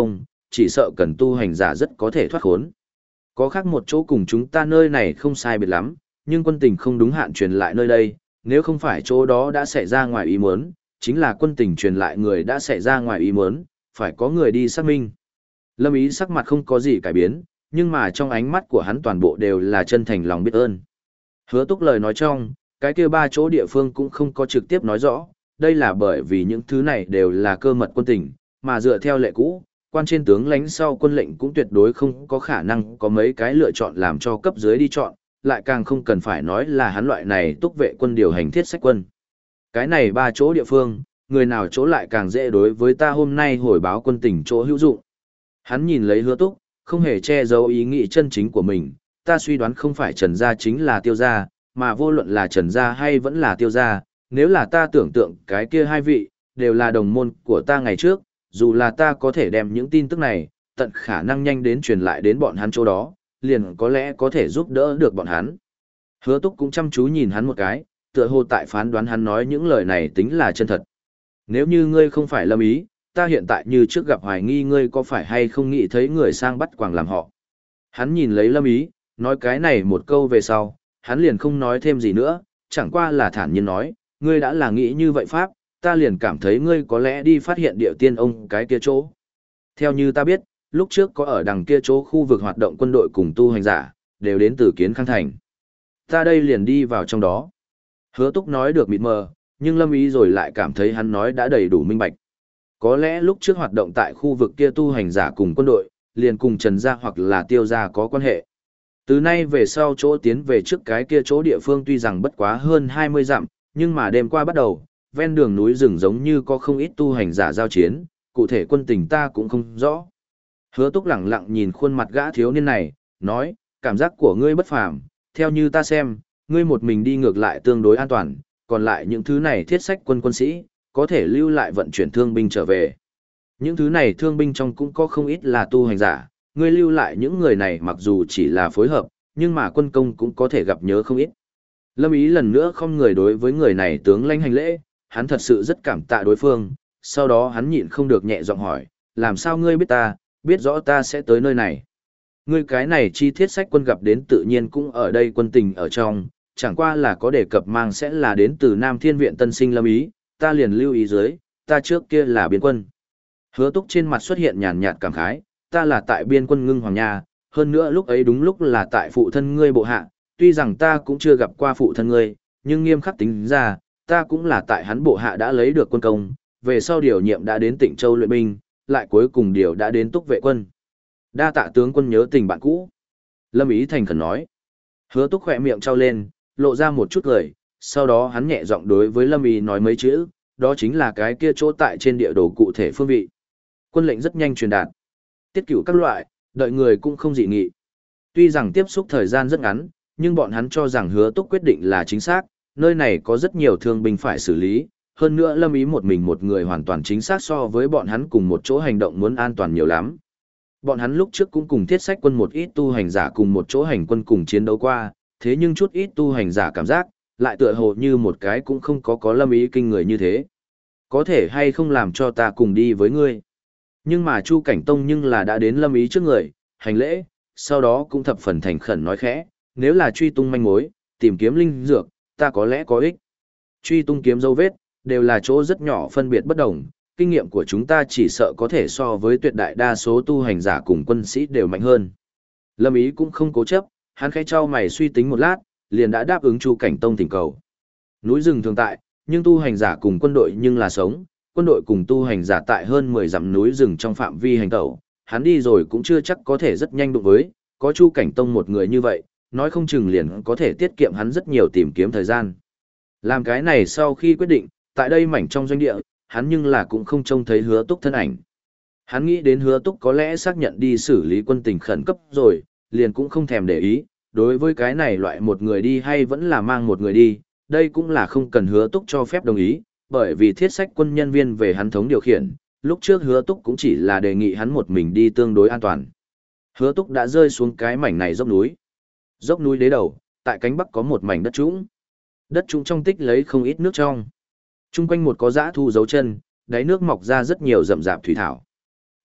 chỉ sợ cần tu hành giả rất có thể thoát khốn. Có khác một chỗ cùng chúng ta nơi này không sai biệt lắm, nhưng quân tình không đúng hạn truyền lại nơi đây, nếu không phải chỗ đó đã xảy ra ngoài ý muốn, chính là quân tình truyền lại người đã xảy ra ngoài ý muốn, phải có người đi xác minh. Lâm Ý sắc mặt không có gì cải biến, nhưng mà trong ánh mắt của hắn toàn bộ đều là chân thành lòng biết ơn. Hứa Túc lời nói trong, cái kia 3 chỗ địa phương cũng không có trực tiếp nói rõ, đây là bởi vì những thứ này đều là cơ mật quân tình, mà dựa theo lệ cũ, quan trên tướng lãnh sau quân lệnh cũng tuyệt đối không có khả năng có mấy cái lựa chọn làm cho cấp dưới đi chọn, lại càng không cần phải nói là hắn loại này túc vệ quân điều hành thiết sách quân. Cái này 3 chỗ địa phương, người nào chỗ lại càng dễ đối với ta hôm nay hồi báo quân tình chỗ hữu dụng. Hắn nhìn lấy Hứa Túc, không hề che giấu ý nghĩ chân chính của mình, ta suy đoán không phải Trần Gia chính là Tiêu Gia, mà vô luận là Trần Gia hay vẫn là Tiêu Gia, nếu là ta tưởng tượng cái kia 2 vị, đều là đồng môn của ta ngày trước, dù là ta có thể đem những tin tức này, tận khả năng nhanh đến truyền lại đến bọn hắn chỗ đó, liền có lẽ có thể giúp đỡ được bọn hắn. Hứa Túc cũng chăm chú nhìn hắn một cái, tựa hồ tại phán đoán hắn nói những lời này tính là chân thật. Nếu như ngươi không phải Lâm Ý, ta hiện tại như trước gặp hoài nghi ngươi có phải hay không nghĩ thấy người sang bắt quàng làm họ. Hắn nhìn lấy Lâm Ý, nói cái này một câu về sau, hắn liền không nói thêm gì nữa, chẳng qua là thản nhiên nói, ngươi đã là nghĩ như vậy pháp, ta liền cảm thấy ngươi có lẽ đi phát hiện địa tiên ông cái kia chỗ. Theo như ta biết, lúc trước có ở đằng kia chỗ khu vực hoạt động quân đội cùng tu hành giả, đều đến từ Kiến Khang Thành. Ta đây liền đi vào trong đó. Hứa Túc nói được mịt mờ, nhưng Lâm Ý rồi lại cảm thấy hắn nói đã đầy đủ minh bạch. Có lẽ lúc trước hoạt động tại khu vực kia tu hành giả cùng quân đội, liền cùng Trần Gia hoặc là Tiêu Gia có quan hệ. Từ nay về sau chỗ tiến về trước cái kia chỗ địa phương tuy rằng bất quá hơn 20 dặm, nhưng mà đêm qua bắt đầu, ven đường núi rừng giống như có không ít tu hành giả giao chiến, cụ thể quân tình ta cũng không rõ. Hứa Túc lẳng lặng nhìn khuôn mặt gã thiếu niên này, nói, cảm giác của ngươi bất phàm, theo như ta xem, ngươi một mình đi ngược lại tương đối an toàn, còn lại những thứ này thiết sách quân sĩ, có thể lưu lại vận chuyển thương binh trở về. Những thứ này thương binh trong cũng có không ít là tu hành giả, ngươi lưu lại những người này mặc dù chỉ là phối hợp, nhưng mà quân công cũng có thể gặp nhớ không ít. Lâm Ý lần nữa không người đối với người này tướng lãnh hành lễ, hắn thật sự rất cảm tạ đối phương, sau đó hắn nhịn không được nhẹ giọng hỏi, làm sao ngươi biết ta, biết rõ ta sẽ tới nơi này. Ngươi cái này chi thiết sách quân gặp đến tự nhiên cũng ở đây quân tình ở trong, chẳng qua là có đề cập mang sẽ là đến từ Nam Thiên Viện Tân Sinh Lâm Ý, ta liền lưu ý dưới, ta trước kia là biên quân. Hứa Túc trên mặt xuất hiện nhàn nhạt cảm khái, ta là tại biên quân Ngưng Hoàng Nha, hơn nữa lúc ấy đúng lúc là tại phụ thân ngươi bộ hạ, tuy rằng ta cũng chưa gặp qua phụ thân ngươi, nhưng nghiêm khắc tính ra, ta cũng là tại hắn bộ hạ đã lấy được quân công, về sau điều nhiệm đã đến Tịnh Châu luyện binh, lại cuối cùng điều đã đến Túc vệ quân. Đa tạ tướng quân nhớ tình bạn cũ. Lâm Ý thành khẩn nói. Hứa Túc khỏe miệng trao lên, lộ ra một chút cười, sau đó hắn nhẹ giọng đối với Lâm Ý nói mấy chữ, đó chính là cái kia chỗ tại trên địa đồ cụ thể phương vị. Quân lệnh rất nhanh truyền đạt. Tiết cửu các loại, đợi người cũng không dị nghị. Tuy rằng tiếp xúc thời gian rất ngắn, nhưng bọn hắn cho rằng Hứa Túc quyết định là chính xác, nơi này có rất nhiều thương binh phải xử lý, hơn nữa Lâm Ý một mình một người hoàn toàn chính xác so với bọn hắn cùng một chỗ hành động muốn an toàn nhiều lắm. Bọn hắn lúc trước cũng cùng thiết sách quân một ít tu hành giả cùng một chỗ hành quân cùng chiến đấu qua, thế nhưng chút ít tu hành giả cảm giác, lại tựa hồ như một cái cũng không có Lâm Ý kinh người như thế. Có thể hay không làm cho ta cùng đi với ngươi. Nhưng mà Chu Cảnh Tông nhưng là đã đến Lâm Ý trước người, hành lễ, sau đó cũng thập phần thành khẩn nói khẽ, nếu là truy tung manh mối, tìm kiếm linh dược, ta có lẽ có ích. Truy tung kiếm dấu vết, đều là chỗ rất nhỏ phân biệt bất đồng, kinh nghiệm của chúng ta chỉ sợ có thể so với tuyệt đại đa số tu hành giả cùng quân sĩ đều mạnh hơn. Lâm Ý cũng không cố chấp, hắn khẽ trao mày suy tính một lát, liền đã đáp ứng Chu Cảnh Tông thỉnh cầu. Núi rừng thường tại, nhưng tu hành giả cùng quân đội nhưng là sống, quân đội cùng tu hành giả tại hơn 10 dặm núi rừng trong phạm vi hành tẩu, hắn đi rồi cũng chưa chắc có thể rất nhanh đụng với, có Chu Cảnh Tông một người như vậy, nói không chừng liền có thể tiết kiệm hắn rất nhiều tìm kiếm thời gian. Làm cái này sau khi quyết định, tại đây mảnh trong doanh địa, hắn nhưng là cũng không trông thấy Hứa Túc thân ảnh. Hắn nghĩ đến Hứa Túc có lẽ xác nhận đi xử lý quân tình khẩn cấp rồi, liền cũng không thèm để ý, đối với cái này loại một người đi hay vẫn là mang một người đi, đây cũng là không cần Hứa Túc cho phép đồng ý, bởi vì thiết sách quân nhân viên về hắn thống điều khiển, lúc trước Hứa Túc cũng chỉ là đề nghị hắn một mình đi tương đối an toàn. Hứa Túc đã rơi xuống cái mảnh này dốc núi. Dốc núi đế đầu, tại cánh bắc có một mảnh đất trũng. Đất trũng trong tích lấy không ít nước trong. Trung quanh một có dã thu dấu chân, đáy nước mọc ra rất nhiều rậm rạp thủy thảo.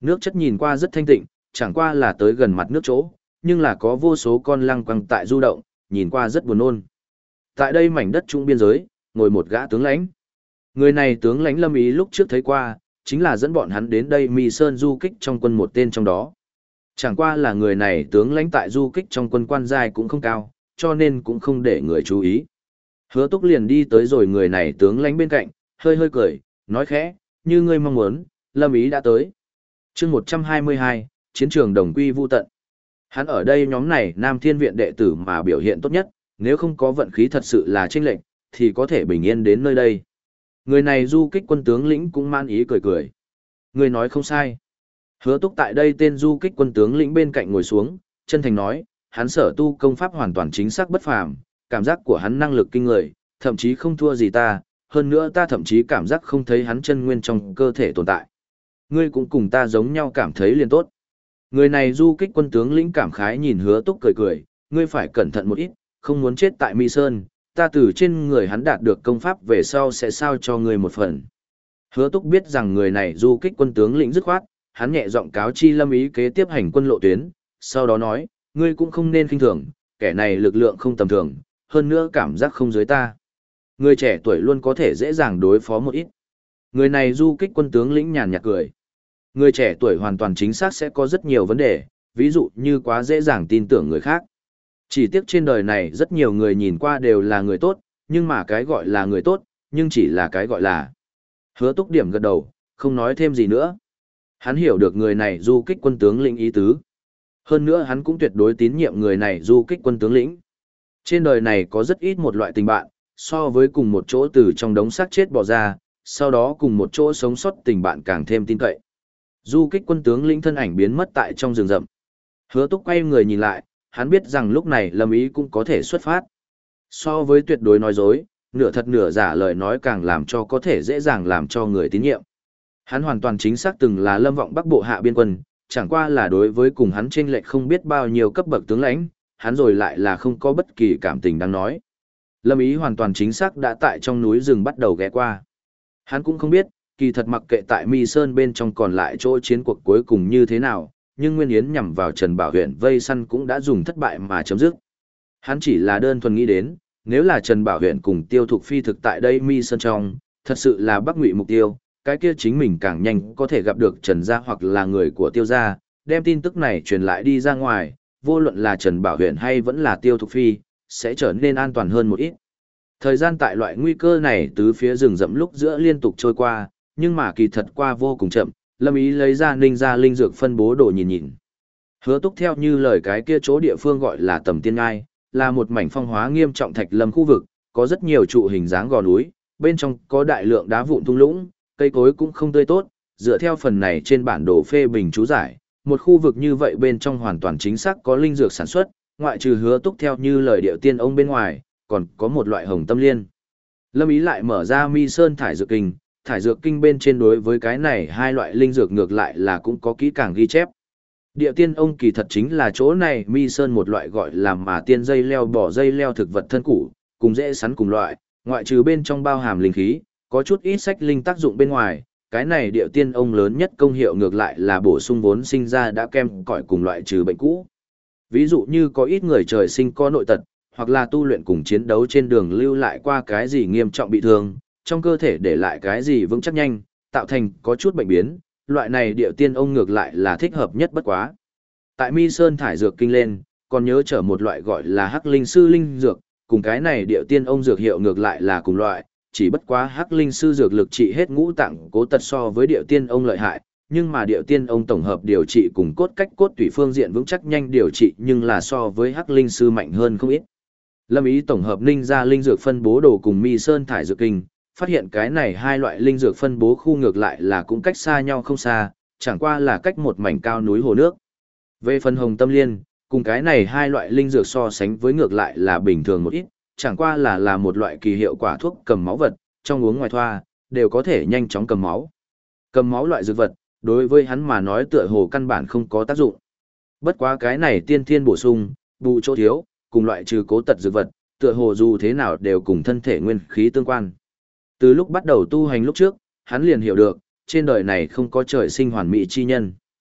Nước chất nhìn qua rất thanh tịnh, chẳng qua là tới gần mặt nước chỗ, nhưng là có vô số con lăng quăng tại du động, nhìn qua rất buồn nôn. Tại đây mảnh đất trung biên giới, ngồi một gã tướng lãnh. Người này tướng lãnh Lâm Ý lúc trước thấy qua, chính là dẫn bọn hắn đến đây Mi Sơn du kích trong quân một tên trong đó. Chẳng qua là người này tướng lãnh tại du kích trong quân quan giai cũng không cao, cho nên cũng không để người chú ý. Hứa Túc liền đi tới rồi người này tướng lãnh bên cạnh, hơi hơi cười, nói khẽ, như ngươi mong muốn, Lâm Ý đã tới. chương 122, chiến trường đồng quy vu tận. Hắn ở đây nhóm này Nam Thiên Viện đệ tử mà biểu hiện tốt nhất, nếu không có vận khí thật sự là chênh lệch, thì có thể bình yên đến nơi đây. Người này du kích quân tướng lĩnh cũng man ý cười cười. Người nói không sai. Hứa Túc tại đây tên du kích quân tướng lĩnh bên cạnh ngồi xuống, chân thành nói, hắn sở tu công pháp hoàn toàn chính xác bất phàm, cảm giác của hắn năng lực kinh người, thậm chí không thua gì ta, hơn nữa ta thậm chí cảm giác không thấy hắn chân nguyên trong cơ thể tồn tại. Ngươi cũng cùng ta giống nhau cảm thấy liền tốt. Người này du kích quân tướng lĩnh cảm khái nhìn Hứa Túc cười cười, ngươi phải cẩn thận một ít, không muốn chết tại Mi Sơn, ta từ trên người hắn đạt được công pháp về sau sẽ sao cho ngươi một phần. Hứa Túc biết rằng người này du kích quân tướng lĩnh dứt khoát, hắn nhẹ giọng cáo chi Lâm Ý kế tiếp hành quân lộ tuyến, sau đó nói, ngươi cũng không nên khinh thường, kẻ này lực lượng không tầm thường, hơn nữa cảm giác không dưới ta. Người trẻ tuổi luôn có thể dễ dàng đối phó một ít. Người này du kích quân tướng lĩnh nhàn nhạt cười. Người trẻ tuổi hoàn toàn chính xác sẽ có rất nhiều vấn đề, ví dụ như quá dễ dàng tin tưởng người khác. Chỉ tiếc trên đời này rất nhiều người nhìn qua đều là người tốt, nhưng mà cái gọi là người tốt, nhưng chỉ là cái gọi là. Hứa Túc điểm gật đầu, không nói thêm gì nữa. Hắn hiểu được người này du kích quân tướng lĩnh ý tứ. Hơn nữa hắn cũng tuyệt đối tín nhiệm người này du kích quân tướng lĩnh. Trên đời này có rất ít một loại tình bạn, so với cùng một chỗ từ trong đống xác chết bỏ ra, sau đó cùng một chỗ sống sót tình bạn càng thêm tin cậy. Du kích quân tướng lĩnh thân ảnh biến mất tại trong rừng rậm. Hứa Túc quay người nhìn lại, hắn biết rằng lúc này Lâm Ý cũng có thể xuất phát. So với tuyệt đối nói dối, nửa thật nửa giả lời nói càng làm cho có thể dễ dàng làm cho người tín nhiệm. Hắn hoàn toàn chính xác từng là Lâm Vọng Bắc bộ hạ biên quân, chẳng qua là đối với cùng hắn chênh lệch không biết bao nhiêu cấp bậc tướng lãnh, hắn rồi lại là không có bất kỳ cảm tình đáng nói. Lâm Ý hoàn toàn chính xác đã tại trong núi rừng bắt đầu ghé qua. Hắn cũng không biết, kỳ thật mặc kệ tại Mi Sơn bên trong còn lại chỗ chiến cuộc cuối cùng như thế nào, nhưng Nguyên Yến nhằm vào Trần Bảo Huyền vây săn cũng đã dùng thất bại mà chấm dứt. Hắn chỉ là đơn thuần nghĩ đến, nếu là Trần Bảo Huyền cùng Tiêu Thục Phi thực tại đây Mi Sơn trong, thật sự là Bắc Ngụy mục tiêu, cái kia chính mình càng nhanh có thể gặp được Trần gia hoặc là người của Tiêu gia, đem tin tức này truyền lại đi ra ngoài, vô luận là Trần Bảo Huyền hay vẫn là Tiêu Thục Phi, sẽ trở nên an toàn hơn một ít. Thời gian tại loại nguy cơ này tứ phía rừng rậm lúc giữa liên tục trôi qua, nhưng mà kỳ thật qua vô cùng chậm, Lâm Ý lấy ra ninh ra linh dược phân bố đồ nhìn nhìn. Hứa Túc theo như lời cái kia chỗ địa phương gọi là Tầm Tiên Ngai, là một mảnh phong hóa nghiêm trọng thạch lâm khu vực, có rất nhiều trụ hình dáng gò núi, bên trong có đại lượng đá vụn thung lũng, cây cối cũng không tươi tốt, dựa theo phần này trên bản đồ phê bình chú giải, một khu vực như vậy bên trong hoàn toàn chính xác có linh dược sản xuất, ngoại trừ Hứa Túc theo như lời điệu tiên ông bên ngoài, còn có một loại hồng tâm liên. Lâm Ý lại mở ra Mi Sơn thải dược kinh bên trên đối với cái này hai loại linh dược ngược lại là cũng có kỹ càng ghi chép. Địa tiên ông kỳ thật chính là chỗ này Mi Sơn một loại gọi là mà tiên dây leo bỏ dây leo thực vật thân củ, cùng dễ sắn cùng loại, ngoại trừ bên trong bao hàm linh khí, có chút ít sách linh tác dụng bên ngoài, cái này địa tiên ông lớn nhất công hiệu ngược lại là bổ sung vốn sinh ra đã kem cỏi cùng loại trừ bệnh cũ. Ví dụ như có ít người trời sinh có nội tật, hoặc là tu luyện cùng chiến đấu trên đường lưu lại qua cái gì nghiêm trọng bị thương, trong cơ thể để lại cái gì vững chắc nhanh, tạo thành có chút bệnh biến, loại này địa tiên ông ngược lại là thích hợp nhất bất quá. Tại Mi Sơn thải dược kinh lên, còn nhớ trở một loại gọi là hắc linh sư linh dược, cùng cái này địa tiên ông dược hiệu ngược lại là cùng loại, chỉ bất quá hắc linh sư dược lực trị hết ngũ tạng cố tật so với địa tiên ông lợi hại, nhưng mà địa tiên ông tổng hợp điều trị cùng cốt cách cốt tủy phương diện vững chắc nhanh điều trị nhưng là so với hắc linh sư mạnh hơn không ít. Lâm Ý tổng hợp ninh ra linh dược phân bố đồ cùng Mi Sơn thải dược kinh, phát hiện cái này hai loại linh dược phân bố khu ngược lại là cũng cách xa nhau không xa, chẳng qua là cách một mảnh cao núi hồ nước. Về phần hồng tâm liên, cùng cái này hai loại linh dược so sánh với ngược lại là bình thường một ít, chẳng qua là một loại kỳ hiệu quả thuốc cầm máu vật, trong uống ngoài thoa, đều có thể nhanh chóng cầm máu. Cầm máu loại dược vật, đối với hắn mà nói tựa hồ căn bản không có tác dụng. Bất quá cái này tiên thiên bổ sung, bù chỗ thiếu, cùng loại trừ cố tật dược vật, tựa hồ dù thế nào đều cùng thân thể nguyên khí tương quan. Từ lúc bắt đầu tu hành lúc trước, hắn liền hiểu được, trên đời này không có trời sinh hoàn mỹ chi nhân.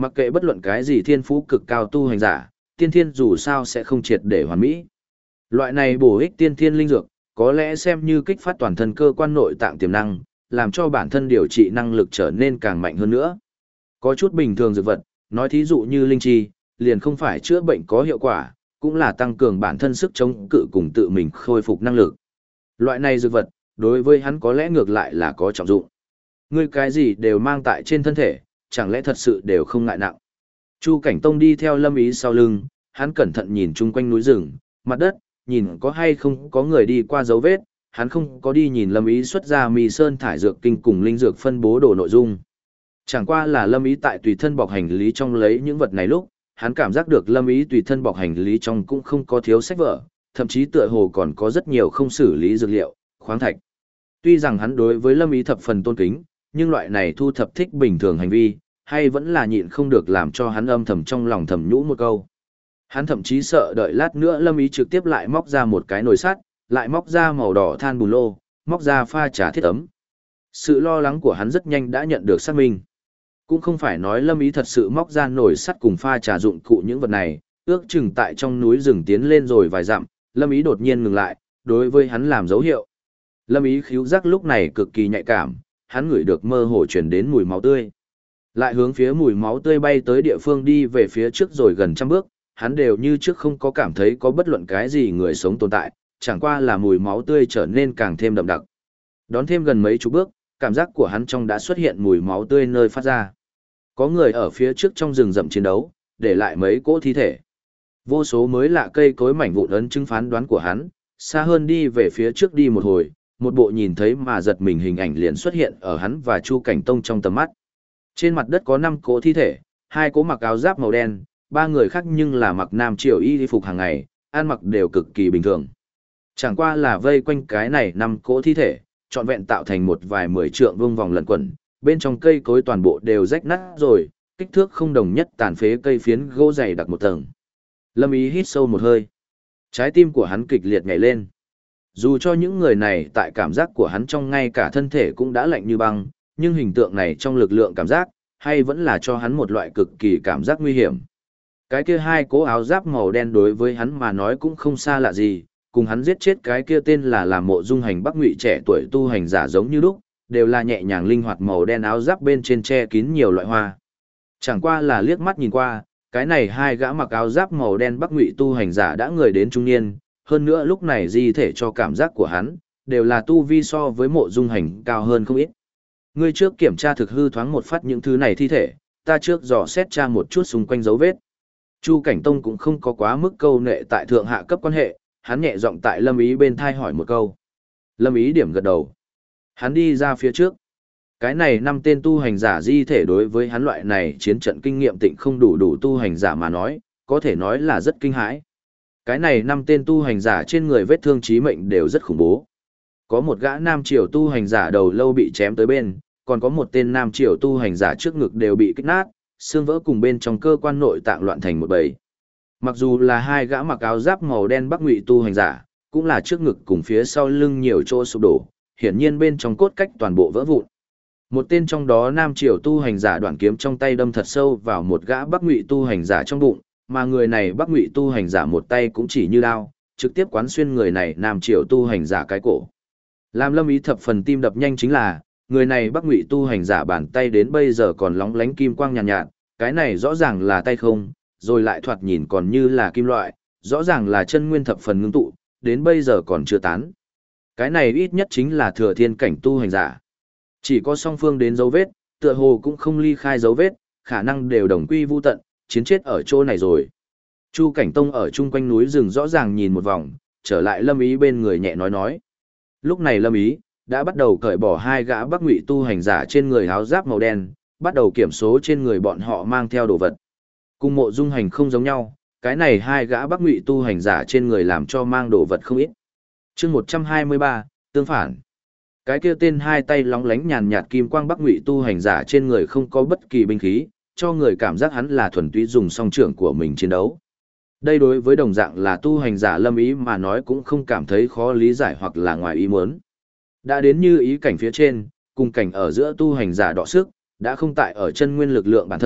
Mặc kệ bất luận cái gì thiên phú cực cao tu hành giả, tiên thiên dù sao sẽ không triệt để hoàn mỹ. Loại này bổ ích tiên thiên linh dược, có lẽ xem như kích phát toàn thân cơ quan nội tạng tiềm năng, làm cho bản thân điều trị năng lực trở nên càng mạnh hơn nữa. Có chút bình thường dược vật, nói thí dụ như linh chi, liền không phải chữa bệnh có hiệu quả, cũng là tăng cường bản thân sức chống cự cùng tự mình khôi phục năng lực. Loại này dược vật, đối với hắn có lẽ ngược lại là có trọng dụng. Ngươi cái gì đều mang tại trên thân thể, chẳng lẽ thật sự đều không ngại nặng. Chu Cảnh Tông đi theo Lâm Ý sau lưng, hắn cẩn thận nhìn chung quanh núi rừng, mặt đất, nhìn có hay không có người đi qua dấu vết, hắn không có đi nhìn Lâm Ý xuất ra mì sơn thải dược kinh cùng linh dược phân bố đồ nội dung. Chẳng qua là Lâm Ý tại tùy thân bọc hành lý trong lấy những vật này lúc, hắn cảm giác được Lâm Ý tùy thân bọc hành lý trong cũng không có thiếu sách vở, thậm chí tựa hồ còn có rất nhiều không xử lý dược liệu, khoáng thạch. Tuy rằng hắn đối với Lâm Ý thập phần tôn kính, nhưng loại này thu thập thích bình thường hành vi, hay vẫn là nhịn không được làm cho hắn âm thầm trong lòng thầm nhũ một câu. Hắn thậm chí sợ đợi lát nữa Lâm Ý trực tiếp lại móc ra một cái nồi sắt, lại móc ra màu đỏ than bùn lô, móc ra pha trà thiết ấm. Sự lo lắng của hắn rất nhanh đã nhận được xác minh. Cũng không phải nói Lâm Ý thật sự móc ra nồi sắt cùng pha trà dụng cụ những vật này, ước chừng tại trong núi rừng tiến lên rồi vài dặm, Lâm Ý đột nhiên ngừng lại, đối với hắn làm dấu hiệu. Lâm Ý khíu giác lúc này cực kỳ nhạy cảm, hắn ngửi được mơ hồ truyền đến mùi máu tươi. Lại hướng phía mùi máu tươi bay tới địa phương đi về phía trước rồi gần trăm bước, hắn đều như trước không có cảm thấy có bất luận cái gì người sống tồn tại, chẳng qua là mùi máu tươi trở nên càng thêm đậm đặc. Đón thêm gần mấy chục bước, cảm giác của hắn trong đã xuất hiện mùi máu tươi nơi phát ra. Có người ở phía trước trong rừng rậm chiến đấu, để lại mấy cỗ thi thể. Vô số mới lạ cây cối mảnh vụn ấn chứng phán đoán của hắn, xa hơn đi về phía trước đi một hồi, một bộ nhìn thấy mà giật mình hình ảnh liền xuất hiện ở hắn và Chu Cảnh Tông trong tầm mắt. Trên mặt đất có 5 cỗ thi thể, 2 cỗ mặc áo giáp màu đen, 3 người khác nhưng là mặc nam triều y phục hàng ngày, ăn mặc đều cực kỳ bình thường. Chẳng qua là vây quanh cái này 5 cỗ thi thể, trọn vẹn tạo thành một vài 10 trượng vuông vòng lẩn quẩn, bên trong cây cối toàn bộ đều rách nát rồi, kích thước không đồng nhất tàn phế cây phiến gỗ dày đặc một tầng. Lâm Ý hít sâu một hơi. Trái tim của hắn kịch liệt nhảy lên. Dù cho những người này tại cảm giác của hắn trong ngay cả thân thể cũng đã lạnh như băng, nhưng hình tượng này trong lực lượng cảm giác, hay vẫn là cho hắn một loại cực kỳ cảm giác nguy hiểm. Cái kia 2 cố áo giáp màu đen đối với hắn mà nói cũng không xa lạ gì, cùng hắn giết chết cái kia tên là Mộ Dung Hành Bắc Ngụy trẻ tuổi tu hành giả giống như lúc, đều là nhẹ nhàng linh hoạt màu đen áo giáp bên trên che kín nhiều loại hoa. Chẳng qua là liếc mắt nhìn qua, cái này 2 gã mặc áo giáp màu đen Bắc Ngụy tu hành giả đã người đến trung niên, hơn nữa lúc này di thể cho cảm giác của hắn, đều là tu vi so với Mộ Dung Hành cao hơn không ít. Ngươi trước kiểm tra thực hư thoáng một phát những thứ này thi thể, ta trước dò xét tra một chút xung quanh dấu vết. Chu Cảnh Tông cũng không có quá mức câu nệ tại thượng hạ cấp quan hệ, hắn nhẹ giọng tại Lâm Ý bên thai hỏi một câu. Lâm Ý điểm gật đầu. Hắn đi ra phía trước. Cái này 5 tên tu hành giả di thể đối với hắn loại này chiến trận kinh nghiệm tịnh không đủ tu hành giả mà nói, có thể nói là rất kinh hãi. Cái này 5 tên tu hành giả trên người vết thương chí mệnh đều rất khủng bố. Có một gã nam triều tu hành giả đầu lâu bị chém tới bên, còn có một tên nam triều tu hành giả trước ngực đều bị kích nát, xương vỡ cùng bên trong cơ quan nội tạng loạn thành một bầy. Mặc dù là 2 gã mặc áo giáp màu đen Bắc Ngụy tu hành giả, cũng là trước ngực cùng phía sau lưng nhiều chỗ sụp đổ, hiển nhiên bên trong cốt cách toàn bộ vỡ vụn. Một tên trong đó nam triều tu hành giả đoạn kiếm trong tay đâm thật sâu vào một gã Bắc Ngụy tu hành giả trong bụng, mà người này Bắc Ngụy tu hành giả một tay cũng chỉ như đao, trực tiếp quán xuyên người này nam triều tu hành giả cái cổ. Làm Lâm Ý thập phần tim đập nhanh chính là, người này Bắc Ngụy tu hành giả bàn tay đến bây giờ còn lóng lánh kim quang nhàn nhạt, cái này rõ ràng là tay không, rồi lại thoạt nhìn còn như là kim loại, rõ ràng là chân nguyên thập phần ngưng tụ, đến bây giờ còn chưa tán. Cái này ít nhất chính là thừa thiên cảnh tu hành giả. Chỉ có song phương đến dấu vết, tựa hồ cũng không ly khai dấu vết, khả năng đều đồng quy vu tận, chiến chết ở chỗ này rồi. Chu Cảnh Tông ở chung quanh núi rừng rõ ràng nhìn một vòng, trở lại Lâm Ý bên người nhẹ nói. Lúc này Lâm Ý đã bắt đầu cởi bỏ 2 gã Bắc Ngụy tu hành giả trên người áo giáp màu đen, bắt đầu kiểm số trên người bọn họ mang theo đồ vật. Cùng Mộ Dung Hành không giống nhau, cái này 2 gã Bắc Ngụy tu hành giả trên người làm cho mang đồ vật không ít. Chương 123, tương phản. Cái kia tên 2 tay lóng lánh nhàn nhạt kim quang Bắc Ngụy tu hành giả trên người không có bất kỳ binh khí, cho người cảm giác hắn là thuần túy dùng song trưởng của mình chiến đấu. Đây đối với đồng dạng là tu hành giả Lâm Ý mà nói cũng không cảm thấy khó lý giải hoặc là ngoài ý muốn. Đã đến như ý cảnh phía trên, cùng cảnh ở giữa tu hành giả đọ sức, đã không tại ở chân nguyên lực lượng bản thân,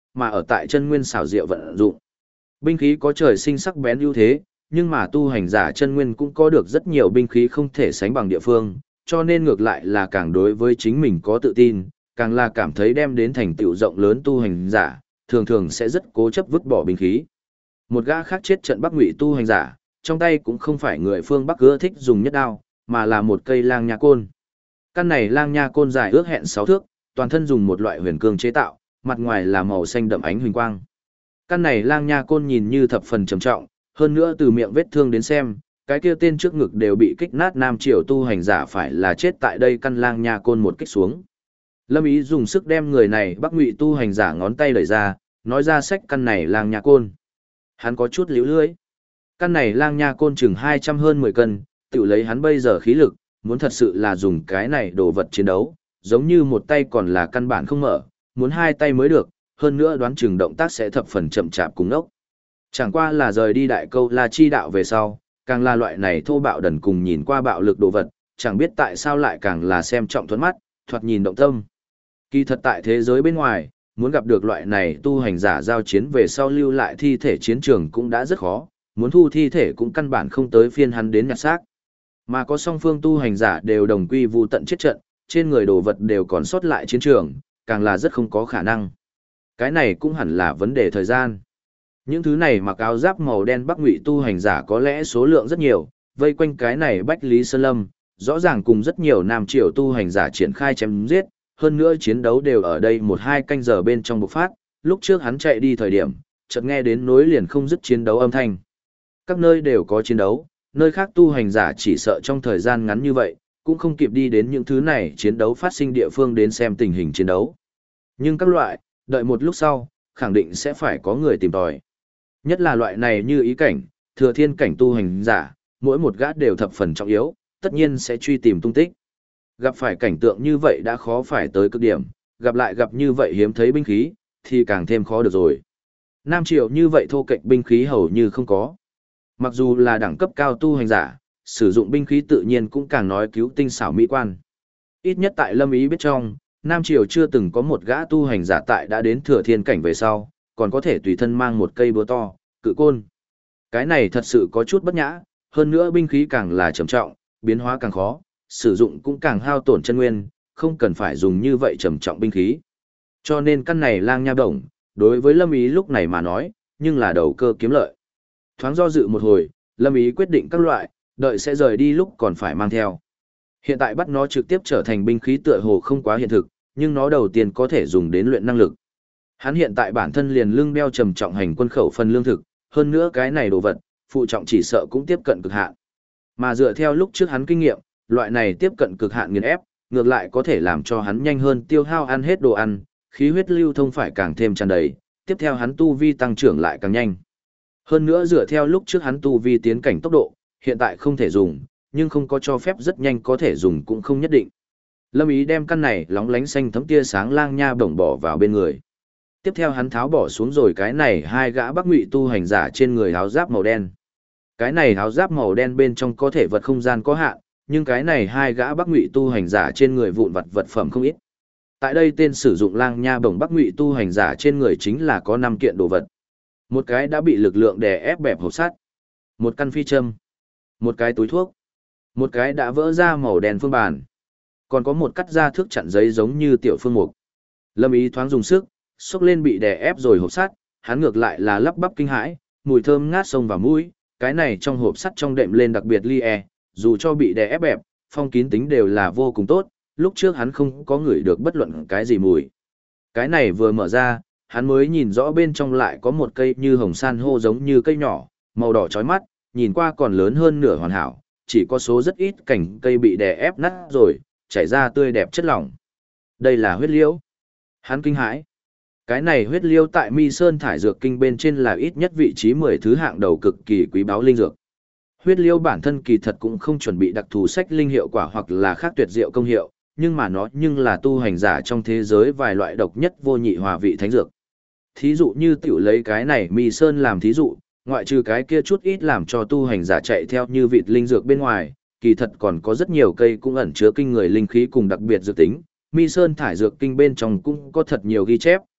mà ở tại chân nguyên xảo diệu vận dụng. Binh khí có trời sinh sắc bén ưu thế, nhưng mà tu hành giả chân nguyên cũng có được rất nhiều binh khí không thể sánh bằng địa phương, cho nên ngược lại là càng đối với chính mình có tự tin, càng là cảm thấy đem đến thành tựu rộng lớn tu hành giả, thường thường sẽ rất cố chấp vứt bỏ binh khí. Một gã khác chết trận Bắc Ngụy tu hành giả, trong tay cũng không phải người phương Bắc ưa thích dùng nhất đao, mà là một cây lang nha côn. Căn này lang nha côn dài ước hẹn 6 thước, toàn thân dùng một loại huyền cương chế tạo, mặt ngoài là màu xanh đậm ánh huỳnh quang. Căn này lang nha côn nhìn như thập phần trầm trọng, hơn nữa từ miệng vết thương đến xem, cái kia tên trước ngực đều bị kích nát nam triều tu hành giả phải là chết tại đây căn lang nha côn một kích xuống. Lâm Ý dùng sức đem người này Bắc Ngụy tu hành giả ngón tay đẩy ra, nói ra xách căn này lang nha côn. Hắn có chút liễu lưỡi. Căn này lang nha côn chừng 200 hơn 10 cân, tự lấy hắn bây giờ khí lực, muốn thật sự là dùng cái này đồ vật chiến đấu, giống như một tay còn là căn bản không mở, muốn hai tay mới được, hơn nữa đoán chừng động tác sẽ thập phần chậm chạp cùng ốc. Chẳng qua là rời đi đại câu La Chi đạo về sau, càng là loại này thô bạo đần cùng nhìn qua bạo lực đồ vật, chẳng biết tại sao lại càng là xem trọng thuẫn mắt, thoạt nhìn động tâm. Kỳ thật tại thế giới bên ngoài, muốn gặp được loại này tu hành giả giao chiến về sau lưu lại thi thể chiến trường cũng đã rất khó, muốn thu thi thể cũng căn bản không tới phiên hắn đến nhặt xác. Mà có song phương tu hành giả đều đồng quy vu tận chết trận, trên người đồ vật đều còn sót lại chiến trường, càng là rất không có khả năng. Cái này cũng hẳn là vấn đề thời gian. Những thứ này mặc áo giáp màu đen Bắc Ngụy tu hành giả có lẽ số lượng rất nhiều, vây quanh cái này Bách Lý Sơn Lâm, rõ ràng cùng rất nhiều Nam Triều tu hành giả triển khai chém giết, hơn nữa chiến đấu đều ở đây 1-2 canh giờ bên trong bộc phát, lúc trước hắn chạy đi thời điểm, chợt nghe đến nối liền không dứt chiến đấu âm thanh. Các nơi đều có chiến đấu, nơi khác tu hành giả chỉ sợ trong thời gian ngắn như vậy, cũng không kịp đi đến những thứ này chiến đấu phát sinh địa phương đến xem tình hình chiến đấu. Nhưng các loại, đợi một lúc sau, khẳng định sẽ phải có người tìm tòi. Nhất là loại này như ý cảnh, thừa thiên cảnh tu hành giả, mỗi một gã đều thập phần trọng yếu, tất nhiên sẽ truy tìm tung tích. Gặp phải cảnh tượng như vậy đã khó phải tới cực điểm, gặp như vậy hiếm thấy binh khí, thì càng thêm khó được rồi. Nam Triều như vậy thô kệch binh khí hầu như không có. Mặc dù là đẳng cấp cao tu hành giả, sử dụng binh khí tự nhiên cũng càng nói cứu tinh xảo mỹ quan. Ít nhất tại Lâm Ý biết trong, Nam Triều chưa từng có một gã tu hành giả tại đã đến thừa thiên cảnh về sau, còn có thể tùy thân mang một cây búa to, cự côn. Cái này thật sự có chút bất nhã, hơn nữa binh khí càng là trầm trọng, biến hóa càng khó, sử dụng cũng càng hao tổn chân nguyên, không cần phải dùng như vậy trầm trọng binh khí. Cho nên căn này lang nha bổng, đối với Lâm Ý lúc này mà nói, nhưng là đầu cơ kiếm lợi. Thoáng do dự một hồi, Lâm Ý quyết định các loại, đợi sẽ rời đi lúc còn phải mang theo. Hiện tại bắt nó trực tiếp trở thành binh khí tựa hồ không quá hiện thực, nhưng nó đầu tiên có thể dùng đến luyện năng lực. Hắn hiện tại bản thân liền lưng đeo trầm trọng hành quân khẩu phần lương thực, hơn nữa cái này đồ vật, phụ trọng chỉ sợ cũng tiếp cận cực hạn. Mà dựa theo lúc trước hắn kinh nghiệm, loại này tiếp cận cực hạn nghiền ép, ngược lại có thể làm cho hắn nhanh hơn tiêu hao ăn hết đồ ăn, khí huyết lưu thông phải càng thêm tràn đầy, tiếp theo hắn tu vi tăng trưởng lại càng nhanh. Hơn nữa dựa theo lúc trước hắn tu vi tiến cảnh tốc độ, hiện tại không thể dùng, nhưng không có cho phép rất nhanh có thể dùng cũng không nhất định. Lâm Ý đem căn này lóng lánh xanh thấm tia sáng lang nha bổng bỏ vào bên người. Tiếp theo hắn tháo bỏ xuống rồi cái này hai gã Bắc Ngụy tu hành giả trên người áo giáp màu đen. Cái này áo giáp màu đen bên trong có thể vật không gian có hạn, nhưng cái này hai gã Bắc Ngụy tu hành giả trên người vụn vặt vật phẩm không ít. Tại đây tên sử dụng lang nha bổng Bắc Ngụy tu hành giả trên người chính là có 5 kiện đồ vật. Một cái đã bị lực lượng đè ép bẹp hộp sắt, một căn phi châm, một cái túi thuốc, một cái đã vỡ ra màu đen phương bàn, còn có một cắt ra thước chặn giấy giống như tiểu phương mục. Lâm Ý thoáng dùng sức, xốc lên bị đè ép rồi hộp sắt, hắn ngược lại là lắp bắp kinh hãi, mùi thơm ngát xông vào mũi, cái này trong hộp sắt trong đệm lên đặc biệt li dù cho bị đè ép bẹp, phong kín tính đều là vô cùng tốt, lúc trước hắn không có ngửi được bất luận cái gì mùi. Cái này vừa mở ra, hắn mới nhìn rõ bên trong lại có một cây như hồng san hô giống như cây nhỏ, màu đỏ chói mắt, nhìn qua còn lớn hơn nửa hoàn hảo, chỉ có số rất ít cành cây bị đè ép nát rồi, chảy ra tươi đẹp chất lỏng. Đây là huyết liễu. Hắn kinh hãi. Cái này huyết liễu tại Mi Sơn thải dược kinh bên trên là ít nhất vị trí 10 thứ hạng đầu cực kỳ quý báu linh dược. Huyết liễu bản thân kỳ thật cũng không chuẩn bị đặc thù sách linh hiệu quả hoặc là khác tuyệt diệu công hiệu, nhưng mà nó nhưng là tu hành giả trong thế giới vài loại độc nhất vô nhị hòa vị thánh dược. Thí dụ như tiểu lấy cái này Mi Sơn làm thí dụ, ngoại trừ cái kia chút ít làm cho tu hành giả chạy theo như vịt linh dược bên ngoài, kỳ thật còn có rất nhiều cây cũng ẩn chứa kinh người linh khí cùng đặc biệt dược tính. Mi Sơn thải dược kinh bên trong cũng có thật nhiều ghi chép,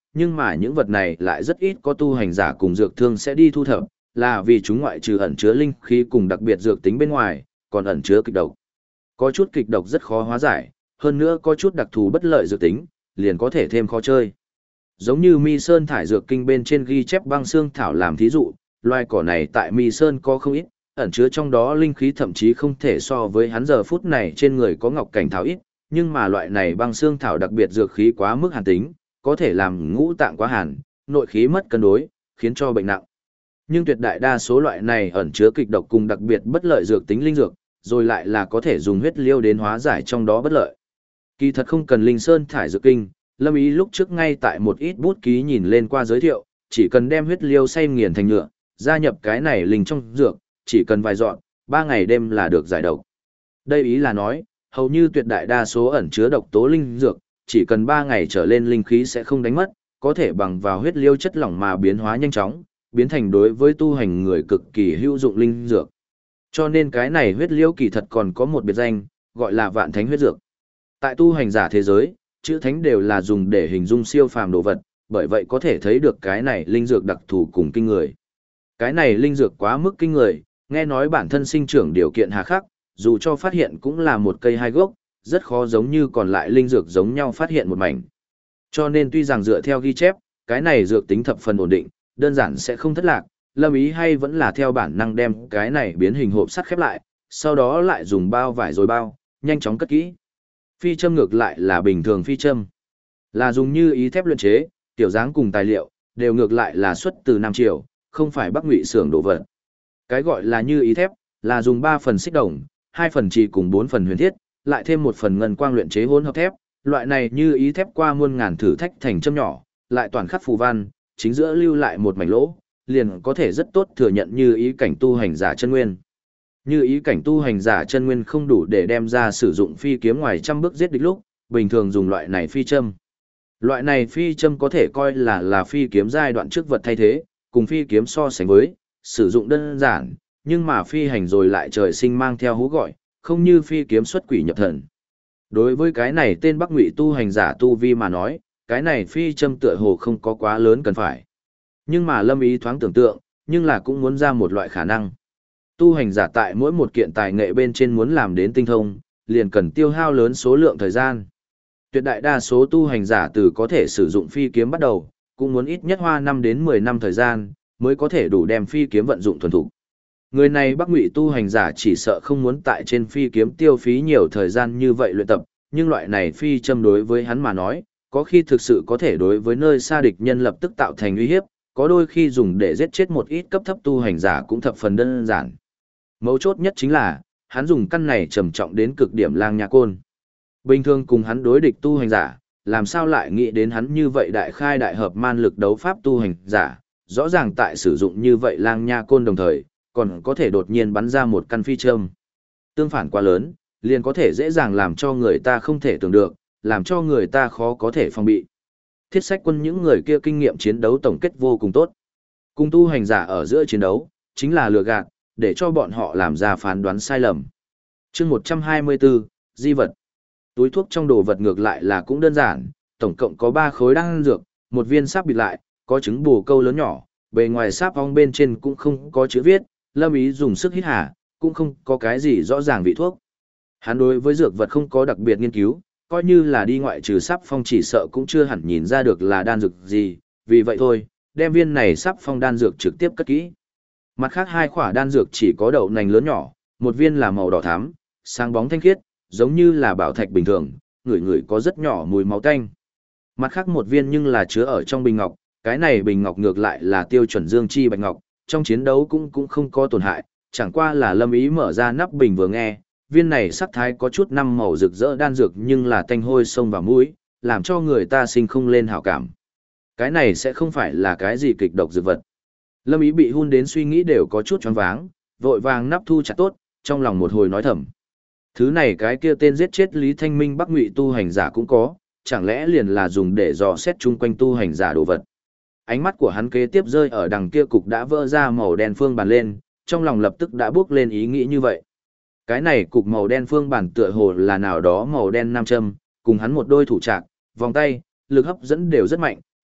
nhưng mà những vật này lại rất ít có tu hành giả cùng dược thương sẽ đi thu thập, là vì chúng ngoại trừ ẩn chứa linh khí cùng đặc biệt dược tính bên ngoài, còn ẩn chứa kịch độc. Có chút kịch độc rất khó hóa giải, hơn nữa có chút đặc thù bất lợi dược tính, liền có thể thêm khó chơi. Giống như Mi Sơn thải dược kinh bên trên ghi chép băng xương thảo làm thí dụ, loài cỏ này tại Mi Sơn có không ít, ẩn chứa trong đó linh khí thậm chí không thể so với hắn giờ phút này trên người có ngọc cảnh thảo ít, nhưng mà loại này băng xương thảo đặc biệt dược khí quá mức hàn tính, có thể làm ngũ tạng quá hàn, nội khí mất cân đối, khiến cho bệnh nặng. Nhưng tuyệt đại đa số loại này ẩn chứa kịch độc cùng đặc biệt bất lợi dược tính linh dược, rồi lại là có thể dùng huyết liêu đến hóa giải trong đó bất lợi. Kỳ thật không cần Linh Sơn thải dược kinh, Lâm Ý lúc trước ngay tại một ít bút ký nhìn lên qua giới thiệu, chỉ cần đem huyết liêu xay nghiền thành nhựa, gia nhập cái này linh trong dược, chỉ cần vài dọn, 3 ngày đêm là được giải độc. Đây ý là nói, hầu như tuyệt đại đa số ẩn chứa độc tố linh dược, chỉ cần 3 ngày trở lên linh khí sẽ không đánh mất, có thể bằng vào huyết liêu chất lỏng mà biến hóa nhanh chóng, biến thành đối với tu hành người cực kỳ hữu dụng linh dược. Cho nên cái này huyết liêu kỳ thật còn có một biệt danh, gọi là vạn thánh huyết dược. Tại tu hành giả thế giới, chữ thánh đều là dùng để hình dung siêu phàm đồ vật, bởi vậy có thể thấy được cái này linh dược đặc thù cùng kinh người. Cái này linh dược quá mức kinh người, nghe nói bản thân sinh trưởng điều kiện hà khắc, dù cho phát hiện cũng là một cây hai gốc, rất khó giống như còn lại linh dược giống nhau phát hiện một mảnh. Cho nên tuy rằng dựa theo ghi chép, cái này dược tính thập phần ổn định, đơn giản sẽ không thất lạc, Lâm Ý hay vẫn là theo bản năng đem cái này biến hình hộp sắt khép lại, sau đó lại dùng bao vải rồi bao, nhanh chóng cất kỹ. Phi châm ngược lại là bình thường phi châm, là dùng như ý thép luyện chế, tiểu dáng cùng tài liệu, đều ngược lại là xuất từ Nam Triều, không phải Bắc Ngụy xưởng đồ vật. Cái gọi là như ý thép, là dùng 3 phần xích đồng, 2 phần trì cùng 4 phần huyền thiết, lại thêm 1 phần ngân quang luyện chế hỗn hợp thép, loại này như ý thép qua muôn ngàn thử thách thành châm nhỏ, lại toàn khắc phù văn, chính giữa lưu lại một mảnh lỗ, liền có thể rất tốt thừa nhận như ý cảnh tu hành giả chân nguyên. Như ý cảnh tu hành giả chân nguyên không đủ để đem ra sử dụng phi kiếm ngoài trăm bước giết địch lúc, bình thường dùng loại này phi châm. Loại này phi châm có thể coi là phi kiếm giai đoạn trước vật thay thế, cùng phi kiếm so sánh với, sử dụng đơn giản, nhưng mà phi hành rồi lại trời sinh mang theo hú gọi, không như phi kiếm xuất quỷ nhập thần. Đối với cái này tên Bắc Ngụy tu hành giả tu vi mà nói, cái này phi châm tựa hồ không có quá lớn cần phải. Nhưng mà Lâm Ý thoáng tưởng tượng, nhưng là cũng muốn ra một loại khả năng. Tu hành giả tại mỗi một kiện tài nghệ bên trên muốn làm đến tinh thông, liền cần tiêu hao lớn số lượng thời gian. Tuyệt đại đa số tu hành giả từ có thể sử dụng phi kiếm bắt đầu, cũng muốn ít nhất hoa 5 đến 10 năm thời gian, mới có thể đủ đem phi kiếm vận dụng thuần thục. Người này Bắc Ngụy tu hành giả chỉ sợ không muốn tại trên phi kiếm tiêu phí nhiều thời gian như vậy luyện tập, nhưng loại này phi châm đối với hắn mà nói, có khi thực sự có thể đối với nơi xa địch nhân lập tức tạo thành uy hiếp, có đôi khi dùng để giết chết một ít cấp thấp tu hành giả cũng thập phần đơn giản. Mấu chốt nhất chính là, hắn dùng căn này trầm trọng đến cực điểm lang nha côn. Bình thường cùng hắn đối địch tu hành giả, làm sao lại nghĩ đến hắn như vậy đại khai đại hợp man lực đấu pháp tu hành giả, rõ ràng tại sử dụng như vậy lang nha côn đồng thời, còn có thể đột nhiên bắn ra một căn phi châm. Tương phản quá lớn, liền có thể dễ dàng làm cho người ta không thể tưởng được, làm cho người ta khó có thể phòng bị. Thiết Sách Quân những người kia kinh nghiệm chiến đấu tổng kết vô cùng tốt. Cùng tu hành giả ở giữa chiến đấu, chính là lừa gạt, để cho bọn họ làm ra phán đoán sai lầm. Chương 124, Di vật. Túi thuốc trong đồ vật ngược lại là cũng đơn giản, tổng cộng có 3 khối đan dược, một viên sáp bịt lại, có trứng bồ câu lớn nhỏ, bề ngoài sáp ong bên trên cũng không có chữ viết, Lâm Ý dùng sức hít hà, cũng không có cái gì rõ ràng vị thuốc. Hắn đối với dược vật không có đặc biệt nghiên cứu, coi như là đi ngoại trừ sáp phong chỉ sợ cũng chưa hẳn nhìn ra được là đan dược gì, vì vậy thôi, đem viên này sáp phong đan dược trực tiếp cất kỹ. Mặt khác 2 khỏa đan dược chỉ có đậu nành lớn nhỏ, một viên là màu đỏ thắm, sáng bóng thanh khiết, giống như là bảo thạch bình thường, ngửi ngửi có rất nhỏ mùi máu tanh. Mặt khác một viên nhưng là chứa ở trong bình ngọc, cái này bình ngọc ngược lại là tiêu chuẩn dương chi bạch ngọc, trong chiến đấu cũng không có tổn hại, chẳng qua là Lâm Ý mở ra nắp bình vừa nghe, viên này sắc thái có chút năm màu rực rỡ đan dược nhưng là tanh hôi xông vào mũi, làm cho người ta sinh không lên hảo cảm. Cái này sẽ không phải là cái gì kịch độc dược vật. Lâm Ý bị hun đến suy nghĩ đều có chút choáng váng, vội vàng nắp thu chặt tốt, trong lòng một hồi nói thầm. Thứ này cái kia tên giết chết Lý Thanh Minh Bắc Ngụy tu hành giả cũng có, chẳng lẽ liền là dùng để dò xét chung quanh tu hành giả đồ vật. Ánh mắt của hắn kế tiếp rơi ở đằng kia cục đã vỡ ra màu đen phương bàn lên, trong lòng lập tức đã bước lên ý nghĩ như vậy. Cái này cục màu đen phương bản tựa hồ là nào đó màu đen nam châm, cùng hắn một đôi thủ trạc, vòng tay, lực hấp dẫn đều rất mạnh,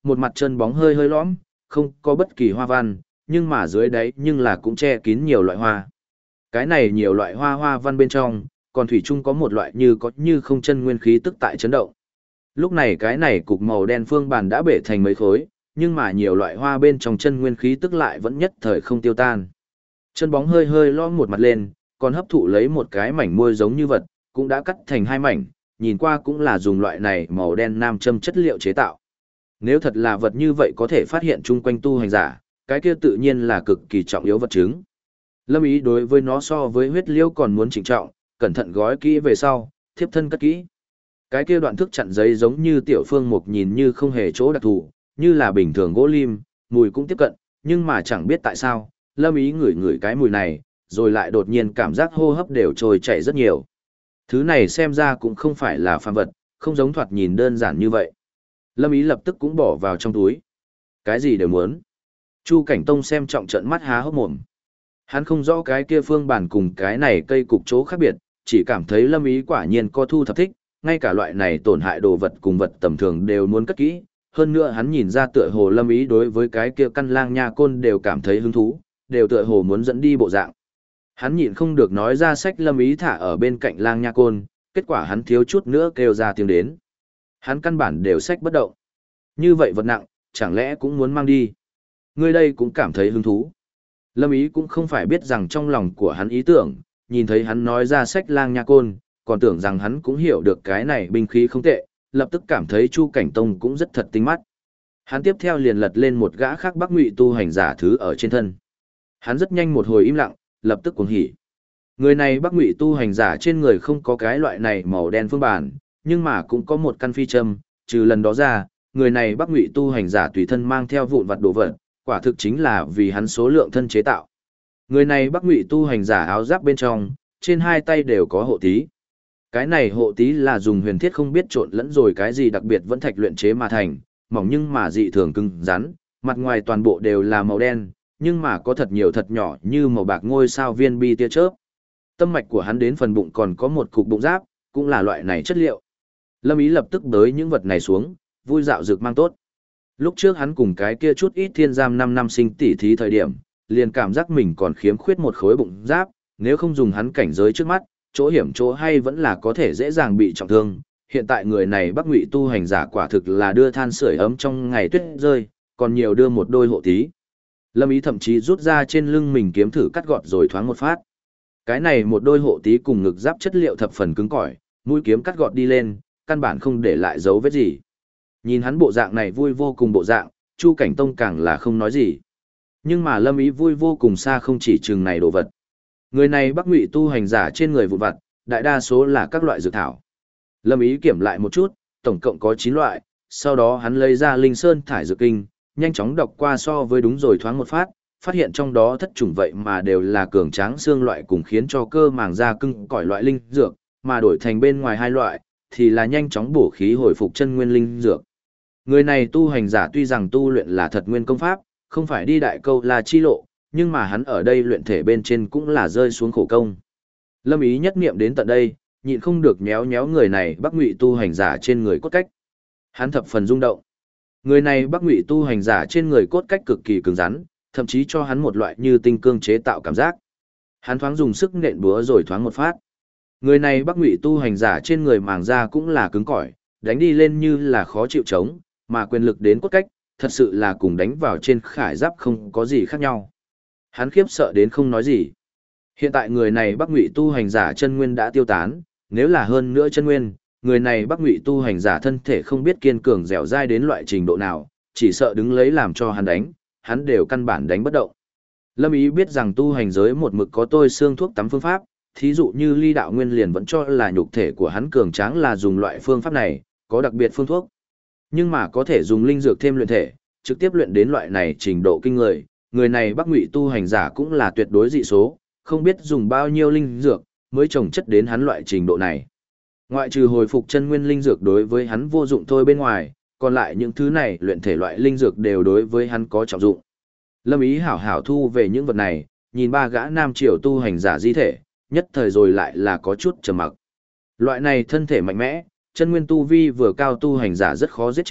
một mặt chân bóng hơi hơi lõm, không có bất kỳ hoa văn, nhưng mà dưới đáy nhưng là cũng che kín nhiều loại hoa. Cái này nhiều loại hoa văn bên trong, còn thủy chung có một loại như có như không chân nguyên khí tức tại chấn động. Lúc này cái này cục màu đen phương bàn đã bể thành mấy khối, nhưng mà nhiều loại hoa bên trong chân nguyên khí tức lại vẫn nhất thời không tiêu tan. Chân bóng hơi hơi lõm một mặt lên, còn hấp thụ lấy một cái mảnh môi giống như vật, cũng đã cắt thành hai mảnh, nhìn qua cũng là dùng loại này màu đen nam châm chất liệu chế tạo. Nếu thật là vật như vậy có thể phát hiện chung quanh tu hành giả, cái kia tự nhiên là cực kỳ trọng yếu vật chứng. Lâm Ý đối với nó so với huyết liêu còn muốn trịnh trọng, cẩn thận gói kỹ về sau, thiếp thân cất kỹ. Cái kia đoạn thức chặn giấy giống như tiểu phương mục nhìn như không hề chỗ đặc thù, như là bình thường gỗ lim, mùi cũng tiếp cận, nhưng mà chẳng biết tại sao, Lâm Ý ngửi ngửi cái mùi này, rồi lại đột nhiên cảm giác hô hấp đều trôi chảy rất nhiều. Thứ này xem ra cũng không phải là phàm vật, không giống thoạt nhìn đơn giản như vậy. Lâm Ý lập tức cũng bỏ vào trong túi. Cái gì đều muốn. Chu Cảnh Tông xem trọng trận mắt há hốc mồm. Hắn không rõ cái kia phương bản cùng cái này cây cục chỗ khác biệt, chỉ cảm thấy Lâm Ý quả nhiên có thu thập thích, ngay cả loại này tổn hại đồ vật cùng vật tầm thường đều muốn cất kỹ. Hơn nữa hắn nhìn ra tựa hồ Lâm Ý đối với cái kia căn lang nha côn đều cảm thấy hứng thú, đều tựa hồ muốn dẫn đi bộ dạng. Hắn nhịn không được nói ra sách Lâm Ý thả ở bên cạnh lang nha côn, kết quả hắn thiếu chút nữa kêu ra tiếng đến. Hắn căn bản đều sách bất động. Như vậy vật nặng, chẳng lẽ cũng muốn mang đi. Người đây cũng cảm thấy hứng thú. Lâm Ý cũng không phải biết rằng trong lòng của hắn ý tưởng, nhìn thấy hắn nói ra sách lang nha côn, còn tưởng rằng hắn cũng hiểu được cái này binh khí không tệ, lập tức cảm thấy Chu Cảnh Tông cũng rất thật tinh mắt. Hắn tiếp theo liền lật lên một gã khác Bắc Ngụy tu hành giả thứ ở trên thân. Hắn rất nhanh một hồi im lặng, lập tức cuồng hỉ. Người này Bắc Ngụy tu hành giả trên người không có cái loại này màu đen phương bản, nhưng mà cũng có một căn phi châm, trừ lần đó ra, người này Bắc Ngụy tu hành giả tùy thân mang theo vụn vặt đồ vật, quả thực chính là vì hắn số lượng thân chế tạo. Người này Bắc Ngụy tu hành giả áo giáp bên trong, trên hai tay đều có hộ tí. Cái này hộ tí là dùng huyền thiết không biết trộn lẫn rồi cái gì đặc biệt vẫn thạch luyện chế mà thành, mỏng nhưng mà dị thường cứng rắn, mặt ngoài toàn bộ đều là màu đen, nhưng mà có thật nhiều thật nhỏ như màu bạc ngôi sao viên bi tia chớp. Tâm mạch của hắn đến phần bụng còn có một cục bụng giáp, cũng là loại này chất liệu. Lâm Ý lập tức đới những vật này xuống, vui dạo dược mang tốt. Lúc trước hắn cùng cái kia chút ít thiên giam 5 năm sinh tỉ thí thời điểm, liền cảm giác mình còn khiếm khuyết một khối bụng giáp, nếu không dùng hắn cảnh giới trước mắt, chỗ hiểm chỗ hay vẫn là có thể dễ dàng bị trọng thương. Hiện tại người này Bắc Ngụy tu hành giả quả thực là đưa than sưởi ấm trong ngày tuyết rơi, còn nhiều đưa một đôi hộ tí. Lâm Ý thậm chí rút ra trên lưng mình kiếm thử cắt gọt rồi thoáng một phát. Cái này một đôi hộ tí cùng ngực giáp chất liệu thập phần cứng cỏi, mũi kiếm cắt gọt đi lên, căn bản không để lại dấu vết gì. Nhìn hắn bộ dạng này vui vô cùng bộ dạng, Chu Cảnh Tông càng là không nói gì. Nhưng mà Lâm Ý vui vô cùng xa không chỉ chừng này đồ vật. Người này Bắc Ngụy tu hành giả trên người vụn vặt, đại đa số là các loại dược thảo. Lâm Ý kiểm lại một chút, tổng cộng có 9 loại, sau đó hắn lấy ra Linh Sơn thải dược kinh, nhanh chóng đọc qua so với đúng rồi thoáng một phát hiện trong đó thất chủng vậy mà đều là cường tráng xương loại cùng khiến cho cơ màng da cưng cỏi loại linh dược, mà đổi thành bên ngoài hai loại, thì là nhanh chóng bổ khí hồi phục chân nguyên linh dược. Người này tu hành giả tuy rằng tu luyện là thật nguyên công pháp, không phải đi đại câu là chi lộ, nhưng mà hắn ở đây luyện thể bên trên cũng là rơi xuống khổ công. Lâm Ý nhất niệm đến tận đây, nhịn không được nhéo nhéo người này Bắc Ngụy tu hành giả trên người cốt cách. Hắn thập phần rung động. Người này Bắc Ngụy tu hành giả trên người cốt cách cực kỳ cứng rắn, thậm chí cho hắn một loại như tinh cương chế tạo cảm giác. Hắn thoáng dùng sức nện búa rồi thoáng một phát. Người này Bắc Ngụy tu hành giả trên người màng da cũng là cứng cỏi, đánh đi lên như là khó chịu chống, mà quyền lực đến cốt cách, thật sự là cùng đánh vào trên khải giáp không có gì khác nhau. Hắn khiếp sợ đến không nói gì. Hiện tại người này Bắc Ngụy tu hành giả chân nguyên đã tiêu tán, nếu là hơn nữa chân nguyên, người này Bắc Ngụy tu hành giả thân thể không biết kiên cường dẻo dai đến loại trình độ nào, chỉ sợ đứng lấy làm cho hắn đánh, hắn đều căn bản đánh bất động. Lâm Ý biết rằng tu hành giới một mực có tôi xương thuốc tắm phương pháp, thí dụ như Ly Đạo Nguyên liền vẫn cho là nhục thể của hắn cường tráng là dùng loại phương pháp này, có đặc biệt phương thuốc. Nhưng mà có thể dùng linh dược thêm luyện thể, trực tiếp luyện đến loại này trình độ kinh người, người này Bắc Ngụy tu hành giả cũng là tuyệt đối dị số, không biết dùng bao nhiêu linh dược mới trồng chất đến hắn loại trình độ này. Ngoại trừ hồi phục chân nguyên linh dược đối với hắn vô dụng thôi bên ngoài, còn lại những thứ này luyện thể loại linh dược đều đối với hắn có trọng dụng. Lâm Ý hảo hảo thu về những vật này, nhìn ba gã nam triều tu hành giả di thể, nhất thời rồi lại là có chút trầm mặc. Loại này thân thể mạnh mẽ, chân nguyên tu vi vừa cao tu hành giả rất khó giết chết,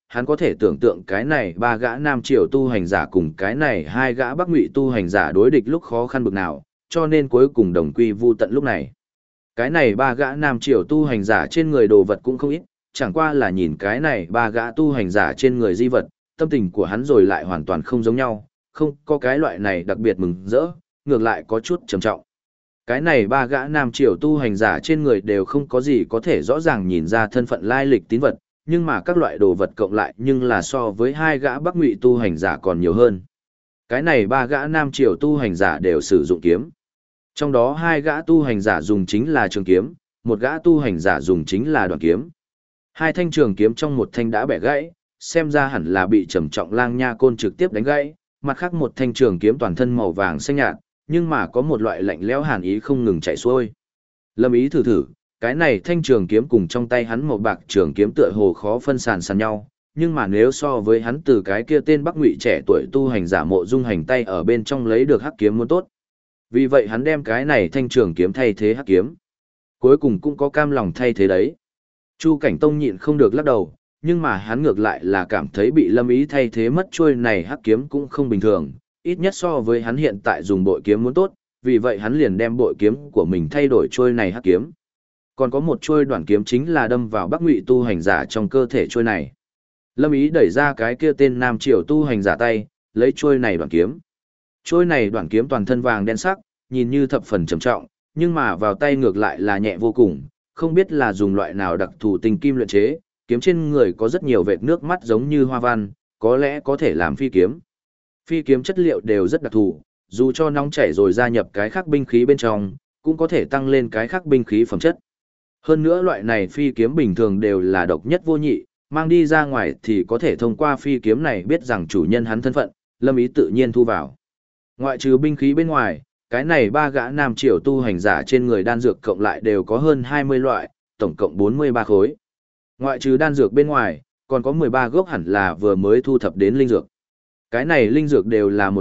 hắn có thể tưởng tượng cái này ba gã nam triều tu hành giả cùng cái này hai gã bắc ngụy tu hành giả đối địch lúc khó khăn bực nào, cho nên cuối cùng đồng quy vu tận lúc này. Cái này ba gã nam triều tu hành giả trên người đồ vật cũng không ít, chẳng qua là nhìn cái này ba gã tu hành giả trên người di vật, tâm tình của hắn rồi lại hoàn toàn không giống nhau, không có cái loại này đặc biệt mừng rỡ, ngược lại có chút trầm trọng. Cái này ba gã nam triều tu hành giả trên người đều không có gì có thể rõ ràng nhìn ra thân phận lai lịch tín vật, nhưng mà các loại đồ vật cộng lại nhưng là so với hai gã bắc ngụy tu hành giả còn nhiều hơn. Cái này ba gã nam triều tu hành giả đều sử dụng kiếm. Trong đó hai gã tu hành giả dùng chính là trường kiếm, một gã tu hành giả dùng chính là đoạn kiếm. Hai thanh trường kiếm trong một thanh đã bẻ gãy, xem ra hẳn là bị trầm trọng lang nha côn trực tiếp đánh gãy, mặt khác một thanh trường kiếm toàn thân màu vàng xanh nhạt, nhưng mà có một loại lạnh lẽo hàn ý không ngừng chạy xuôi. Lâm Ý thử thử, cái này thanh trường kiếm cùng trong tay hắn màu bạc trường kiếm tựa hồ khó phân sàn sàn nhau, nhưng mà nếu so với hắn từ cái kia tên Bắc Ngụy trẻ tuổi tu hành giả Mộ Dung Hành tay ở bên trong lấy được hắc kiếm muốn tốt. Vì vậy hắn đem cái này thanh trường kiếm thay thế hắc kiếm. Cuối cùng cũng có cam lòng thay thế đấy. Chu Cảnh Tông nhịn không được lắc đầu, nhưng mà hắn ngược lại là cảm thấy bị Lâm Ý thay thế mất chuôi này hắc kiếm cũng không bình thường, ít nhất so với hắn hiện tại dùng bội kiếm muốn tốt, vì vậy hắn liền đem bội kiếm của mình thay đổi chuôi này hắc kiếm. Còn có một chuôi đoạn kiếm chính là đâm vào Bắc Ngụy tu hành giả trong cơ thể chuôi này. Lâm Ý đẩy ra cái kia tên Nam Triều tu hành giả tay, lấy chuôi này đoạn kiếm. Chuôi này đoạn kiếm toàn thân vàng đen sắc, nhìn như thập phần trầm trọng, nhưng mà vào tay ngược lại là nhẹ vô cùng, không biết là dùng loại nào đặc thù tinh kim luyện chế, kiếm trên người có rất nhiều vệt nước mắt giống như hoa văn, có lẽ có thể làm phi kiếm. Phi kiếm chất liệu đều rất đặc thù, dù cho nóng chảy rồi gia nhập cái khác binh khí bên trong, cũng có thể tăng lên cái khác binh khí phẩm chất. Hơn nữa loại này phi kiếm bình thường đều là độc nhất vô nhị, mang đi ra ngoài thì có thể thông qua phi kiếm này biết rằng chủ nhân hắn thân phận, Lâm Ý tự nhiên thu vào. Ngoại trừ binh khí bên ngoài, cái này ba gã Nam Triều tu hành giả trên người đan dược cộng lại đều có hơn 20 loại, tổng cộng 43 khối. Ngoại trừ đan dược bên ngoài, còn có 13 gốc hẳn là vừa mới thu thập đến linh dược. Cái này linh dược đều là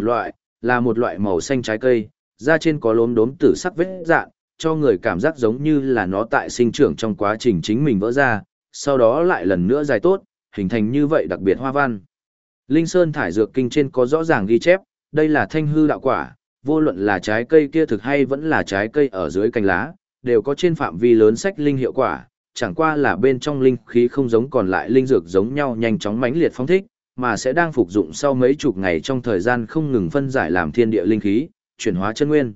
một loại màu xanh trái cây, da trên có lốm đốm tử sắc vết dạn, cho người cảm giác giống như là nó tại sinh trưởng trong quá trình chính mình vỡ ra, sau đó lại lần nữa dài tốt, hình thành như vậy đặc biệt hoa văn. Linh Sơn thải dược kinh trên có rõ ràng ghi chép, đây là thanh hư đạo quả, vô luận là trái cây kia thực hay vẫn là trái cây ở dưới cành lá, đều có trên phạm vi lớn sách linh hiệu quả, chẳng qua là bên trong linh khí không giống còn lại linh dược giống nhau nhanh chóng mãnh liệt phóng thích, mà sẽ đang phục dụng sau mấy chục ngày trong thời gian không ngừng phân giải làm thiên địa linh khí, chuyển hóa chân nguyên.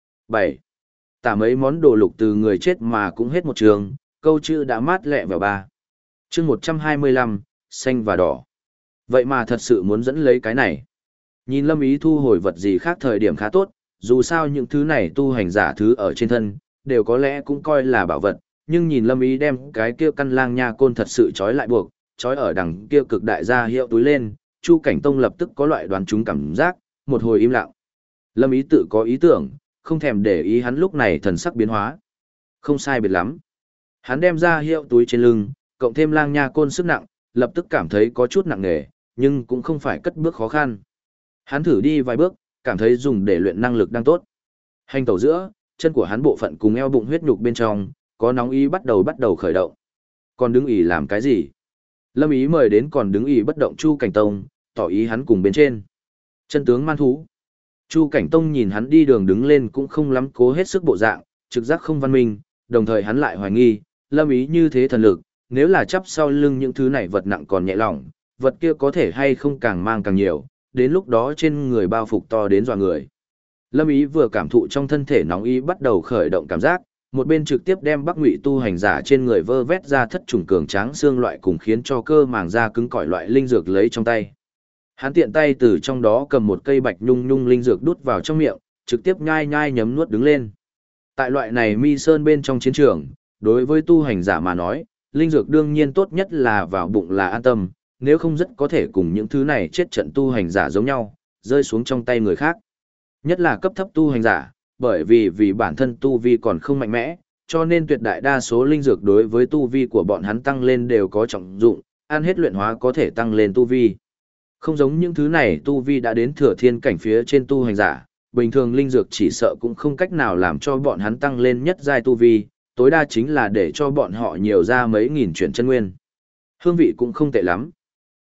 7. Tả mấy món đồ lục từ người chết mà cũng hết một trường, câu chữ đã mát lẹ vào ba. Chương 125, xanh và đỏ. Vậy mà thật sự muốn dẫn lấy cái này. Nhìn Lâm Ý thu hồi vật gì khác thời điểm khá tốt, dù sao những thứ này tu hành giả thứ ở trên thân, đều có lẽ cũng coi là bảo vật, nhưng nhìn Lâm Ý đem cái kia căn lang nha côn thật sự trói lại buộc, trói ở đằng kia cực đại gia hiệu túi lên, Chu Cảnh Tông lập tức có loại đoán trúng cảm giác, một hồi im lặng. Lâm Ý tự có ý tưởng, không thèm để ý hắn lúc này thần sắc biến hóa. Không sai biệt lắm. Hắn đem ra hiệu túi trên lưng, cộng thêm lang nha côn sức nặng, lập tức cảm thấy có chút nặng nề, nhưng cũng không phải cất bước khó khăn. Hắn thử đi vài bước, cảm thấy dùng để luyện năng lực đang tốt. Hành tẩu giữa, chân của hắn bộ phận cùng eo bụng huyết nhục bên trong, có nóng ý bắt đầu khởi động. Còn đứng ỉ làm cái gì? Lâm Ý mời đến còn đứng ỉ bất động Chu Cảnh Tông, tỏ ý hắn cùng bên trên. Chân tướng man thú. Chu Cảnh Tông nhìn hắn đi đường đứng lên cũng không lắm cố hết sức bộ dạng, trực giác không văn minh, đồng thời hắn lại hoài nghi, Lâm Ý như thế thần lực, nếu là chắp sau lưng những thứ này vật nặng còn nhẹ lỏng, vật kia có thể hay không càng mang càng nhiều, đến lúc đó trên người bao phục to đến dọa người. Lâm Ý vừa cảm thụ trong thân thể nóng ý bắt đầu khởi động cảm giác, một bên trực tiếp đem Bắc Ngụy tu hành giả trên người vơ vét ra thất trùng cường tráng xương loại cùng khiến cho cơ màng da cứng cỏi loại linh dược lấy trong tay. Hắn tiện tay từ trong đó cầm một cây bạch nhung nhung linh dược đút vào trong miệng, trực tiếp nhai nhai nhấm nuốt đứng lên. Tại loại này mi sơn bên trong chiến trường, đối với tu hành giả mà nói, linh dược đương nhiên tốt nhất là vào bụng là an tâm, nếu không rất có thể cùng những thứ này chết trận tu hành giả giống nhau, rơi xuống trong tay người khác. Nhất là cấp thấp tu hành giả, bởi vì bản thân tu vi còn không mạnh mẽ, cho nên tuyệt đại đa số linh dược đối với tu vi của bọn hắn tăng lên đều có trọng dụng, ăn hết luyện hóa có thể tăng lên tu vi. Không giống những thứ này tu vi đã đến thừa thiên cảnh phía trên tu hành giả, bình thường linh dược chỉ sợ cũng không cách nào làm cho bọn hắn tăng lên nhất giai tu vi, tối đa chính là để cho bọn họ nhiều ra mấy nghìn chuyển chân nguyên. Hương vị cũng không tệ lắm.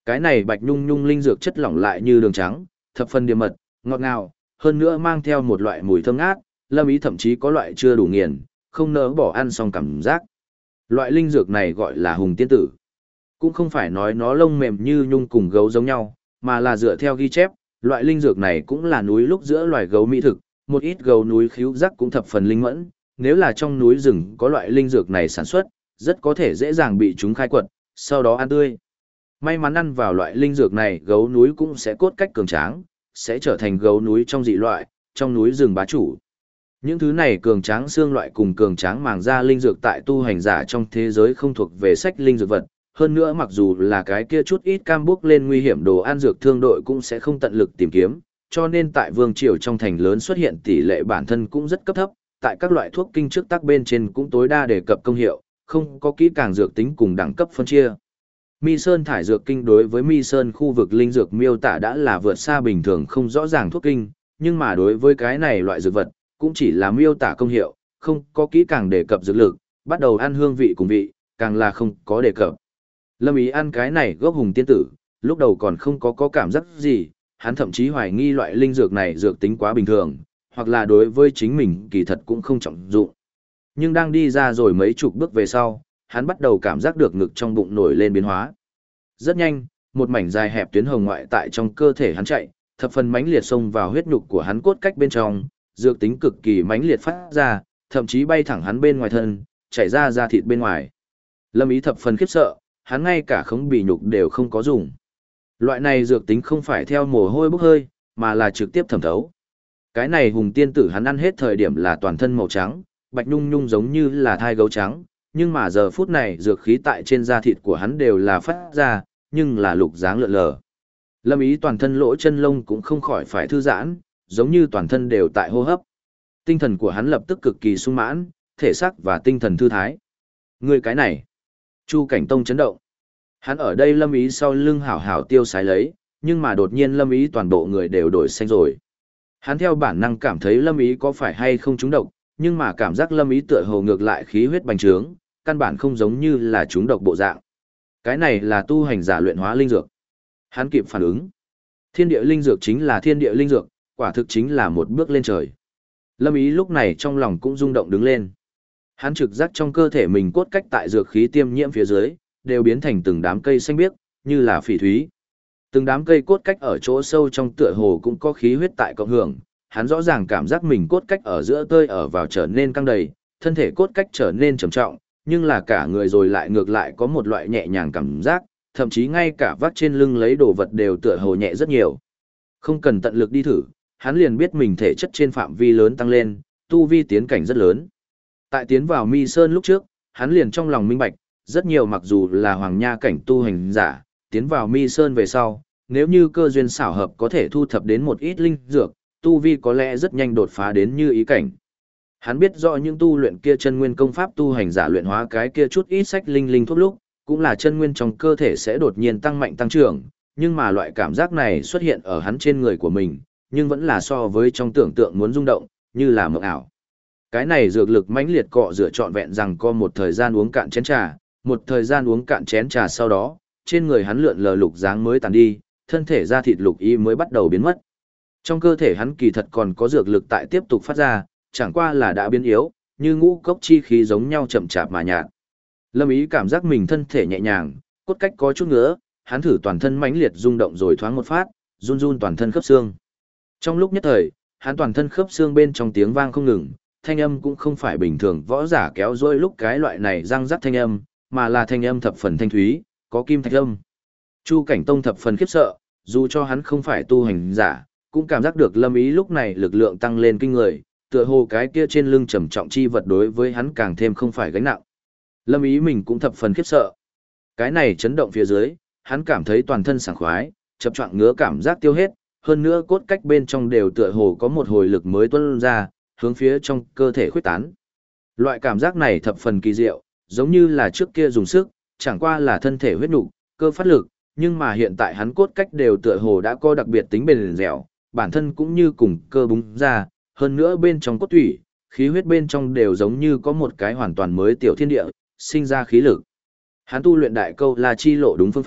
Cái này bạch nhung nhung linh dược chất lỏng lại như đường trắng, thập phần điềm mật, ngọt ngào, hơn nữa mang theo một loại mùi thơm ngát, Lâm Ý thậm chí có loại chưa đủ nghiền, không nỡ bỏ ăn xong cảm giác. Loại linh dược này gọi là hùng tiên tử. Cũng không phải nói nó lông mềm như nhung cùng gấu giống nhau, mà là dựa theo ghi chép, loại linh dược này cũng là núi lúc giữa loài gấu mỹ thực, một ít gấu núi khíu giác cũng thập phần linh mẫn, nếu là trong núi rừng có loại linh dược này sản xuất, rất có thể dễ dàng bị chúng khai quật, sau đó ăn tươi. May mắn ăn vào loại linh dược này, gấu núi cũng sẽ cốt cách cường tráng, sẽ trở thành gấu núi trong dị loại, trong núi rừng bá chủ. Những thứ này cường tráng xương loại cùng cường tráng màng da linh dược tại tu hành giả trong thế giới không thuộc về sách linh dược vật, hơn nữa mặc dù là cái kia chút ít cam bước lên nguy hiểm đồ ăn dược thương đội cũng sẽ không tận lực tìm kiếm, cho nên tại vương triều trong thành lớn xuất hiện tỷ lệ bản thân cũng rất cấp thấp, tại các loại thuốc kinh trước tác bên trên cũng tối đa đề cập công hiệu, không có kỹ càng dược tính cùng đẳng cấp phân chia. Mi Sơn thải dược kinh đối với Mi Sơn khu vực linh dược miêu tả đã là vượt xa bình thường không rõ ràng thuốc kinh, nhưng mà đối với cái này loại dược vật, cũng chỉ là miêu tả công hiệu, không có kỹ càng đề cập dược lực, bắt đầu ăn hương vị cùng vị, càng là không có đề cập. Lâm Ý ăn cái này gốc hùng tiên tử, lúc đầu còn không có cảm giác gì, hắn thậm chí hoài nghi loại linh dược này dược tính quá bình thường, hoặc là đối với chính mình kỳ thật cũng không trọng dụng. Nhưng đang đi ra rồi mấy chục bước về sau, hắn bắt đầu cảm giác được ngực trong bụng nổi lên biến hóa. Rất nhanh, một mảnh dài hẹp tuyến hồng ngoại tại trong cơ thể hắn chạy, thập phần mãnh liệt xông vào huyết nhục của hắn cốt cách bên trong, dược tính cực kỳ mãnh liệt phát ra, thậm chí bay thẳng hắn bên ngoài thân, chảy ra da thịt bên ngoài. Lâm Ý thập phần khiếp sợ, hắn ngay cả khống bì nhục đều không có dùng. Loại này dược tính không phải theo mồ hôi bốc hơi, mà là trực tiếp thẩm thấu. Cái này hùng tiên tử hắn ăn hết thời điểm là toàn thân màu trắng, bạch nhung nhung giống như là thai gấu trắng, nhưng mà giờ phút này dược khí tại trên da thịt của hắn đều là phát ra, nhưng là lục dáng lượn lờ. Lâm Ý toàn thân lỗ chân lông cũng không khỏi phải thư giãn, giống như toàn thân đều tại hô hấp. Tinh thần của hắn lập tức cực kỳ sung mãn, thể xác và tinh thần thư thái. Người cái này, Chu Cảnh Tông chấn động. Hắn ở đây Lâm Ý sau lưng hảo hảo tiêu sái lấy, nhưng mà đột nhiên Lâm Ý toàn bộ người đều đổi xanh rồi. Hắn theo bản năng cảm thấy Lâm Ý có phải hay không trúng độc, nhưng mà cảm giác Lâm Ý tựa hồ ngược lại khí huyết bành trướng, căn bản không giống như là trúng độc bộ dạng. Cái này là tu hành giả luyện hóa linh dược. Hắn kịp phản ứng. Thiên địa linh dược chính là thiên địa linh dược, quả thực chính là một bước lên trời. Lâm Ý lúc này trong lòng cũng rung động đứng lên. Hắn trực giác trong cơ thể mình cốt cách tại dược khí tiêm nhiễm phía dưới, đều biến thành từng đám cây xanh biếc, như là phỉ thúy. Từng đám cây cốt cách ở chỗ sâu trong tựa hồ cũng có khí huyết tại cộng hưởng, hắn rõ ràng cảm giác mình cốt cách ở giữa tơi ở vào trở nên căng đầy, thân thể cốt cách trở nên trầm trọng, nhưng là cả người rồi lại ngược lại có một loại nhẹ nhàng cảm giác, thậm chí ngay cả vác trên lưng lấy đồ vật đều tựa hồ nhẹ rất nhiều. Không cần tận lực đi thử, hắn liền biết mình thể chất trên phạm vi lớn tăng lên, tu vi tiến cảnh rất lớn. Tại tiến vào Mi Sơn lúc trước, hắn liền trong lòng minh bạch, rất nhiều mặc dù là hoàng nha cảnh tu hành giả, tiến vào Mi Sơn về sau, nếu như cơ duyên xảo hợp có thể thu thập đến một ít linh dược, tu vi có lẽ rất nhanh đột phá đến như ý cảnh. Hắn biết rõ những tu luyện kia chân nguyên công pháp tu hành giả luyện hóa cái kia chút ít sách linh thuốc lúc, cũng là chân nguyên trong cơ thể sẽ đột nhiên tăng mạnh tăng trưởng, nhưng mà loại cảm giác này xuất hiện ở hắn trên người của mình, nhưng vẫn là so với trong tưởng tượng muốn rung động, như là mộng ảo. Cái này dược lực mãnh liệt cọ rửa trọn vẹn rằng có một thời gian uống cạn chén trà, một thời gian uống cạn chén trà sau đó, trên người hắn lượn lờ lục dáng mới tàn đi, thân thể da thịt lục y mới bắt đầu biến mất. Trong cơ thể hắn kỳ thật còn có dược lực tại tiếp tục phát ra, chẳng qua là đã biến yếu, như ngũ cốc chi khí giống nhau chậm chạp mà nhạt. Lâm Ý cảm giác mình thân thể nhẹ nhàng, cốt cách có chút ngứa, hắn thử toàn thân mãnh liệt rung động rồi thoáng một phát, run run toàn thân khớp xương. Trong lúc nhất thời, hắn toàn thân khớp xương bên trong tiếng vang không ngừng, thanh âm cũng không phải bình thường võ giả kéo dôi lúc cái loại này răng rắc thanh âm, mà là thanh âm thập phần thanh thúy, có kim thạch âm. Chu Cảnh Tông thập phần khiếp sợ, dù cho hắn không phải tu hành giả, cũng cảm giác được Lâm Ý lúc này lực lượng tăng lên kinh người, tựa hồ cái kia trên lưng trầm trọng chi vật đối với hắn càng thêm không phải gánh nặng. Lâm Ý mình cũng thập phần khiếp sợ. Cái này chấn động phía dưới, hắn cảm thấy toàn thân sảng khoái, chập choạng ngứa cảm giác tiêu hết, hơn nữa cốt cách bên trong đều tựa hồ có một hồi lực mới tuôn ra, hướng phía trong cơ thể khuếch tán. Loại cảm giác này thập phần kỳ diệu, giống như là trước kia dùng sức, chẳng qua là thân thể huyết nục, cơ phát lực, nhưng mà hiện tại hắn cốt cách đều tựa hồ đã có đặc biệt tính bền dẻo, bản thân cũng như cùng cơ búng ra, hơn nữa bên trong cốt thủy, khí huyết bên trong đều giống như có một cái hoàn toàn mới tiểu thiên địa, sinh ra khí lực. Hắn tu luyện đại câu La Chi lộ đúng phương pháp,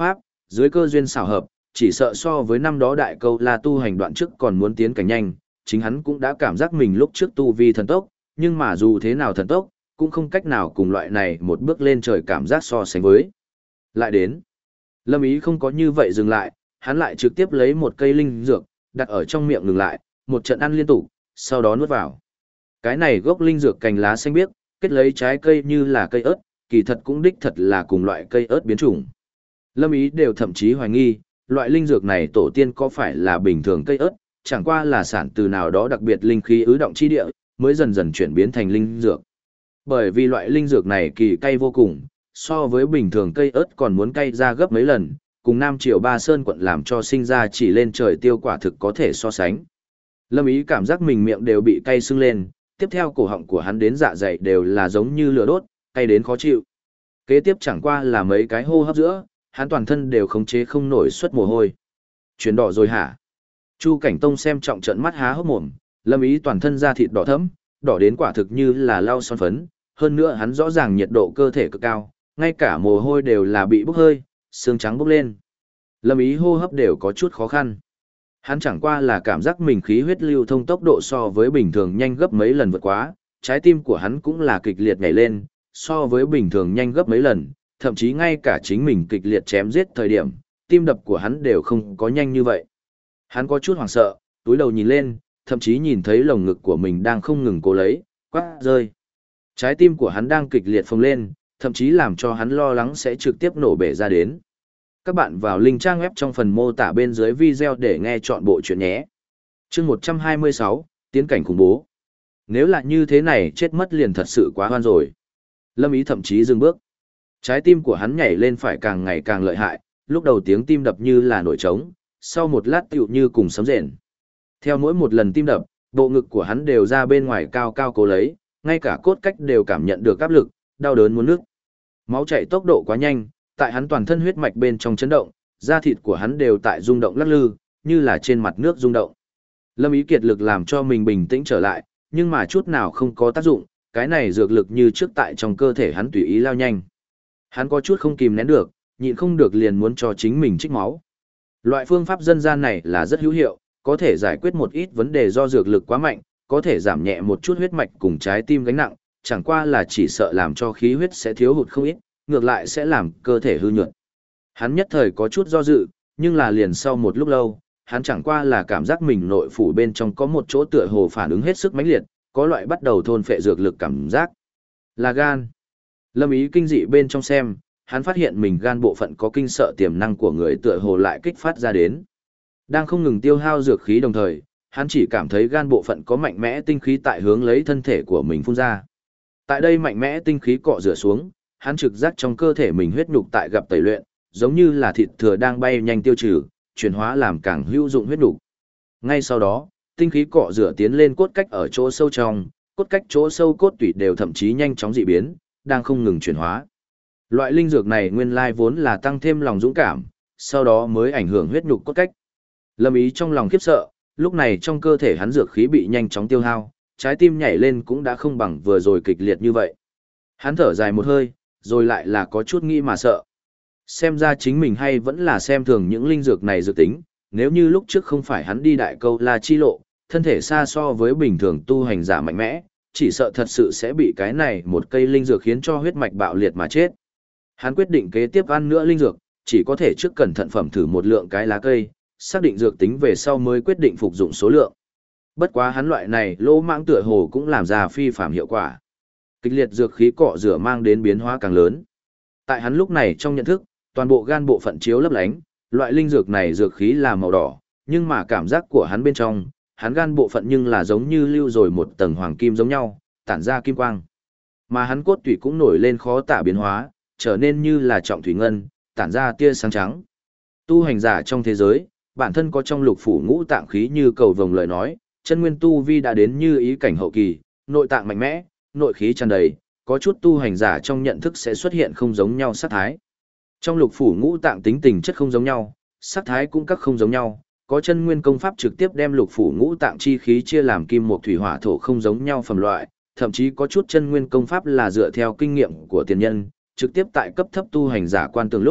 dưới cơ duyên xảo hợp, chỉ sợ so với năm đó đại câu la tu hành đoạn trước còn muốn tiến cảnh nhanh, chính hắn cũng đã cảm giác mình lúc trước tu vi thần tốc, nhưng mà dù thế nào thần tốc, cũng không cách nào cùng loại này một bước lên trời cảm giác so sánh với. Lại đến, Lâm Ý không có như vậy dừng lại, hắn lại trực tiếp lấy một cây linh dược, đặt ở trong miệng ngừng lại, một trận ăn liên tục, sau đó nuốt vào. Cái này gốc linh dược cành lá xanh biếc, kết lấy trái cây như là cây ớt, kỳ thật cũng đích thật là cùng loại cây ớt biến chủng. Lâm Ý đều thậm chí hoài nghi, loại linh dược này tổ tiên có phải là bình thường cây ớt, chẳng qua là sản từ nào đó đặc biệt linh khí ứ động chi địa, mới dần dần chuyển biến thành linh dược. Bởi vì loại linh dược này kỳ cay vô cùng, so với bình thường cây ớt còn muốn cay ra gấp mấy lần, cùng Nam Triều Ba Sơn quận làm cho sinh ra chỉ lên trời tiêu quả thực có thể so sánh. Lâm Ý cảm giác mình miệng đều bị cay sưng lên, tiếp theo cổ họng của hắn đến dạ dày đều là giống như lửa đốt, cay đến khó chịu. Kế tiếp chẳng qua là mấy cái hô hấp giữa, hắn toàn thân đều khống chế không nổi suất mồ hôi. Chuyển đỏ rồi hả? Chu Cảnh Tông xem trọng trận mắt há hốc mồm, Lâm Ý toàn thân da thịt đỏ thẫm, đỏ đến quả thực như là lau son phấn, hơn nữa hắn rõ ràng nhiệt độ cơ thể cực cao, ngay cả mồ hôi đều là bị bốc hơi, xương trắng bốc lên. Lâm Ý hô hấp đều có chút khó khăn. Hắn chẳng qua là cảm giác mình khí huyết lưu thông tốc độ so với bình thường nhanh gấp mấy lần vượt quá, trái tim của hắn cũng là kịch liệt nhảy lên, so với bình thường nhanh gấp mấy lần, thậm chí ngay cả chính mình kịch liệt chém giết thời điểm, tim đập của hắn đều không có nhanh như vậy. Hắn có chút hoảng sợ, túi đầu nhìn lên, thậm chí nhìn thấy lồng ngực của mình đang không ngừng cố lấy, quát rơi. Trái tim của hắn đang kịch liệt phồng lên, thậm chí làm cho hắn lo lắng sẽ trực tiếp nổ bể ra đến. Các bạn vào link trang web trong phần mô tả bên dưới video để nghe chọn bộ chuyện nhé. Chương 126, tiến cảnh khủng bố. Nếu là như thế này chết mất liền thật sự quá hoan rồi. Lâm Ý thậm chí dừng bước. Trái tim của hắn nhảy lên phải càng ngày càng lợi hại, lúc đầu tiếng tim đập như là nổi trống, sau một lát tựu như cùng sấm rền. Theo mỗi một lần tim đập, bộ ngực của hắn đều ra bên ngoài cao cao cố lấy, ngay cả cốt cách đều cảm nhận được áp lực, đau đớn muốn nức. Máu chảy tốc độ quá nhanh, tại hắn toàn thân huyết mạch bên trong chấn động, da thịt của hắn đều tại rung động lắc lư, như là trên mặt nước rung động. Lâm Ý kiệt lực làm cho mình bình tĩnh trở lại, nhưng mà chút nào không có tác dụng, cái này dược lực như trước tại trong cơ thể hắn tùy ý lao nhanh. Hắn có chút không kìm nén được, nhịn không được liền muốn cho chính mình trích máu. Loại phương pháp dân gian này là rất hữu hiệu, có thể giải quyết một ít vấn đề do dược lực quá mạnh, có thể giảm nhẹ một chút huyết mạch cùng trái tim gánh nặng, chẳng qua là chỉ sợ làm cho khí huyết sẽ thiếu hụt không ít, ngược lại sẽ làm cơ thể hư nhược. Hắn nhất thời có chút do dự, nhưng là liền sau một lúc lâu, hắn chẳng qua là cảm giác mình nội phủ bên trong có một chỗ tựa hồ phản ứng hết sức mãnh liệt, có loại bắt đầu thôn phệ dược lực cảm giác. Là gan. Lâm Ý kinh dị bên trong xem, hắn phát hiện mình gan bộ phận có kinh sợ tiềm năng của người tựa hồ lại kích phát ra đến. Đang không ngừng tiêu hao dược khí đồng thời, hắn chỉ cảm thấy gan bộ phận có mạnh mẽ tinh khí tại hướng lấy thân thể của mình phun ra. Tại đây mạnh mẽ tinh khí cọ rửa xuống, hắn trực giác trong cơ thể mình huyết nhục tại gặp tẩy luyện, giống như là thịt thừa đang bay nhanh tiêu trừ, chuyển hóa làm càng hữu dụng huyết nhục. Ngay sau đó, tinh khí cọ rửa tiến lên cốt cách ở chỗ sâu trong, cốt cách chỗ sâu cốt tủy đều thậm chí nhanh chóng dị biến, đang không ngừng chuyển hóa. Loại linh dược này nguyên lai vốn là tăng thêm lòng dũng cảm, sau đó mới ảnh hưởng huyết nhục cốt cách. Lâm Ý trong lòng khiếp sợ, lúc này trong cơ thể hắn dược khí bị nhanh chóng tiêu hao, trái tim nhảy lên cũng đã không bằng vừa rồi kịch liệt như vậy. Hắn thở dài một hơi, rồi lại là có chút nghĩ mà sợ. Xem ra chính mình hay vẫn là xem thường những linh dược này dự tính, nếu như lúc trước không phải hắn đi đại câu la chi lộ, thân thể xa so với bình thường tu hành giả mạnh mẽ, chỉ sợ thật sự sẽ bị cái này một cây linh dược khiến cho huyết mạch bạo liệt mà chết. Hắn quyết định kế tiếp ăn nữa linh dược, chỉ có thể trước cẩn thận phẩm thử một lượng cái lá cây, xác định dược tính về sau mới quyết định phục dụng số lượng. Bất quá hắn loại này lỗ mãng tựa hồ cũng làm ra phi phàm hiệu quả. Kịch liệt dược khí cọ rửa mang đến biến hóa càng lớn. Tại hắn lúc này trong nhận thức, toàn bộ gan bộ phận chiếu lấp lánh, loại linh dược này dược khí là màu đỏ, nhưng mà cảm giác của hắn bên trong, hắn gan bộ phận nhưng là giống như lưu rồi một tầng hoàng kim giống nhau, tản ra kim quang. Mà hắn cốt tủy cũng nổi lên khó tả biến hóa, trở nên như là trọng thủy ngân, tản ra tia sáng trắng. Tu hành giả trong thế giới, bản thân có trong lục phủ ngũ tạng khí như cầu vồng lời nói, chân nguyên tu vi đã đến như ý cảnh hậu kỳ, nội tạng mạnh mẽ, nội khí tràn đầy, có chút tu hành giả trong nhận thức sẽ xuất hiện không giống nhau sát thái. Trong lục phủ ngũ tạng tính tình chất không giống nhau, sát thái cũng các không giống nhau, có chân nguyên công pháp trực tiếp đem lục phủ ngũ tạng chi khí chia làm kim mộc thủy hỏa thổ không giống nhau phẩm loại, thậm chí có chút chân nguyên công pháp là dựa theo kinh nghiệm của tiền nhân, trực tiếp tại cấp thấp tu hành giả quan tưởng lúc,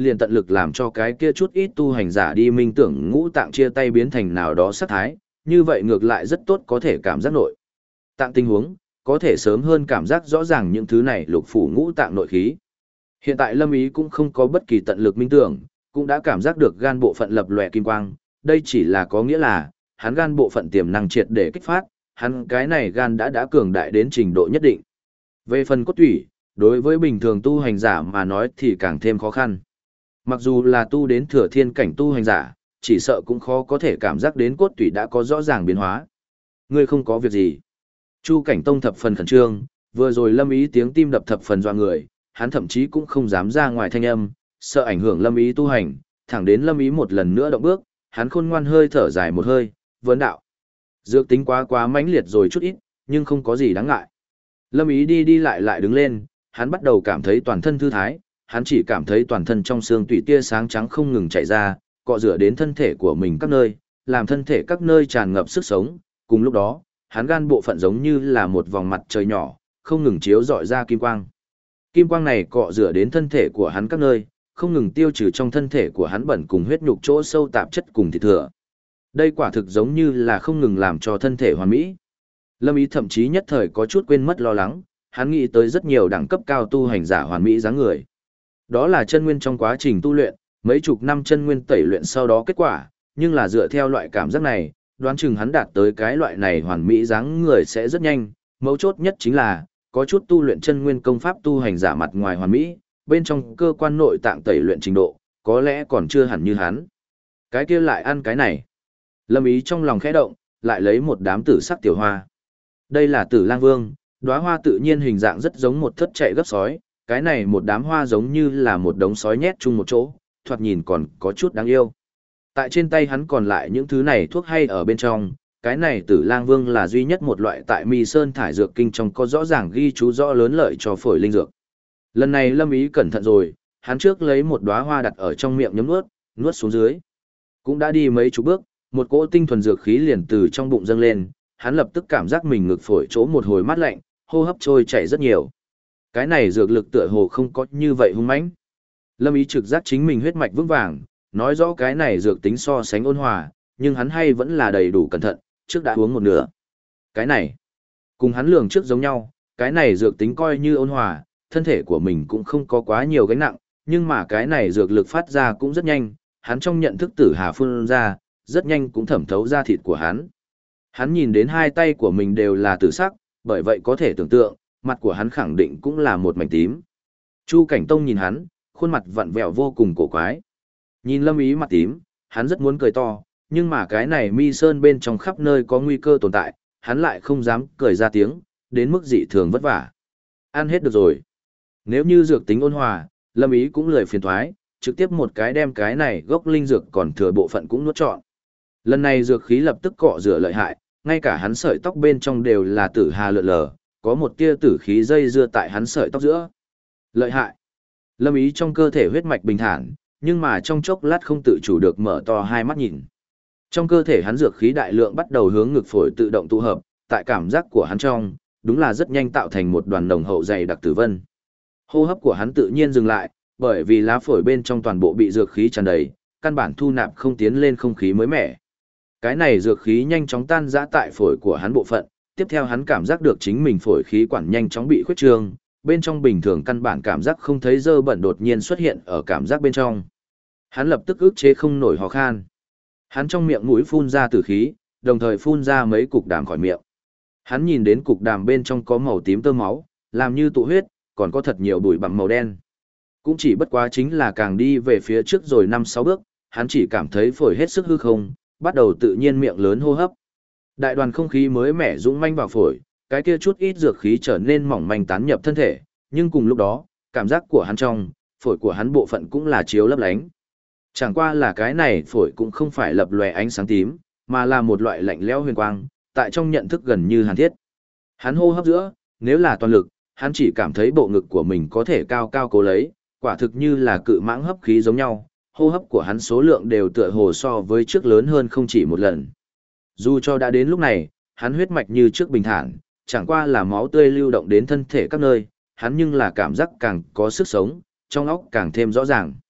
liền tận lực làm cho cái kia chút ít tu hành giả đi minh tưởng ngũ tạng chia tay biến thành nào đó sát thái, như vậy ngược lại rất tốt có thể cảm giác nội tạng tình huống, có thể sớm hơn cảm giác rõ ràng những thứ này lục phủ ngũ tạng nội khí. Hiện tại Lâm Ý cũng không có bất kỳ tận lực minh tưởng, cũng đã cảm giác được gan bộ phận lập lòe kim quang, đây chỉ là có nghĩa là, hắn gan bộ phận tiềm năng triệt để kích phát, hắn cái này gan đã cường đại đến trình độ nhất định. Về phần cốt tủy, đối với bình thường tu hành giả mà nói thì càng thêm khó khăn. Mặc dù là tu đến thừa thiên cảnh tu hành giả, chỉ sợ cũng khó có thể cảm giác đến cốt tủy đã có rõ ràng biến hóa. Ngươi không có việc gì. Chu Cảnh Tông thập phần khẩn trương, vừa rồi Lâm Ý tiếng tim đập thập phần dọa người, hắn thậm chí cũng không dám ra ngoài thanh âm, sợ ảnh hưởng Lâm Ý tu hành, thẳng đến Lâm Ý một lần nữa động bước, hắn khôn ngoan hơi thở dài một hơi, vấn đạo. Dược tính quá mãnh liệt rồi chút ít, nhưng không có gì đáng ngại. Lâm Ý đi lại đứng lên, hắn bắt đầu cảm thấy toàn thân thư thái, hắn chỉ cảm thấy toàn thân trong xương tủy tia sáng trắng không ngừng chạy ra, cọ rửa đến thân thể của mình các nơi, làm thân thể các nơi tràn ngập sức sống, cùng lúc đó, hắn gan bộ phận giống như là một vòng mặt trời nhỏ, không ngừng chiếu rọi ra kim quang. Kim quang này cọ rửa đến thân thể của hắn các nơi, không ngừng tiêu trừ trong thân thể của hắn bẩn cùng huyết nhục chỗ sâu tạp chất cùng thịt thừa. Đây quả thực giống như là không ngừng làm cho thân thể hoàn mỹ. Lâm Ý thậm chí nhất thời có chút quên mất lo lắng, hắn nghĩ tới rất nhiều đẳng cấp cao tu hành giả hoàn mỹ dáng người. Đó là chân nguyên trong quá trình tu luyện, mấy chục năm chân nguyên tẩy luyện sau đó kết quả, nhưng là dựa theo loại cảm giác này, đoán chừng hắn đạt tới cái loại này hoàn mỹ dáng người sẽ rất nhanh, mấu chốt nhất chính là, có chút tu luyện chân nguyên công pháp tu hành giả mặt ngoài hoàn mỹ, bên trong cơ quan nội tạng tẩy luyện trình độ, có lẽ còn chưa hẳn như hắn. Cái kia lại ăn cái này. Lâm Ý trong lòng khẽ động, lại lấy một đám tử sắc tiểu hoa. Đây là Tử Lang Vương, đóa hoa tự nhiên hình dạng rất giống một thất chạy gấp sói, cái này một đám hoa giống như là một đống sói nhét chung một chỗ, thoạt nhìn còn có chút đáng yêu. Tại trên tay hắn còn lại những thứ này thuốc hay ở bên trong, cái này Tử Lang Vương là duy nhất một loại tại Mi Sơn thải dược kinh trong có rõ ràng ghi chú rõ lớn lợi cho phổi linh dược. Lần này Lâm Ý cẩn thận rồi, hắn trước lấy một đóa hoa đặt ở trong miệng nhấm nuốt xuống dưới. Cũng đã đi mấy chục bước, một cỗ tinh thuần dược khí liền từ trong bụng dâng lên, hắn lập tức cảm giác mình ngực phổi chỗ một hồi mát lạnh, hô hấp trôi chảy rất nhiều. Cái này dược lực tựa hồ không có như vậy hung mãnh. Lâm Ý trực giác chính mình huyết mạch vững vàng, nói rõ cái này dược tính so sánh ôn hòa, nhưng hắn hay vẫn là đầy đủ cẩn thận, trước đã uống một nửa. Cái này, cùng hắn lường trước giống nhau, cái này dược tính coi như ôn hòa, thân thể của mình cũng không có quá nhiều gánh nặng, nhưng mà cái này dược lực phát ra cũng rất nhanh, hắn trong nhận thức tử hà phun ra, rất nhanh cũng thẩm thấu ra thịt của hắn. Hắn nhìn đến hai tay của mình đều là tử sắc, bởi vậy có thể tưởng tượng, mặt của hắn khẳng định cũng là một mảnh tím. Chu Cảnh Tông nhìn hắn, khuôn mặt vặn vẹo vô cùng cổ quái. Nhìn Lâm Ý mặt tím, hắn rất muốn cười to, nhưng mà cái này Mi Sơn bên trong khắp nơi có nguy cơ tồn tại, hắn lại không dám cười ra tiếng, đến mức dị thường vất vả. Ăn hết được rồi. Nếu như dược tính ôn hòa, Lâm Ý cũng lười phiền thoái, trực tiếp một cái đem cái này gốc linh dược còn thừa bộ phận cũng nuốt trọn. Lần này dược khí lập tức cọ rửa lợi hại, ngay cả hắn sợi tóc bên trong đều là tử hà lượn lờ, có một tia tử khí dây dưa tại hắn sợi tóc giữa. Lợi hại. Lâm Ý trong cơ thể huyết mạch bình thản, nhưng mà trong chốc lát không tự chủ được mở to hai mắt nhìn. Trong cơ thể hắn dược khí đại lượng bắt đầu hướng ngực phổi tự động tụ hợp, tại cảm giác của hắn trong, đúng là rất nhanh tạo thành một đoàn nồng hậu dày đặc tử vân. Hô hấp của hắn tự nhiên dừng lại, bởi vì lá phổi bên trong toàn bộ bị dược khí tràn đầy, căn bản thu nạp không tiến lên không khí mới mẻ. Cái này dược khí nhanh chóng tan rã tại phổi của hắn bộ phận, tiếp theo hắn cảm giác được chính mình phổi khí quản nhanh chóng bị khuyết trương, bên trong bình thường căn bản cảm giác không thấy dơ bẩn đột nhiên xuất hiện ở cảm giác bên trong. Hắn lập tức ức chế không nổi ho khan. Hắn trong miệng mũi phun ra tử khí, đồng thời phun ra mấy cục đàm khỏi miệng. Hắn nhìn đến cục đàm bên trong có màu tím tơ máu, làm như tụ huyết, còn có thật nhiều bụi bặm màu đen. Cũng chỉ bất quá chính là càng đi về phía trước rồi 5-6 bước, hắn chỉ cảm thấy phổi hết sức hư không, bắt đầu tự nhiên miệng lớn hô hấp. Đại đoàn không khí mới mẻ dũng manh vào phổi, cái kia chút ít dược khí trở nên mỏng manh tán nhập thân thể, nhưng cùng lúc đó, cảm giác của hắn trong, phổi của hắn bộ phận cũng là chiếu lấp lánh. Chẳng qua là cái này phổi cũng không phải lập lòe ánh sáng tím, mà là một loại lạnh lẽo huyền quang, tại trong nhận thức gần như hàn thiết. Hắn hô hấp giữa, nếu là toàn lực, hắn chỉ cảm thấy bộ ngực của mình có thể cao cao cố lấy, quả thực như là cự mãng hấp khí giống nhau, hô hấp của hắn số lượng đều tựa hồ so với trước lớn hơn không chỉ một lần. Dù cho đã đến lúc này, hắn huyết mạch như trước bình thản, chẳng qua là máu tươi lưu động đến thân thể các nơi, hắn nhưng là cảm giác càng có sức sống, trong óc càng thêm rõ ràng.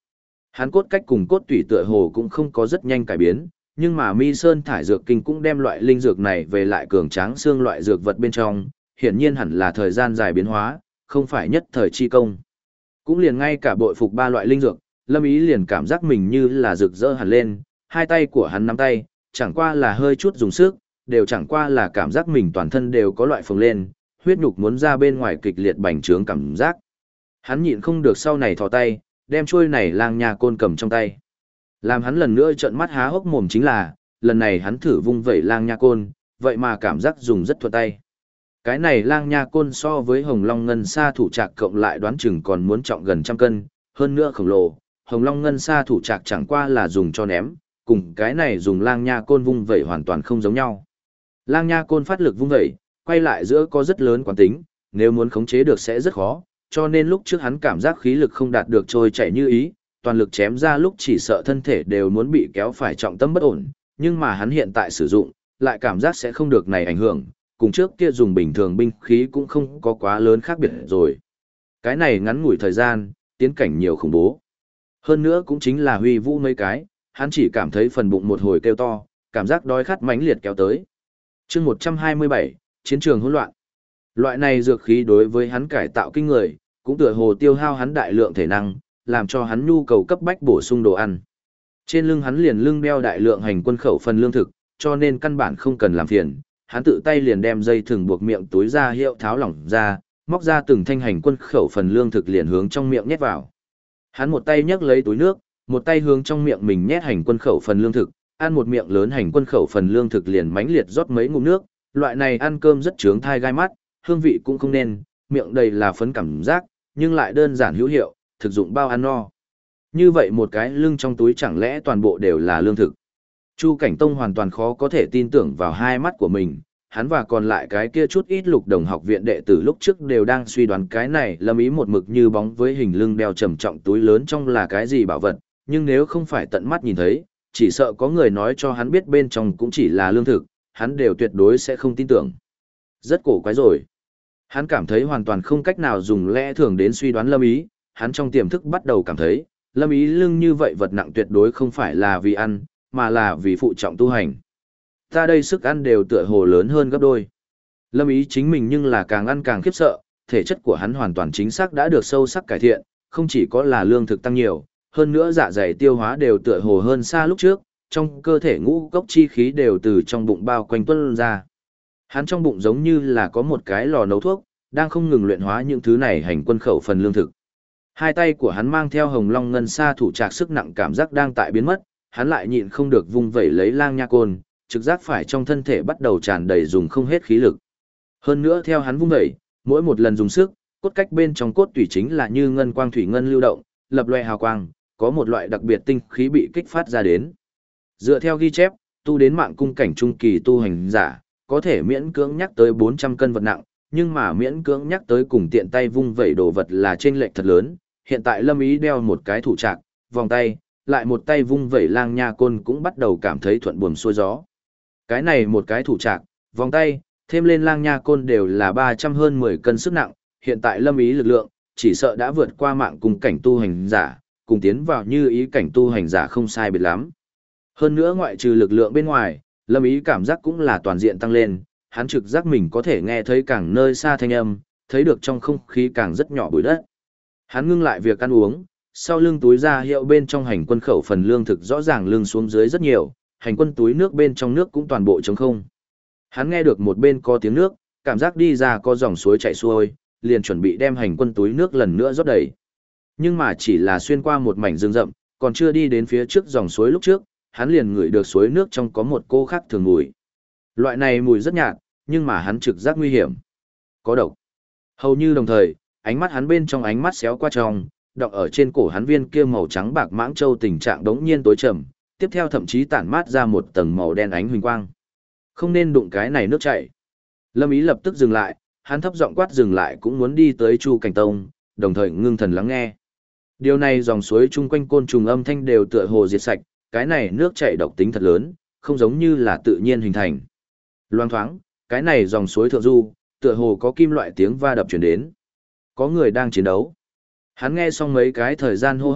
Hắn cốt cách cùng cốt tủy tựa hồ cũng không có rất nhanh cải biến, nhưng mà Mi Sơn thải dược kinh cũng đem loại linh dược này về lại cường tráng xương loại dược vật bên trong, hiển nhiên hẳn là thời gian dài biến hóa, không phải nhất thời chi công. Cũng liền ngay cả bội phục ba loại linh dược, Lâm Ý liền cảm giác mình như là rực rỡ hẳn lên, hai tay của hắn nắm tay, chẳng qua là hơi chút dùng sức, đều chẳng qua là cảm giác mình toàn thân đều có loại phồng lên, huyết nhục muốn ra bên ngoài kịch liệt bành trướng cảm giác. Hắn nhịn không được sau này thò tay, đem chuôi này lang nha côn cầm trong tay. Làm hắn lần nữa trợn mắt há hốc mồm chính là, lần này hắn thử vung vẩy lang nha côn, vậy mà cảm giác dùng rất thuận tay. Cái này lang nha côn so với Hồng Long Ngân Sa thủ trạc cộng lại đoán chừng còn muốn trọng gần trăm cân, hơn nữa khổng lồ. Hồng Long Ngân Sa thủ trạc chẳng qua là dùng cho ném, cùng cái này dùng lang nha côn vung vẩy hoàn toàn không giống nhau. Lang nha côn phát lực vung vẩy, quay lại giữa có rất lớn quán tính, nếu muốn khống chế được sẽ rất khó, cho nên lúc trước hắn cảm giác khí lực không đạt được trôi chảy như ý, toàn lực chém ra lúc chỉ sợ thân thể đều muốn bị kéo phải trọng tâm bất ổn, nhưng mà hắn hiện tại sử dụng, lại cảm giác sẽ không được này ảnh hưởng, cùng trước kia dùng bình thường binh khí cũng không có quá lớn khác biệt rồi. Cái này ngắn ngủi thời gian, tiến cảnh nhiều khủng bố. Hơn nữa cũng chính là huy vũ mấy cái, hắn chỉ cảm thấy phần bụng một hồi kêu to, cảm giác đói khát mãnh liệt kéo tới. Chương 127, chiến trường hỗn loạn. Loại này dược khí đối với hắn cải tạo kinh người, cũng tựa hồ tiêu hao hắn đại lượng thể năng, làm cho hắn nhu cầu cấp bách bổ sung đồ ăn. Trên lưng hắn liền lưng đeo đại lượng hành quân khẩu phần lương thực, cho nên căn bản không cần làm phiền, hắn tự tay liền đem dây thừng buộc miệng túi ra hiệu tháo lỏng ra, móc ra từng thanh hành quân khẩu phần lương thực liền hướng trong miệng nhét vào. Hắn một tay nhấc lấy túi nước, một tay hướng trong miệng mình nhét hành quân khẩu phần lương thực, ăn một miệng lớn hành quân khẩu phần lương thực liền mãnh liệt rót mấy ngụm nước, loại này ăn cơm rất chướng thai gai mắt, hương vị cũng không nên, miệng đầy là phấn cảm giác, nhưng lại đơn giản hữu hiệu, thực dụng bao ăn no. Như vậy một cái lưng trong túi chẳng lẽ toàn bộ đều là lương thực. Chu Cảnh Tông hoàn toàn khó có thể tin tưởng vào hai mắt của mình, hắn và còn lại cái kia chút ít lục đồng học viện đệ tử lúc trước đều đang suy đoán cái này Lâm Ý một mực như bóng với hình lưng đeo trầm trọng túi lớn trong là cái gì bảo vật, nhưng nếu không phải tận mắt nhìn thấy, chỉ sợ có người nói cho hắn biết bên trong cũng chỉ là lương thực, hắn đều tuyệt đối sẽ không tin tưởng. Rất cổ quái rồi. Hắn cảm thấy hoàn toàn không cách nào dùng lẽ thường đến suy đoán Lâm Ý, hắn trong tiềm thức bắt đầu cảm thấy, Lâm Ý lưng như vậy vật nặng tuyệt đối không phải là vì ăn, mà là vì phụ trọng tu hành. Ta đây sức ăn đều tựa hồ lớn hơn gấp đôi. Lâm Ý chính mình nhưng là càng ăn càng khiếp sợ, thể chất của hắn hoàn toàn chính xác đã được sâu sắc cải thiện, không chỉ có là lương thực tăng nhiều, hơn nữa dạ dày tiêu hóa đều tựa hồ hơn xa lúc trước, trong cơ thể ngũ cốc chi khí đều từ trong bụng bao quanh tuôn ra. Hắn trong bụng giống như là có một cái lò nấu thuốc, đang không ngừng luyện hóa những thứ này hành quân khẩu phần lương thực. Hai tay của hắn mang theo Hồng Long Ngân Sa thủ trạc sức nặng cảm giác đang tại biến mất, hắn lại nhịn không được vung vẩy lấy lang nha côn, trực giác phải trong thân thể bắt đầu tràn đầy dùng không hết khí lực. Hơn nữa theo hắn vung vẩy, mỗi một lần dùng sức, cốt cách bên trong cốt tủy chính là như ngân quang thủy ngân lưu động, lập loè hào quang, có một loại đặc biệt tinh khí bị kích phát ra đến. Dựa theo ghi chép, tu đến mạng cung cảnh trung kỳ tu hành giả, có thể miễn cưỡng nhắc tới 400 cân vật nặng, nhưng mà miễn cưỡng nhắc tới cùng tiện tay vung vẩy đồ vật là chênh lệch thật lớn. Hiện tại Lâm Ý đeo một cái thủ trạc, vòng tay, lại một tay vung vẩy lang nha côn cũng bắt đầu cảm thấy thuận buồm xuôi gió. Cái này một cái thủ trạc, vòng tay, thêm lên lang nha côn đều là 300 hơn 10 cân sức nặng, hiện tại Lâm Ý lực lượng, chỉ sợ đã vượt qua mạng cùng cảnh tu hành giả, cùng tiến vào như ý cảnh tu hành giả không sai biệt lắm. Hơn nữa ngoại trừ lực lượng bên ngoài, Lâm Ý cảm giác cũng là toàn diện tăng lên, hắn trực giác mình có thể nghe thấy càng nơi xa thanh âm, thấy được trong không khí càng rất nhỏ bụi đất. Hắn ngưng lại việc ăn uống, sau lưng túi ra hiệu bên trong hành quân khẩu phần lương thực rõ ràng lưng xuống dưới rất nhiều, hành quân túi nước bên trong nước cũng toàn bộ trống không. Hắn nghe được một bên có tiếng nước, cảm giác đi ra có dòng suối chảy xuôi, liền chuẩn bị đem hành quân túi nước lần nữa rót đầy. Nhưng mà chỉ là xuyên qua một mảnh rừng rậm, còn chưa đi đến phía trước dòng suối lúc trước, hắn liền ngửi được suối nước trong có một cô khác thường mùi. Loại này mùi rất nhạt, nhưng mà hắn trực giác nguy hiểm. Có độc. Hầu như đồng thời, ánh mắt hắn bên trong ánh mắt xéo qua trong, đọng ở trên cổ hắn viên kia màu trắng bạc mãng châu tình trạng đống nhiên tối trầm, tiếp theo thậm chí tản mát ra một tầng màu đen ánh huỳnh quang. Không nên đụng cái này nước chảy. Lâm Ý lập tức dừng lại, hắn thấp giọng quát dừng lại cũng muốn đi tới Chu Cảnh Tông, đồng thời ngưng thần lắng nghe. Điều này dòng suối chung quanh côn trùng âm thanh đều tựa hồ diệt sạch, cái này nước chảy độc tính thật lớn, không giống như là tự nhiên hình thành. Loang thoáng, cái này dòng suối thượng du, tựa hồ có kim loại tiếng va đập truyền đến. Có người đang chiến đấu. Hắn nghe xong mấy cái thời gian hô hấp,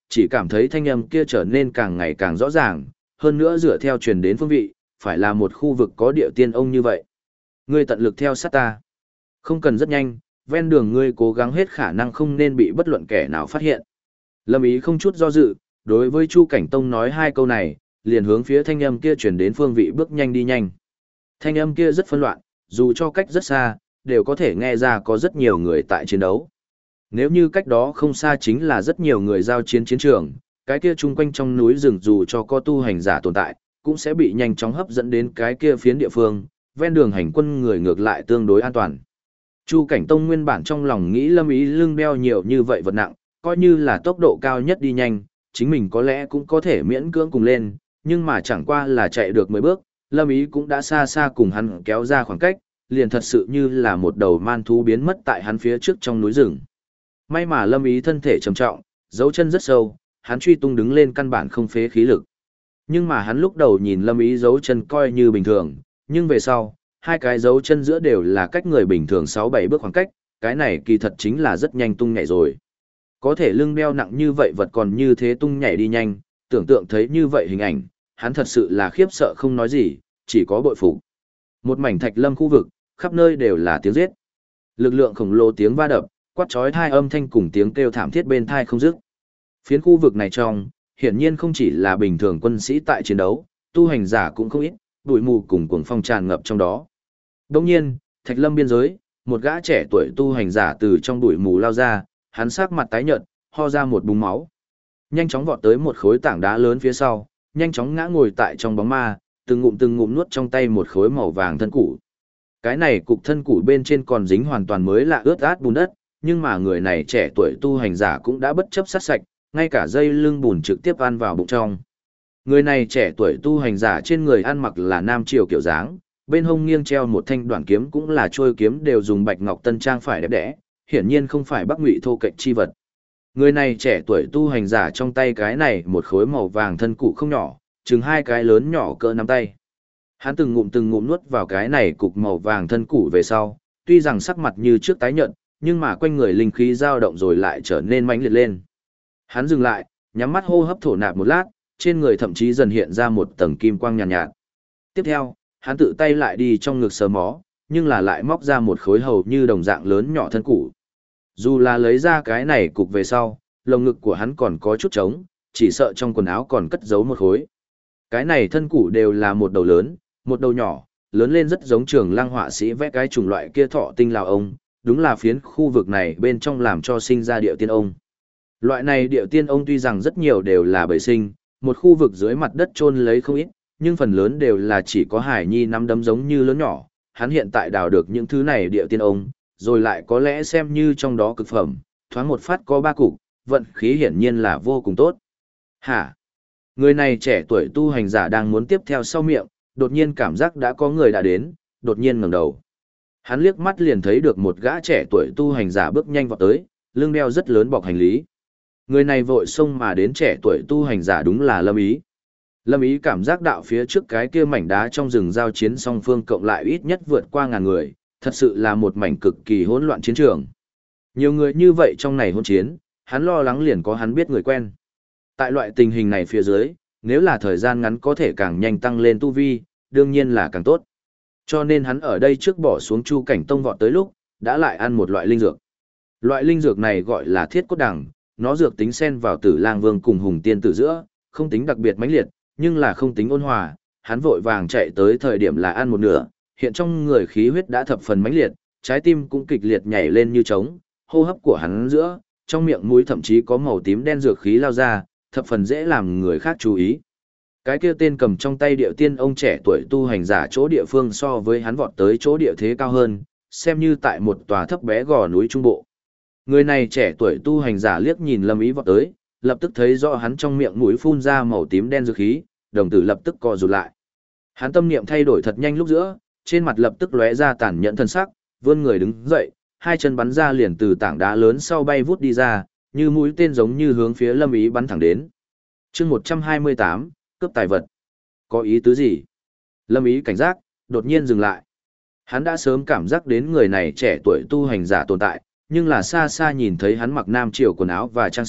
chỉ cảm thấy thanh âm kia trở nên càng ngày càng rõ ràng, hơn nữa dựa theo truyền đến phương vị, phải là một khu vực có địa tiên ông như vậy. Ngươi tận lực theo sát ta. Không cần rất nhanh, ven đường ngươi cố gắng hết khả năng không nên bị bất luận kẻ nào phát hiện. Lâm Ý không chút do dự, đối với Chu Cảnh Tông nói hai câu này, liền hướng phía thanh âm kia truyền đến phương vị bước nhanh đi nhanh. Thanh âm kia rất phân loạn, dù cho cách rất xa, đều có thể nghe ra có rất nhiều người tại chiến đấu. Nếu như cách đó không xa chính là rất nhiều người giao chiến chiến trường, cái kia chung quanh trong núi rừng dù cho có tu hành giả tồn tại, cũng sẽ bị nhanh chóng hấp dẫn đến cái kia phiến địa phương, ven đường hành quân người ngược lại tương đối an toàn. Chu Cảnh Tông nguyên bản trong lòng nghĩ Lâm Ý lưng đeo nhiều như vậy vật nặng, coi như là tốc độ cao nhất đi nhanh, chính mình có lẽ cũng có thể miễn cưỡng cùng lên, nhưng mà chẳng qua là chạy được 10 bước, Lâm Ý cũng đã xa xa cùng hắn kéo ra khoảng cách, liền thật sự như là một đầu man thú biến mất tại hắn phía trước trong núi rừng. May mà Lâm Ý thân thể trầm trọng, dấu chân rất sâu, hắn truy tung đứng lên căn bản không phế khí lực. Nhưng mà hắn lúc đầu nhìn Lâm Ý dấu chân coi như bình thường, nhưng về sau, hai cái dấu chân giữa đều là cách người bình thường 6-7 bước khoảng cách, cái này kỳ thật chính là rất nhanh tung nhảy rồi. Có thể lưng đeo nặng như vậy vật còn như thế tung nhảy đi nhanh, tưởng tượng thấy như vậy hình ảnh, hắn thật sự là khiếp sợ không nói gì, chỉ có bội phục. Một mảnh thạch lâm khu vực, khắp nơi đều là tiếng giết. Lực lượng khổng lồ tiếng va đập, quát chói tai âm thanh cùng tiếng kêu thảm thiết bên tai không dứt. Phiến khu vực này trong, hiển nhiên không chỉ là bình thường quân sĩ tại chiến đấu, tu hành giả cũng không ít, bụi mù cùng cuồng phong tràn ngập trong đó. Đồng nhiên, thạch lâm biên giới, một gã trẻ tuổi tu hành giả từ trong bụi mù lao ra, hắn sắc mặt tái nhợt, ho ra một búng máu. Nhanh chóng vọt tới một khối tảng đá lớn phía sau, nhanh chóng ngã ngồi tại trong bóng ma, từng ngụm nuốt trong tay một khối màu vàng thân củ. Cái này cục thân củ bên trên còn dính hoàn toàn mới lạ ướt át bùn đất, nhưng mà người này trẻ tuổi tu hành giả cũng đã bất chấp sát sạch, ngay cả dây lưng bùn trực tiếp ăn vào bụng trong. Người này trẻ tuổi tu hành giả trên người ăn mặc là nam triều kiểu dáng, bên hông nghiêng treo một thanh đoạn kiếm cũng là trôi kiếm đều dùng bạch ngọc tân trang phải đẹp đẽ, hiển nhiên không phải Bắc Ngụy thô kệch chi vật. Người này trẻ tuổi tu hành giả trong tay cái này một khối màu vàng thân cụ không nhỏ, chừng hai cái lớn nhỏ cỡ nắm tay. Hắn từng ngụm nuốt vào cái này cục màu vàng thân cụ về sau, tuy rằng sắc mặt như trước tái nhợt, nhưng mà quanh người linh khí dao động rồi lại trở nên mãnh liệt lên. Hắn dừng lại, nhắm mắt hô hấp thổ nạp một lát, trên người thậm chí dần hiện ra một tầng kim quang nhàn nhạt. Tiếp theo, hắn tự tay lại đi trong ngực sờ mó, nhưng là lại móc ra một khối hầu như đồng dạng lớn nhỏ thân cụ. Dù là lấy ra cái này cục về sau, lồng ngực của hắn còn có chút trống, chỉ sợ trong quần áo còn cất giấu một khối. Cái này thân cụ đều là một đầu lớn, một đầu nhỏ, lớn lên rất giống Trường Lăng họa sĩ vẽ cái chủng loại kia thọ tinh lào ông, đúng là phiến khu vực này bên trong làm cho sinh ra điệu tiên ông. Loại này điệu tiên ông tuy rằng rất nhiều đều là bầy sinh, một khu vực dưới mặt đất chôn lấy không ít, nhưng phần lớn đều là chỉ có hải nhi nắm đấm giống như lớn nhỏ. Hắn hiện tại đào được những thứ này điệu tiên ông, rồi lại có lẽ xem như trong đó cực phẩm, thoáng một phát có 3 cục, vận khí hiển nhiên là vô cùng tốt. Hả? Người này trẻ tuổi tu hành giả đang muốn tiếp theo sau miệng, đột nhiên cảm giác đã có người đã đến, đột nhiên ngẩng đầu. Hắn liếc mắt liền thấy được một gã trẻ tuổi tu hành giả bước nhanh vọt tới, lưng đeo rất lớn bọc hành lý. Người này vội xông mà đến trẻ tuổi tu hành giả đúng là Lâm Ý. Lâm Ý cảm giác đạo phía trước cái kia mảnh đá trong rừng giao chiến song phương cộng lại ít nhất vượt qua 1000 người, thật sự là một mảnh cực kỳ hỗn loạn chiến trường. Nhiều người như vậy trong này hỗn chiến, hắn lo lắng liền có hắn biết người quen. Tại loại tình hình này phía dưới, nếu là thời gian ngắn có thể càng nhanh tăng lên tu vi, đương nhiên là càng tốt. Cho nên hắn ở đây trước bỏ xuống Chu Cảnh Tông vọt tới lúc, đã lại ăn một loại linh dược. Loại linh dược này gọi là thiết cốt đằng, nó dược tính xen vào Tử Lang Vương cùng Hùng Tiên Tử giữa, không tính đặc biệt mãnh liệt, nhưng là không tính ôn hòa, hắn vội vàng chạy tới thời điểm là ăn một nửa, hiện trong người khí huyết đã thập phần mãnh liệt, trái tim cũng kịch liệt nhảy lên như trống, hô hấp của hắn giữa, trong miệng mũi thậm chí có màu tím đen dược khí lao ra, thập phần dễ làm người khác chú ý. Cái kia tên cầm trong tay điệu tiên ông trẻ tuổi tu hành giả chỗ địa phương so với hắn vọt tới chỗ địa thế cao hơn, xem như tại một tòa thấp bé gò núi trung bộ. Người này trẻ tuổi tu hành giả liếc nhìn Lâm Ý vọt tới, lập tức thấy rõ hắn trong miệng mũi phun ra màu tím đen dược khí, đồng tử lập tức co rụt lại. Hắn tâm niệm thay đổi thật nhanh lúc giữa, trên mặt lập tức lóe ra tàn nhẫn thân sắc, vươn người đứng dậy, hai chân bắn ra liền từ tảng đá lớn sau bay vút đi ra, như mũi tên giống như hướng phía Lâm Ý bắn thẳng đến. Chương 128, cướp tài vật. Có ý tứ gì? Lâm Ý cảnh giác, đột nhiên dừng lại. Hắn đã sớm cảm giác đến người này trẻ tuổi tu hành giả tồn tại, nhưng là xa xa nhìn thấy hắn mặc nam triều quần áo và trang sức,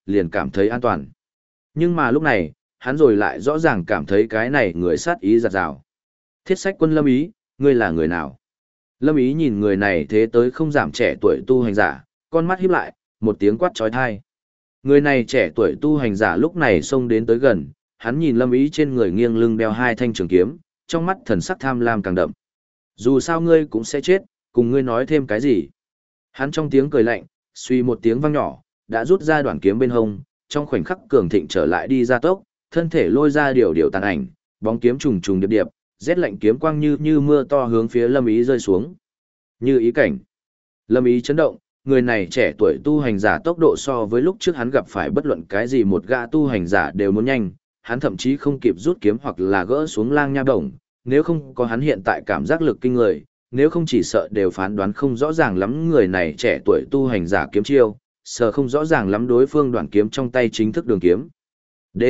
liền cảm thấy an toàn. Nhưng mà lúc này, hắn rồi lại rõ ràng cảm thấy cái này người sát ý giặt rào. Thiết sách quân Lâm Ý, ngươi là người nào? Lâm Ý nhìn người này thế tới không giảm trẻ tuổi tu hành giả, con mắt híp lại, một tiếng quát trói thai. Người này trẻ tuổi tu hành giả lúc này xông đến tới gần, hắn nhìn Lâm Ý trên người nghiêng lưng đeo hai thanh trường kiếm, trong mắt thần sắc tham lam càng đậm. Dù sao ngươi cũng sẽ chết, cùng ngươi nói thêm cái gì? Hắn trong tiếng cười lạnh, suy một tiếng vang nhỏ, đã rút ra đoạn kiếm bên hông, trong khoảnh khắc cường thịnh trở lại đi ra tốc, thân thể lôi ra điều tàn ảnh, bóng kiếm trùng trùng điệp điệp, rét lạnh kiếm quang như mưa to hướng phía Lâm Ý rơi xuống. Như ý cảnh. Lâm Ý chấn động, người này trẻ tuổi tu hành giả tốc độ so với lúc trước hắn gặp phải bất luận cái gì một gã tu hành giả đều muốn nhanh, hắn thậm chí không kịp rút kiếm hoặc là gỡ xuống lang nha đồng, nếu không có hắn hiện tại cảm giác lực kinh người, nếu không chỉ sợ đều phán đoán không rõ ràng lắm người này trẻ tuổi tu hành giả kiếm chiêu, sợ không rõ ràng lắm đối phương đoạn kiếm trong tay chính thức đường kiếm. D.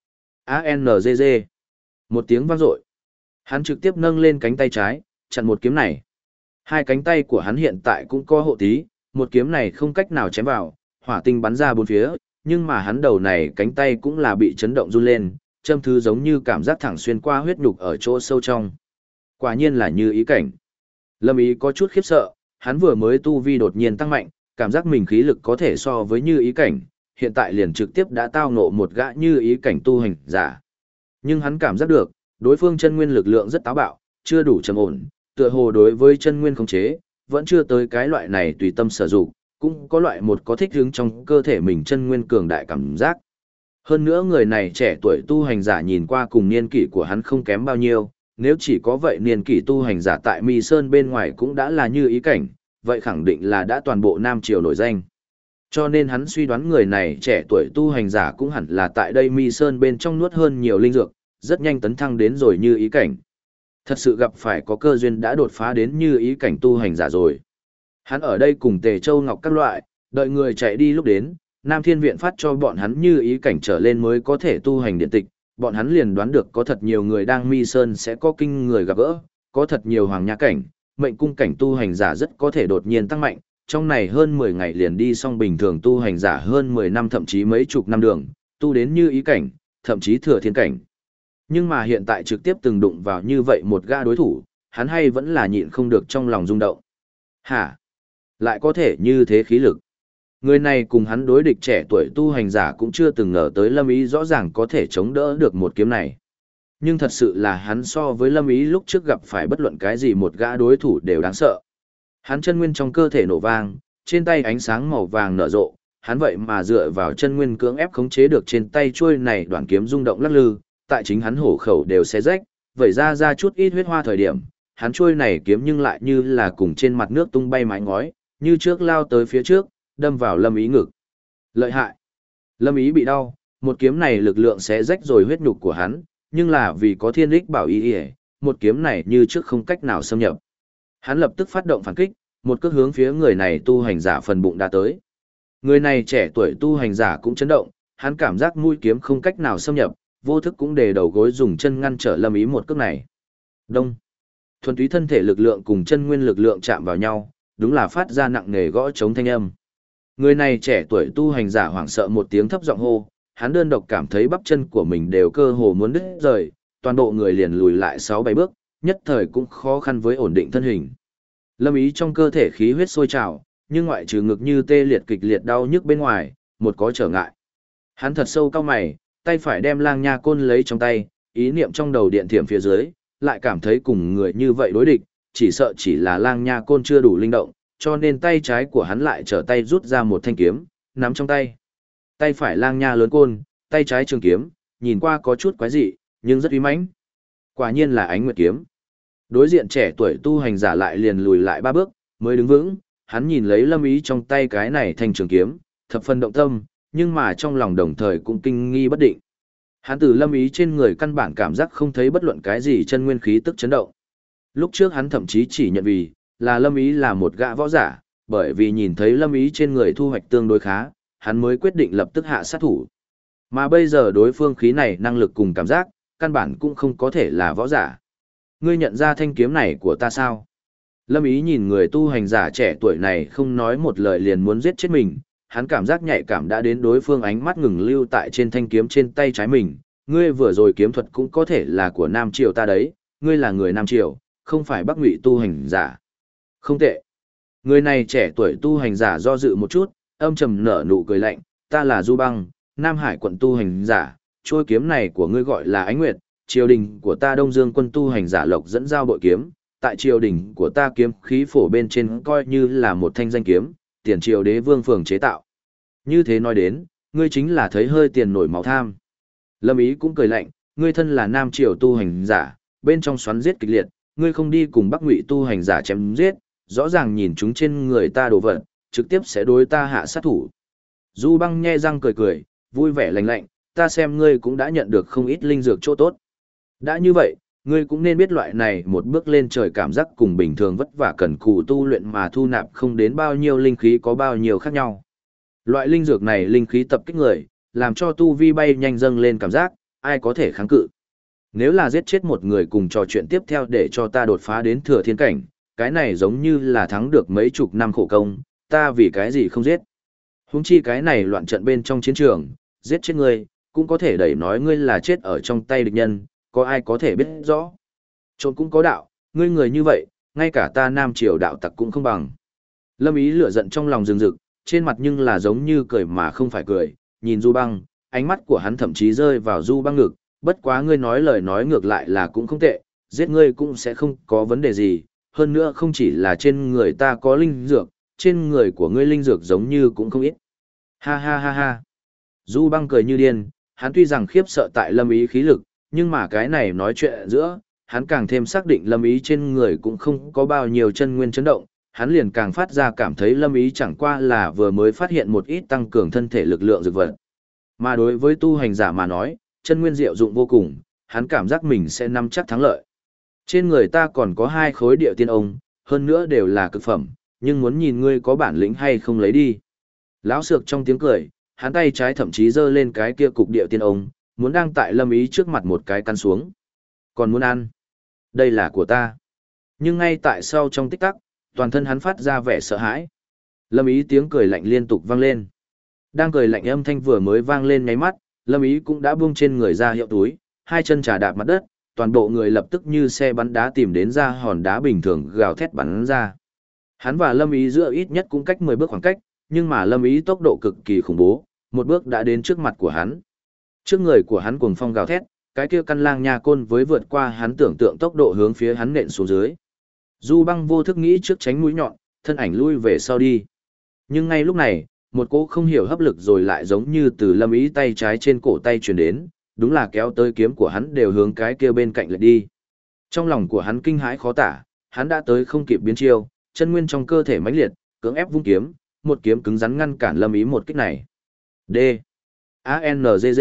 A-N-G-G. Một tiếng vang dội. Hắn trực tiếp nâng lên cánh tay trái, chặn một kiếm này. Hai cánh tay của hắn hiện tại cũng có hộ tí, một kiếm này không cách nào chém vào, hỏa tinh bắn ra bốn phía, nhưng mà hắn đầu này cánh tay cũng là bị chấn động run lên, châm thứ giống như cảm giác thẳng xuyên qua huyết nhục ở chỗ sâu trong. Quả nhiên là như ý cảnh. Lâm Ý có chút khiếp sợ, hắn vừa mới tu vi đột nhiên tăng mạnh, cảm giác mình khí lực có thể so với như ý cảnh, hiện tại liền trực tiếp đã tao ngộ một gã như ý cảnh tu hành giả. Nhưng hắn cảm giác được, đối phương chân nguyên lực lượng rất táo bạo, chưa đủ trầm ổn, tựa hồ đối với chân nguyên khống chế, vẫn chưa tới cái loại này tùy tâm sử dụng, cũng có loại một có thích hứng trong cơ thể mình chân nguyên cường đại cảm giác. Hơn nữa người này trẻ tuổi tu hành giả nhìn qua cùng niên kỷ của hắn không kém bao nhiêu, nếu chỉ có vậy niên kỷ tu hành giả tại Mi Sơn bên ngoài cũng đã là như ý cảnh, vậy khẳng định là đã toàn bộ Nam Triều nổi danh. Cho nên hắn suy đoán người này trẻ tuổi tu hành giả cũng hẳn là tại đây Mi Sơn bên trong nuốt hơn nhiều linh dược, rất nhanh tấn thăng đến rồi như ý cảnh. Thật sự gặp phải có cơ duyên đã đột phá đến như ý cảnh tu hành giả rồi. Hắn ở đây cùng Tề Châu Ngọc các loại, đợi người chạy đi lúc đến, Nam Thiên Viện phát cho bọn hắn như ý cảnh trở lên mới có thể tu hành điện tịch, bọn hắn liền đoán được có thật nhiều người đang Mi Sơn sẽ có kinh người gặp gỡ, có thật nhiều hoàng nha cảnh, mệnh cung cảnh tu hành giả rất có thể đột nhiên tăng mạnh, trong này hơn 10 ngày liền đi xong bình thường tu hành giả hơn 10 năm thậm chí mấy chục năm đường, tu đến như ý cảnh, thậm chí thừa thiên cảnh. Nhưng mà hiện tại trực tiếp từng đụng vào như vậy một gã đối thủ, hắn hay vẫn là nhịn không được trong lòng rung động. Hả? Lại có thể như thế khí lực. Người này cùng hắn đối địch trẻ tuổi tu hành giả cũng chưa từng ngờ tới Lâm Ý rõ ràng có thể chống đỡ được một kiếm này. Nhưng thật sự là hắn so với Lâm Ý lúc trước gặp phải bất luận cái gì một gã đối thủ đều đáng sợ. Hắn chân nguyên trong cơ thể nổ vang, trên tay ánh sáng màu vàng nở rộ, hắn vậy mà dựa vào chân nguyên cưỡng ép khống chế được trên tay chuôi này đoạn kiếm rung động lắc lư, tại chính hắn hổ khẩu đều xé rách, vẩy ra chút ít huyết hoa thời điểm, hắn chuôi này kiếm nhưng lại như là cùng trên mặt nước tung bay mái ngói, như trước lao tới phía trước, đâm vào Lâm Ý ngực. Lợi hại. Lâm Ý bị đau, một kiếm này lực lượng xé rách rồi huyết nhục của hắn, nhưng là vì có thiên ích bảo y, một kiếm này như trước không cách nào xâm nhập. Hắn lập tức phát động phản kích, một cước hướng phía người này tu hành giả phần bụng đã tới. Người này trẻ tuổi tu hành giả cũng chấn động, hắn cảm giác mũi kiếm không cách nào xâm nhập, vô thức cũng đề đầu gối dùng chân ngăn trở Lâm Ý một cước này. Đông. Thuần túy thân thể lực lượng cùng chân nguyên lực lượng chạm vào nhau, đúng là phát ra nặng nề gõ chống thanh âm. Người này trẻ tuổi tu hành giả hoảng sợ một tiếng thấp giọng hô, hắn đơn độc cảm thấy bắp chân của mình đều cơ hồ muốn đứt rời, toàn bộ người liền lùi lại 6-7 bước, nhất thời cũng khó khăn với ổn định thân hình. Lâm Ý trong cơ thể khí huyết sôi trào, nhưng ngoại trừ ngực như tê liệt kịch liệt đau nhức bên ngoài, một có trở ngại. Hắn thật sâu cau mày, tay phải đem lang nha côn lấy trong tay, ý niệm trong đầu điện thiểm phía dưới, lại cảm thấy cùng người như vậy đối địch, chỉ sợ chỉ là lang nha côn chưa đủ linh động, cho nên tay trái của hắn lại trở tay rút ra một thanh kiếm, nắm trong tay. Tay phải lang nha lớn côn, tay trái trường kiếm, nhìn qua có chút quái dị, nhưng rất uy mãnh. Quả nhiên là Ánh Nguyệt kiếm. Đối diện trẻ tuổi tu hành giả lại liền lùi lại 3 bước, mới đứng vững, hắn nhìn lấy Lâm Ý trong tay cái này thanh trường kiếm, thập phần động tâm, nhưng mà trong lòng đồng thời cũng kinh nghi bất định. Hắn từ Lâm Ý trên người căn bản cảm giác không thấy bất luận cái gì chân nguyên khí tức chấn động. Lúc trước hắn thậm chí chỉ nhận vì là Lâm Ý là một gã võ giả, bởi vì nhìn thấy Lâm Ý trên người thu hoạch tương đối khá, hắn mới quyết định lập tức hạ sát thủ. Mà bây giờ đối phương khí này năng lực cùng cảm giác, căn bản cũng không có thể là võ giả. Ngươi nhận ra thanh kiếm này của ta sao? Lâm Ý nhìn người tu hành giả trẻ tuổi này không nói một lời liền muốn giết chết mình, hắn cảm giác nhạy cảm đã đến đối phương ánh mắt ngừng lưu tại trên thanh kiếm trên tay trái mình. Ngươi vừa rồi kiếm thuật cũng có thể là của Nam Triều ta đấy, ngươi là người Nam Triều, không phải Bắc Ngụy tu hành giả. Không tệ. Người này trẻ tuổi tu hành giả do dự một chút, âm trầm nở nụ cười lạnh, ta là Du Băng, Nam Hải quận tu hành giả, trôi kiếm này của ngươi gọi là Ánh Nguyệt, triều đình của ta Đông Dương quân tu hành giả Lộc dẫn giao bội kiếm, tại triều đình của ta kiếm khí phổ bên trên coi như là một thanh danh kiếm, tiền triều đế vương phường chế tạo. Như thế nói đến, ngươi chính là thấy hơi tiền nổi máu tham. Lâm Ý cũng cười lạnh, ngươi thân là Nam Triều tu hành giả, bên trong xoắn giết kịch liệt, ngươi không đi cùng Bắc Ngụy tu hành giả chém giết, rõ ràng nhìn chúng trên người ta đồ vật, trực tiếp sẽ đối ta hạ sát thủ. Du Băng nhe răng cười cười, vui vẻ lạnh lạnh, ta xem ngươi cũng đã nhận được không ít linh dược chỗ tốt. Đã như vậy, ngươi cũng nên biết loại này một bước lên trời cảm giác cùng bình thường vất vả cần cù tu luyện mà thu nạp không đến bao nhiêu linh khí có bao nhiêu khác nhau. Loại linh dược này linh khí tập kích người, làm cho tu vi bay nhanh dâng lên cảm giác, ai có thể kháng cự. Nếu là giết chết một người cùng trò chuyện tiếp theo để cho ta đột phá đến thừa thiên cảnh, cái này giống như là thắng được mấy chục năm khổ công, ta vì cái gì không giết. Huống chi cái này loạn trận bên trong chiến trường, giết chết ngươi, cũng có thể đẩy nói ngươi là chết ở trong tay địch nhân, có ai có thể biết rõ. Trốn cũng có đạo, ngươi người như vậy, ngay cả ta Nam Triều đạo tặc cũng không bằng. Lâm Ý lửa giận trong lòng rừng rực, trên mặt nhưng là giống như cười mà không phải cười, nhìn Du Băng, ánh mắt của hắn thậm chí rơi vào Du Băng ngực, bất quá ngươi nói lời nói ngược lại là cũng không tệ, giết ngươi cũng sẽ không có vấn đề gì, hơn nữa không chỉ là trên người ta có linh dược, trên người của ngươi linh dược giống như cũng không ít. Ha ha ha ha. Du Băng cười như điên, hắn tuy rằng khiếp sợ tại Lâm Ý khí lực, nhưng mà cái này nói chuyện giữa, hắn càng thêm xác định Lâm Ý trên người cũng không có bao nhiêu chân nguyên chấn động, hắn liền càng phát ra cảm thấy Lâm Ý chẳng qua là vừa mới phát hiện một ít tăng cường thân thể lực lượng dược vật. Mà đối với tu hành giả mà nói, chân nguyên diệu dụng vô cùng, hắn cảm giác mình sẽ nắm chắc thắng lợi. Trên người ta còn có 2 khối địa tiên ông, hơn nữa đều là cực phẩm, nhưng muốn nhìn ngươi có bản lĩnh hay không lấy đi. Lão Sược trong tiếng cười, hắn tay trái thậm chí giơ lên cái kia cục địa tiên ông, muốn đang tại Lâm Ý trước mặt một cái căn xuống. Còn muốn ăn? Đây là của ta. Nhưng ngay tại sau trong tích tắc, toàn thân hắn phát ra vẻ sợ hãi. Lâm Ý tiếng cười lạnh liên tục vang lên. Đang cười lạnh âm thanh vừa mới vang lên nháy mắt, Lâm Ý cũng đã buông trên người ra hiệu túi, 2 chân trà đạp mặt đất, toàn bộ người lập tức như xe bắn đá tìm đến ra hòn đá bình thường gào thét bắn ra. Hắn và Lâm Ý giữa ít nhất cũng cách 10 bước khoảng cách, nhưng mà Lâm Ý tốc độ cực kỳ khủng bố, một bước đã đến trước mặt của hắn. Trước người của hắn cuồng phong gào thét, cái kia căn lang nha côn với vượt qua hắn tưởng tượng tốc độ hướng phía hắn nện xuống dưới. Du Băng vô thức nghĩ trước tránh mũi nhọn, thân ảnh lui về sau đi. Nhưng ngay lúc này, một cỗ không hiểu hấp lực rồi lại giống như từ Lâm Ý tay trái trên cổ tay truyền đến, đúng là kéo tới kiếm của hắn đều hướng cái kia bên cạnh lệch đi. Trong lòng của hắn kinh hãi khó tả, hắn đã tới không kịp biến chiêu, chân nguyên trong cơ thể mãnh liệt, cưỡng ép vung kiếm, một kiếm cứng rắn ngăn cản Lâm Ý một kích này. D. A-N-G-G.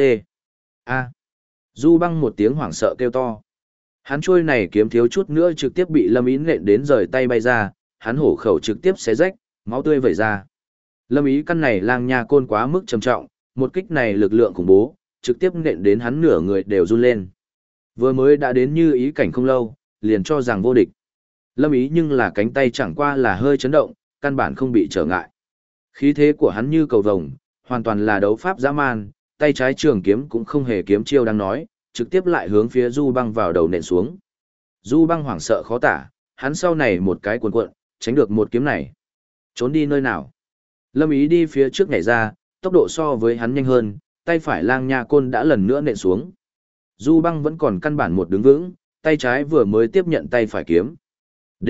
A. Du Băng một tiếng hoảng sợ kêu to. Hắn trôi này kiếm thiếu chút nữa trực tiếp bị Lâm Ý nện đến rời tay bay ra, hắn hổ khẩu trực tiếp xé rách, máu tươi vẩy ra. Lâm Ý căn này lang nha côn quá mức trầm trọng, một kích này lực lượng khủng bố, trực tiếp nện đến hắn nửa người đều run lên. Vừa mới đã đến như ý cảnh không lâu, liền cho rằng vô địch. Lâm Ý nhưng là cánh tay chẳng qua là hơi chấn động, căn bản không bị trở ngại. Khí thế của hắn như cầu vồng, hoàn toàn là đấu pháp dã man, tay trái trường kiếm cũng không hề kiếm chiêu đang nói, trực tiếp lại hướng phía Du Băng vào đầu nện xuống. Du Băng hoảng sợ khó tả, hắn sau này một cái cuộn cuộn, tránh được một kiếm này. Trốn đi nơi nào? Lâm Ý đi phía trước nhảy ra, tốc độ so với hắn nhanh hơn, tay phải lang nha côn đã lần nữa nện xuống. Du Băng vẫn còn căn bản một đứng vững, tay trái vừa mới tiếp nhận tay phải kiếm. D.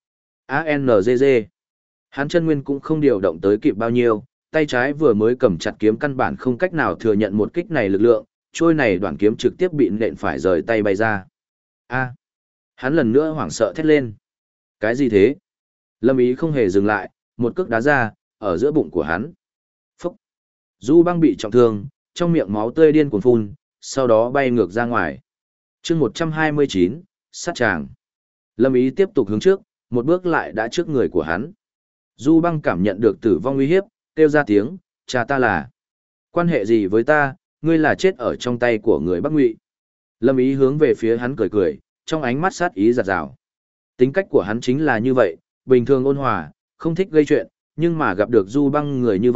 A-N-G-G. Hắn chân nguyên cũng không điều động tới kịp bao nhiêu, tay trái vừa mới cầm chặt kiếm căn bản không cách nào thừa nhận một kích này lực lượng, trôi này đoạn kiếm trực tiếp bị nện phải rời tay bay ra. A. Hắn lần nữa hoảng sợ thét lên. Cái gì thế? Lâm Ý không hề dừng lại, một cước đá ra, ở giữa bụng của hắn. Phúc! Du Băng bị trọng thương, trong miệng máu tươi điên cuồng phun, sau đó bay ngược ra ngoài. chương 129, sát tràng. Lâm Ý tiếp tục hướng trước, một bước lại đã trước người của hắn. Du Băng cảm nhận được tử vong uy hiếp, kêu ra tiếng, cha ta là. Quan hệ gì với ta, ngươi là chết ở trong tay của người Bắc Ngụy. Lâm Ý hướng về phía hắn cười cười, trong ánh mắt sát ý giật rào. Tính cách của hắn chính là như vậy, bình thường ôn hòa, không thích gây chuyện, nhưng mà gặp được Du Băng người như vậy,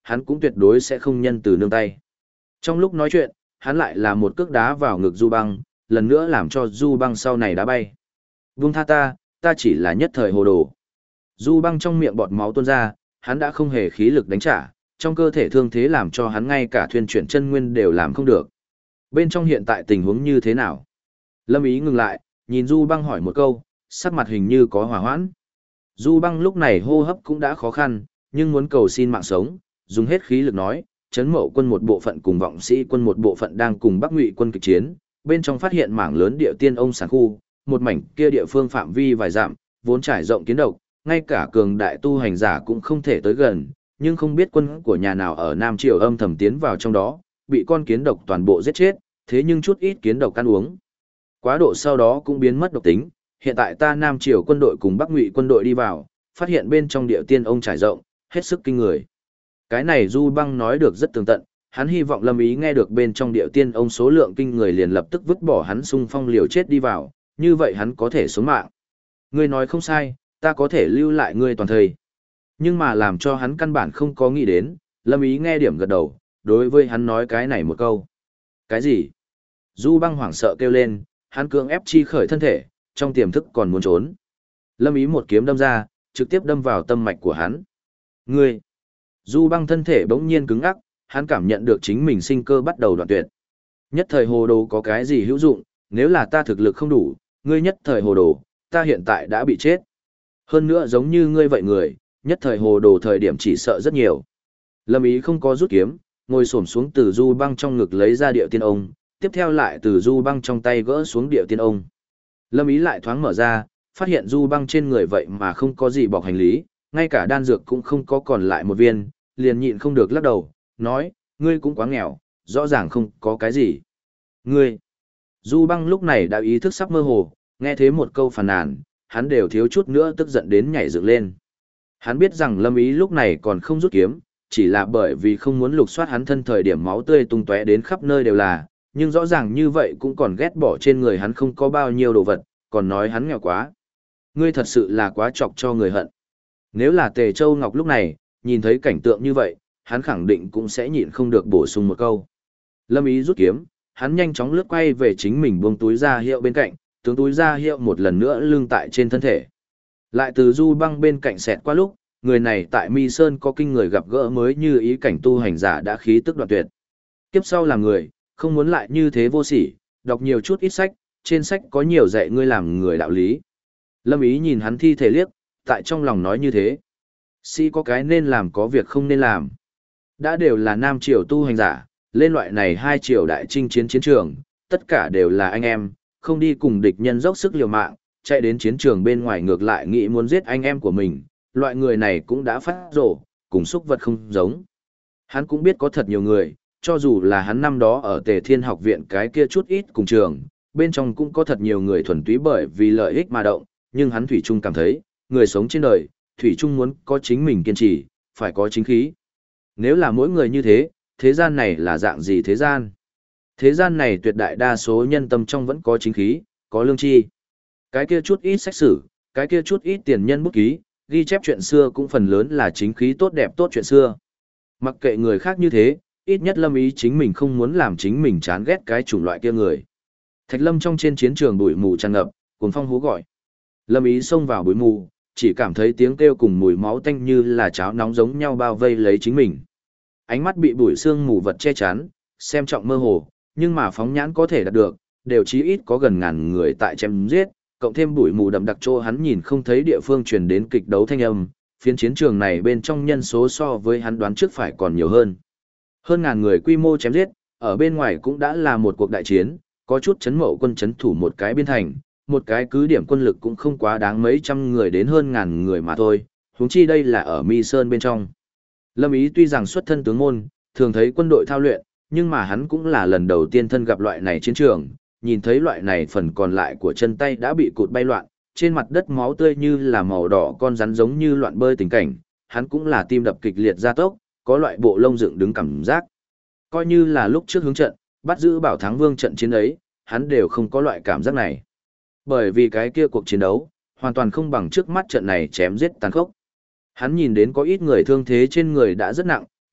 hắn cũng tuyệt đối sẽ không nhân từ nương tay. Trong lúc nói chuyện, hắn lại là một cước đá vào ngực Du Băng, lần nữa làm cho Du Băng sau này đá bay. Vung tha ta chỉ là nhất thời hồ đồ. Du Băng trong miệng bọt máu tuôn ra, hắn đã không hề khí lực đánh trả, trong cơ thể thương thế làm cho hắn ngay cả thuyên chuyển chân nguyên đều làm không được. Bên trong hiện tại tình huống như thế nào? Lâm Ý ngừng lại, nhìn Du Băng hỏi một câu, sắc mặt hình như có hòa hoãn. Du Băng lúc này hô hấp cũng đã khó khăn, nhưng muốn cầu xin mạng sống, dùng hết khí lực nói, Trấn Mậu quân một bộ phận cùng Vọng Sĩ quân một bộ phận đang cùng Bắc Ngụy quân kịch chiến, bên trong phát hiện mảng lớn địa tiên ông sản khu, một mảnh kia địa phương phạm vi vài dặm, vốn trải rộng kiến độc, ngay cả cường đại tu hành giả cũng không thể tới gần, nhưng không biết quân của nhà nào ở Nam Triều âm thầm tiến vào trong đó, bị con kiến độc toàn bộ giết chết, thế nhưng chút ít kiến độc ăn uống. Quá độ sau đó cũng biến mất độc tính, hiện tại ta Nam Triều quân đội cùng Bắc Ngụy quân đội đi vào, phát hiện bên trong địa tiên ông trải rộng, hết sức kinh người. Cái này Du Băng nói được rất tường tận, hắn hy vọng Lâm Ý nghe được bên trong địa tiên ông số lượng kinh người liền lập tức vứt bỏ hắn xung phong liều chết đi vào, như vậy hắn có thể sống mạng. Ngươi nói không sai, ta có thể lưu lại ngươi toàn thời. Nhưng mà làm cho hắn căn bản không có nghĩ đến, Lâm Ý nghe điểm gật đầu, đối với hắn nói cái này một câu. Cái gì? Du Băng hoảng sợ kêu lên, hắn cưỡng ép chi khởi thân thể, trong tiềm thức còn muốn trốn. Lâm Ý một kiếm đâm ra, trực tiếp đâm vào tâm mạch của hắn. Ngươi! Du Băng thân thể bỗng nhiên cứng ngắc, hắn cảm nhận được chính mình sinh cơ bắt đầu đoạn tuyệt. Nhất thời hồ đồ có cái gì hữu dụng, nếu là ta thực lực không đủ, ngươi nhất thời hồ đồ, ta hiện tại đã bị chết. Hơn nữa giống như ngươi vậy người, nhất thời hồ đồ thời điểm chỉ sợ rất nhiều. Lâm Ý không có rút kiếm, ngồi xổm xuống từ Du Băng trong ngực lấy ra điệu tiên ông, tiếp theo lại từ Du Băng trong tay gỡ xuống điệu tiên ông. Lâm Ý lại thoáng mở ra, phát hiện Du Băng trên người vậy mà không có gì bọc hành lý, ngay cả đan dược cũng không có còn lại một viên, liền nhịn không được lắc đầu, nói, ngươi cũng quá nghèo, rõ ràng không có cái gì. Ngươi! Du Băng lúc này đã ý thức sắp mơ hồ, nghe thế một câu phàn nàn, hắn đều thiếu chút nữa tức giận đến nhảy dựng lên. Hắn biết rằng Lâm Ý lúc này còn không rút kiếm, chỉ là bởi vì không muốn lục soát hắn thân thời điểm máu tươi tung tóe đến khắp nơi đều là, nhưng rõ ràng như vậy cũng còn ghét bỏ trên người hắn không có bao nhiêu đồ vật, còn nói hắn nghèo quá. Ngươi thật sự là quá chọc cho người hận. Nếu là Tề Châu Ngọc lúc này, nhìn thấy cảnh tượng như vậy, hắn khẳng định cũng sẽ nhịn không được bổ sung một câu. Lâm Ý rút kiếm, hắn nhanh chóng lướt quay về chính mình buông túi ra hiệu bên cạnh, tướng túi ra hiệu một lần nữa lưng tại trên thân thể. Lại từ Du Băng bên cạnh xẹt qua lúc, người này tại Mi Sơn có kinh người gặp gỡ mới như ý cảnh tu hành giả đã khí tức đoạn tuyệt. Kiếp sau làm người, không muốn lại như thế vô sỉ, đọc nhiều chút ít sách, trên sách có nhiều dạy ngươi làm người đạo lý. Lâm Ý nhìn hắn thi thể liếc, tại trong lòng nói như thế. Sĩ có cái nên làm có việc không nên làm. Đã đều là Nam Triều tu hành giả, lên loại này hai triều đại chinh chiến chiến trường, tất cả đều là anh em, không đi cùng địch nhân dốc sức liều mạng, chạy đến chiến trường bên ngoài ngược lại nghĩ muốn giết anh em của mình, loại người này cũng đã phát rổ, cùng xúc vật không giống. Hắn cũng biết có thật nhiều người, cho dù là hắn năm đó ở Tề Thiên học viện cái kia chút ít cùng trường, bên trong cũng có thật nhiều người thuần túy bởi vì lợi ích mà động, nhưng hắn thủy chung cảm thấy, người sống trên đời, thủy chung muốn có chính mình kiên trì, phải có chính khí. Nếu là mỗi người như thế, thế gian này là dạng gì thế gian? Thế gian này tuyệt đại đa số nhân tâm trong vẫn có chính khí, có lương tri. Cái kia chút ít sách sử, cái kia chút ít tiền nhân bút ký, ghi chép chuyện xưa cũng phần lớn là chính khí tốt đẹp tốt chuyện xưa. Mặc kệ người khác như thế, ít nhất Lâm Ý chính mình không muốn làm chính mình chán ghét cái chủng loại kia người. Thạch Lâm trong trên chiến trường bụi mù tràn ngập, cuồng phong hú gọi. Lâm Ý xông vào bụi mù, chỉ cảm thấy tiếng kêu cùng mùi máu tanh như là cháo nóng giống nhau bao vây lấy chính mình. Ánh mắt bị bụi sương mù vật che chắn, xem trọng mơ hồ, nhưng mà phóng nhãn có thể đạt được, đều chí ít có gần ngàn người tại chém giết, cộng thêm bụi mù đậm đặc chỗ hắn nhìn không thấy địa phương truyền đến kịch đấu thanh âm, phiến chiến trường này bên trong nhân số so với hắn đoán trước phải còn nhiều hơn. Hơn ngàn người quy mô chém giết, ở bên ngoài cũng đã là một cuộc đại chiến, có chút chấn mậu quân chấn thủ một cái biên thành, một cái cứ điểm quân lực cũng không quá đáng mấy trăm người đến hơn ngàn người mà thôi, huống chi đây là ở Mi Sơn bên trong. Lâm Ý tuy rằng xuất thân tướng môn, thường thấy quân đội thao luyện, nhưng mà hắn cũng là lần đầu tiên thân gặp loại này chiến trường, nhìn thấy loại này phần còn lại của chân tay đã bị cụt bay loạn, trên mặt đất máu tươi như là màu đỏ con rắn giống như loạn bơi tình cảnh, hắn cũng là tim đập kịch liệt gia tốc, có loại bộ lông dựng đứng cảm giác. Coi như là lúc trước hướng trận, bắt giữ Bảo Thắng Vương trận chiến ấy, hắn đều không có loại cảm giác này. Bởi vì cái kia cuộc chiến đấu, hoàn toàn không bằng trước mắt trận này chém giết tàn khốc. Hắn nhìn đến có ít người thương thế trên người đã rất nặng,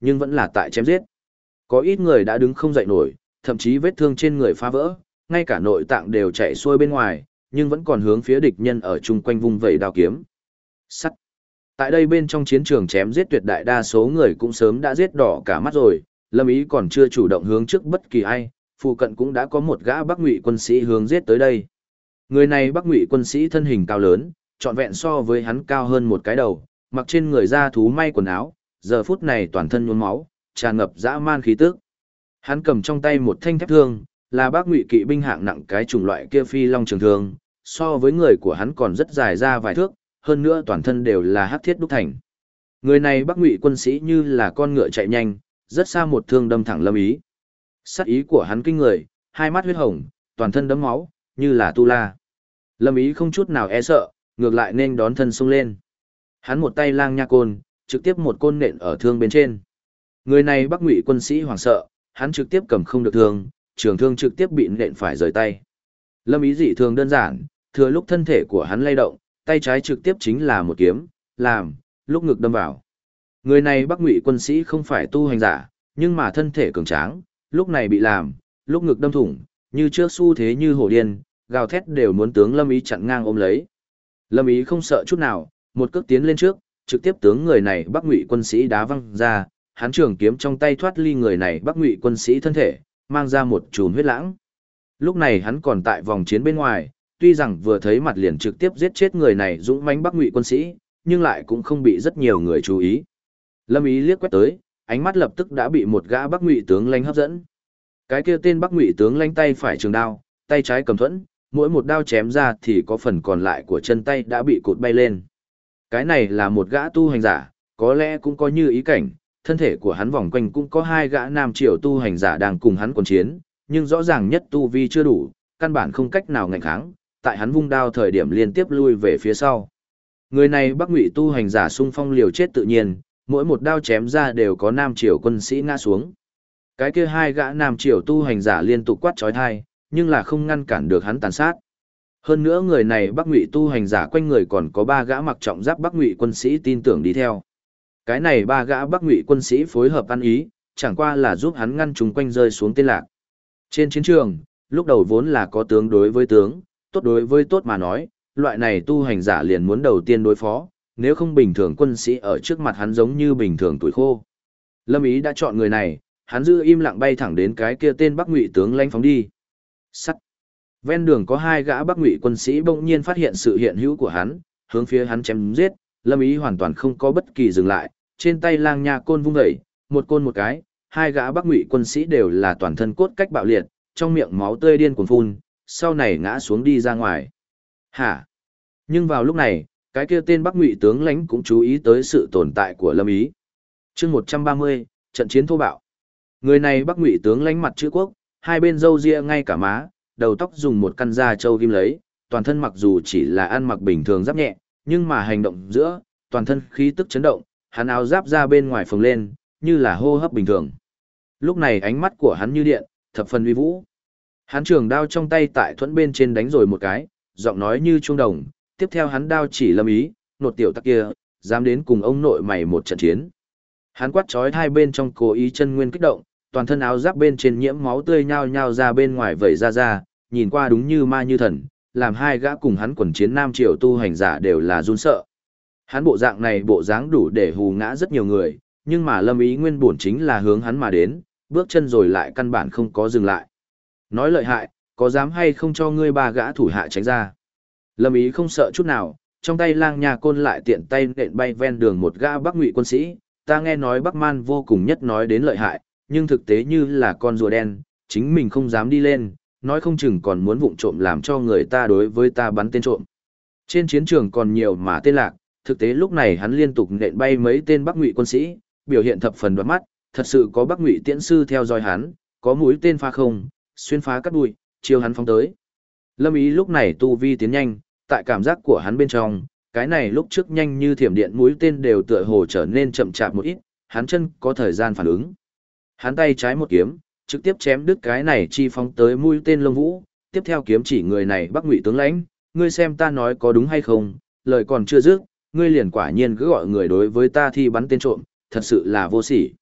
nhưng vẫn là tại chém giết. Có ít người đã đứng không dậy nổi, thậm chí vết thương trên người phá vỡ, ngay cả nội tạng đều chạy xuôi bên ngoài, nhưng vẫn còn hướng phía địch nhân ở chung quanh vung vẩy đao kiếm. Sắt. Tại đây bên trong chiến trường chém giết tuyệt đại đa số người cũng sớm đã giết đỏ cả mắt rồi, Lâm Ý còn chưa chủ động hướng trước bất kỳ ai, phụ cận cũng đã có một gã Bắc Ngụy quân sĩ hướng giết tới đây. Người này Bắc Ngụy quân sĩ thân hình cao lớn, trọn vẹn so với hắn cao hơn một cái đầu, mặc trên người da thú may quần áo, giờ phút này toàn thân nhuốm máu, tràn ngập dã man khí tức. Hắn cầm trong tay một thanh thép thương, là Bắc Ngụy kỵ binh hạng nặng cái chủng loại kia phi long trường thương, so với người của hắn còn rất dài ra vài thước, hơn nữa toàn thân đều là hắc thiết đúc thành. Người này Bắc Ngụy quân sĩ như là con ngựa chạy nhanh, rất xa một thương đâm thẳng Lâm Ý. Sát ý của hắn kinh người, hai mắt huyết hồng, toàn thân đẫm máu, như là tu la. Lâm Ý không chút nào e sợ, ngược lại nên đón thân xông lên. Hắn một tay lang nha côn, trực tiếp một côn nện ở thương bên trên. Người này Bắc Ngụy quân sĩ hoảng sợ, hắn trực tiếp cầm không được thương, trường thương trực tiếp bị nện phải rời tay. Lâm Ý dị thường đơn giản, thừa lúc thân thể của hắn lay động, tay trái trực tiếp chính là một kiếm, làm, lúc ngực đâm vào. Người này Bắc Ngụy quân sĩ không phải tu hành giả, nhưng mà thân thể cường tráng, lúc này bị làm, lúc ngực đâm thủng, như trước xu thế như hổ điên, gào thét đều muốn tướng Lâm Ý chặn ngang ôm lấy. Lâm Ý không sợ chút nào, một cước tiến lên trước, trực tiếp tướng người này Bắc Ngụy quân sĩ đá văng ra, hắn trường kiếm trong tay thoát ly người này Bắc Ngụy quân sĩ thân thể, mang ra một chùm huyết lãng. Lúc này hắn còn tại vòng chiến bên ngoài, tuy rằng vừa thấy mặt liền trực tiếp giết chết người này dũng mãnh Bắc Ngụy quân sĩ, nhưng lại cũng không bị rất nhiều người chú ý. Lâm Ý liếc quét tới, ánh mắt lập tức đã bị một gã Bắc Ngụy tướng lãnh hấp dẫn. Cái kia tên Bắc Ngụy tướng lãnh tay phải trường đao, tay trái cầm thuẫn, mỗi một đao chém ra thì có phần còn lại của chân tay đã bị cụt bay lên. Cái này là một gã tu hành giả, có lẽ cũng có như ý cảnh, thân thể của hắn vòng quanh cũng có hai gã nam triều tu hành giả đang cùng hắn quần chiến, nhưng rõ ràng nhất tu vi chưa đủ, căn bản không cách nào ngạnh kháng, tại hắn vung đao thời điểm liên tiếp lui về phía sau. Người này Bắc Ngụy tu hành giả xung phong liều chết tự nhiên, mỗi một đao chém ra đều có nam triều quân sĩ ngã xuống. Cái kia hai gã nam triều tu hành giả liên tục quát chói tai, nhưng là không ngăn cản được hắn tàn sát. Hơn nữa người này Bắc Ngụy tu hành giả quanh người còn có ba gã mặc trọng giáp Bắc Ngụy quân sĩ tin tưởng đi theo. Cái này ba gã Bắc Ngụy quân sĩ phối hợp ăn ý, chẳng qua là giúp hắn ngăn chúng quanh rơi xuống tên lạc. Trên chiến trường, lúc đầu vốn là có tướng đối với tướng, tốt đối với tốt mà nói, loại này tu hành giả liền muốn đầu tiên đối phó, nếu không bình thường quân sĩ ở trước mặt hắn giống như bình thường tuổi khô. Lâm Ý đã chọn người này, hắn giữ im lặng bay thẳng đến cái kia tên Bắc Ngụy tướng lãnh phóng đi. Sắt. Ven đường có hai gã Bắc Ngụy quân sĩ bỗng nhiên phát hiện sự hiện hữu của hắn, hướng phía hắn chém giết, Lâm Ý hoàn toàn không có bất kỳ dừng lại, trên tay lang nha côn vung dậy, một côn một cái, hai gã Bắc Ngụy quân sĩ đều là toàn thân cốt cách bạo liệt, trong miệng máu tươi điên cuồng phun, sau này ngã xuống đi ra ngoài. Hả? Nhưng vào lúc này, cái kia tên Bắc Ngụy tướng lãnh cũng chú ý tới sự tồn tại của Lâm Ý. Chương 130, trận chiến thô bạo. Người này Bắc Ngụy tướng lãnh mặt chữ quốc, hai bên râu ria ngay cả má, đầu tóc dùng một căn da trâu ghim lấy, toàn thân mặc dù chỉ là ăn mặc bình thường giáp nhẹ, nhưng mà hành động giữa, toàn thân khí tức chấn động, hắn áo giáp ra bên ngoài phồng lên, như là hô hấp bình thường. Lúc này ánh mắt của hắn như điện, thập phần uy vũ. Hắn trường đao trong tay tại thuẫn bên trên đánh rồi một cái, giọng nói như chuông đồng, tiếp theo hắn đao chỉ Lâm Ý, nột tiểu tắc kia, dám đến cùng ông nội mày một trận chiến. Hắn quát chói hai bên trong cố ý chân nguyên kích động, toàn thân áo giáp bên trên nhiễm máu tươi nhao nhao ra bên ngoài vẩy ra, nhìn qua đúng như ma như thần, làm hai gã cùng hắn quần chiến nam triều tu hành giả đều là run sợ. Hắn bộ dạng này bộ dáng đủ để hù ngã rất nhiều người, nhưng mà Lâm Ý nguyên bổn chính là hướng hắn mà đến, bước chân rồi lại căn bản không có dừng lại. Nói lợi hại, có dám hay không cho ngươi ba gã thủ hạ tránh ra? Lâm Ý không sợ chút nào, trong tay lang nha côn lại tiện tay nện bay ven đường một gã Bắc Ngụy quân sĩ, ta nghe nói Bắc Man vô cùng nhất nói đến lợi hại, nhưng thực tế như là con rùa đen, chính mình không dám đi lên, nói không chừng còn muốn vụng trộm làm cho người ta đối với ta bắn tên trộm. Trên chiến trường còn nhiều mà tên lạc, thực tế lúc này hắn liên tục nện bay mấy tên Bắc Ngụy quân sĩ, biểu hiện thập phần đoạt mắt, thật sự có Bắc Ngụy tiễn sư theo dõi hắn, có mũi tên phá không, xuyên phá cắt bụi, chiêu hắn phóng tới. Lâm Ý lúc này tu vi tiến nhanh, tại cảm giác của hắn bên trong, cái này lúc trước nhanh như thiểm điện mũi tên đều tựa hồ trở nên chậm chạp một ít, hắn chân có thời gian phản ứng. Hắn tay trái một kiếm, trực tiếp chém đứt cái này chi phóng tới mũi tên lông vũ, tiếp theo kiếm chỉ người này Bắc Ngụy tướng lãnh, ngươi xem ta nói có đúng hay không, lời còn chưa dứt, ngươi liền quả nhiên cứ gọi người đối với ta thi bắn tên trộm, thật sự là vô sỉ.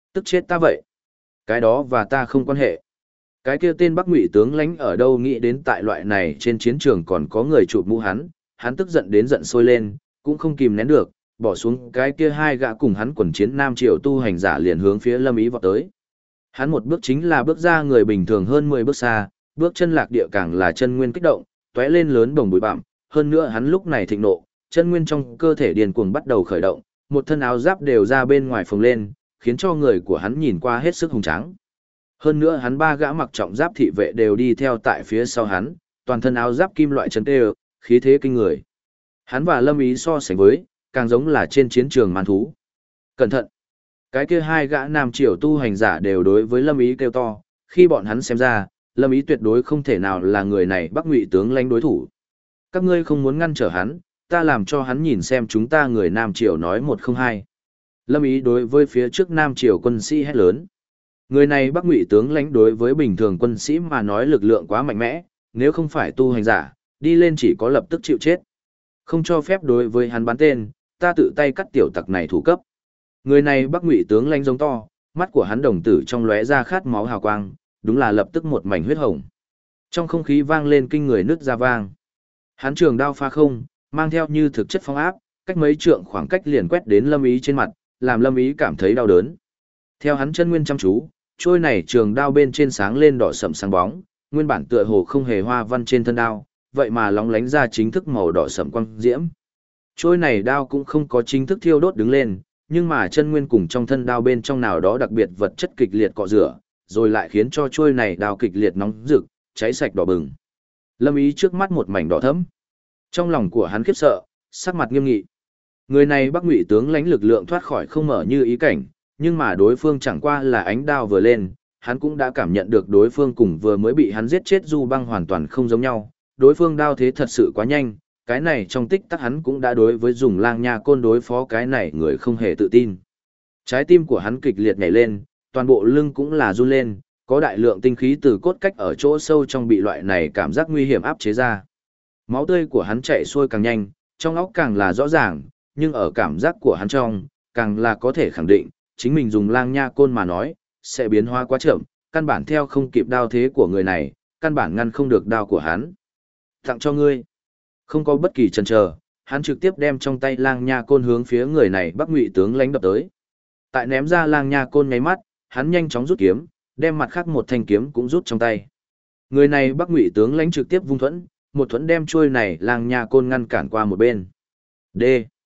Tức chết ta vậy. Cái đó và ta không quan hệ. Cái kia tên Bắc Ngụy tướng lãnh ở đâu nghĩ đến tại loại này trên chiến trường còn có người chụp mũ hắn tức giận đến giận sôi lên, cũng không kìm nén được, bỏ xuống cái kia hai gã cùng hắn quần chiến Nam Triều tu hành giả liền hướng phía Lâm Ý vọt tới. Hắn một bước chính là bước ra người bình thường hơn 10 bước xa, bước chân lạc địa càng là chân nguyên kích động, tóe lên lớn đồng bụi bặm, hơn nữa hắn lúc này thịnh nộ, chân nguyên trong cơ thể điên cuồng bắt đầu khởi động, một thân áo giáp đều ra bên ngoài phồng lên, khiến cho người của hắn nhìn qua hết sức hùng tráng. Hơn nữa hắn ba gã mặc trọng giáp thị vệ đều đi theo tại phía sau hắn, toàn thân áo giáp kim loại chấn tê, khí thế kinh người. Hắn và Lâm Ý so sánh với, càng giống là trên chiến trường man thú. Cẩn thận! Cái kia hai gã Nam Triều tu hành giả đều đối với Lâm Ý kêu to, khi bọn hắn xem ra, Lâm Ý tuyệt đối không thể nào là người này Bắc Ngụy tướng lãnh đối thủ. Các ngươi không muốn ngăn trở hắn, ta làm cho hắn nhìn xem chúng ta người Nam Triều nói một không hai. Lâm Ý đối với phía trước Nam Triều quân sĩ hét lớn. Người này Bắc Ngụy tướng lãnh đối với bình thường quân sĩ mà nói lực lượng quá mạnh mẽ, nếu không phải tu hành giả, đi lên chỉ có lập tức chịu chết. Không cho phép đối với hắn bắn tên, ta tự tay cắt tiểu tặc này thủ cấp. Người này Bắc Ngụy tướng lãnh giống to, mắt của hắn đồng tử trong lóe ra khát máu hào quang, đúng là lập tức một mảnh huyết hồng. Trong không khí vang lên kinh người nứt ra vang. Hắn trường đao pha không, mang theo như thực chất phong áp, cách mấy trượng khoảng cách liền quét đến Lâm Ý trên mặt, làm Lâm Ý cảm thấy đau đớn. Theo hắn chân nguyên chăm chú, trôi này trường đao bên trên sáng lên đỏ sẫm sáng bóng, nguyên bản tựa hồ không hề hoa văn trên thân đao, vậy mà lóng lánh ra chính thức màu đỏ sẫm quang diễm. Trôi này đao cũng không có chính thức thiêu đốt đứng lên, nhưng mà chân nguyên cùng trong thân đao bên trong nào đó đặc biệt vật chất kịch liệt cọ rửa, rồi lại khiến cho trôi này đao kịch liệt nóng rực, cháy sạch đỏ bừng. Lâm Ý trước mắt một mảnh đỏ thẫm. Trong lòng của hắn khiếp sợ, sắc mặt nghiêm nghị. Người này Bắc Ngụy tướng lãnh lực lượng thoát khỏi không mở như ý cảnh, nhưng mà đối phương chẳng qua là ánh đao vừa lên, hắn cũng đã cảm nhận được đối phương cùng vừa mới bị hắn giết chết Du Băng hoàn toàn không giống nhau. Đối phương đao thế thật sự quá nhanh, cái này trong tích tắc hắn cũng đã đối với dùng lang nha côn đối phó cái này người không hề tự tin. Trái tim của hắn kịch liệt nhảy lên, toàn bộ lưng cũng là run lên, có đại lượng tinh khí từ cốt cách ở chỗ sâu trong bị loại này cảm giác nguy hiểm áp chế ra. Máu tươi của hắn chạy xuôi càng nhanh, trong óc càng là rõ ràng, nhưng ở cảm giác của hắn trong, càng là có thể khẳng định, chính mình dùng lang nha côn mà nói, sẽ biến hóa quá chậm, căn bản theo không kịp đao thế của người này, căn bản ngăn không được đao của hắn. Tặng cho ngươi. Không có bất kỳ chần chờ, hắn trực tiếp đem trong tay lang nha côn hướng phía người này Bắc Ngụy tướng lãnh đập tới. Tại ném ra lang nha côn nháy mắt, hắn nhanh chóng rút kiếm, đem mặt khác một thanh kiếm cũng rút trong tay. Người này Bắc Ngụy tướng lãnh trực tiếp vung thuẫn, một thuẫn đem trôi này lang nha côn ngăn cản qua một bên. D.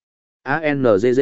A-N-G-G.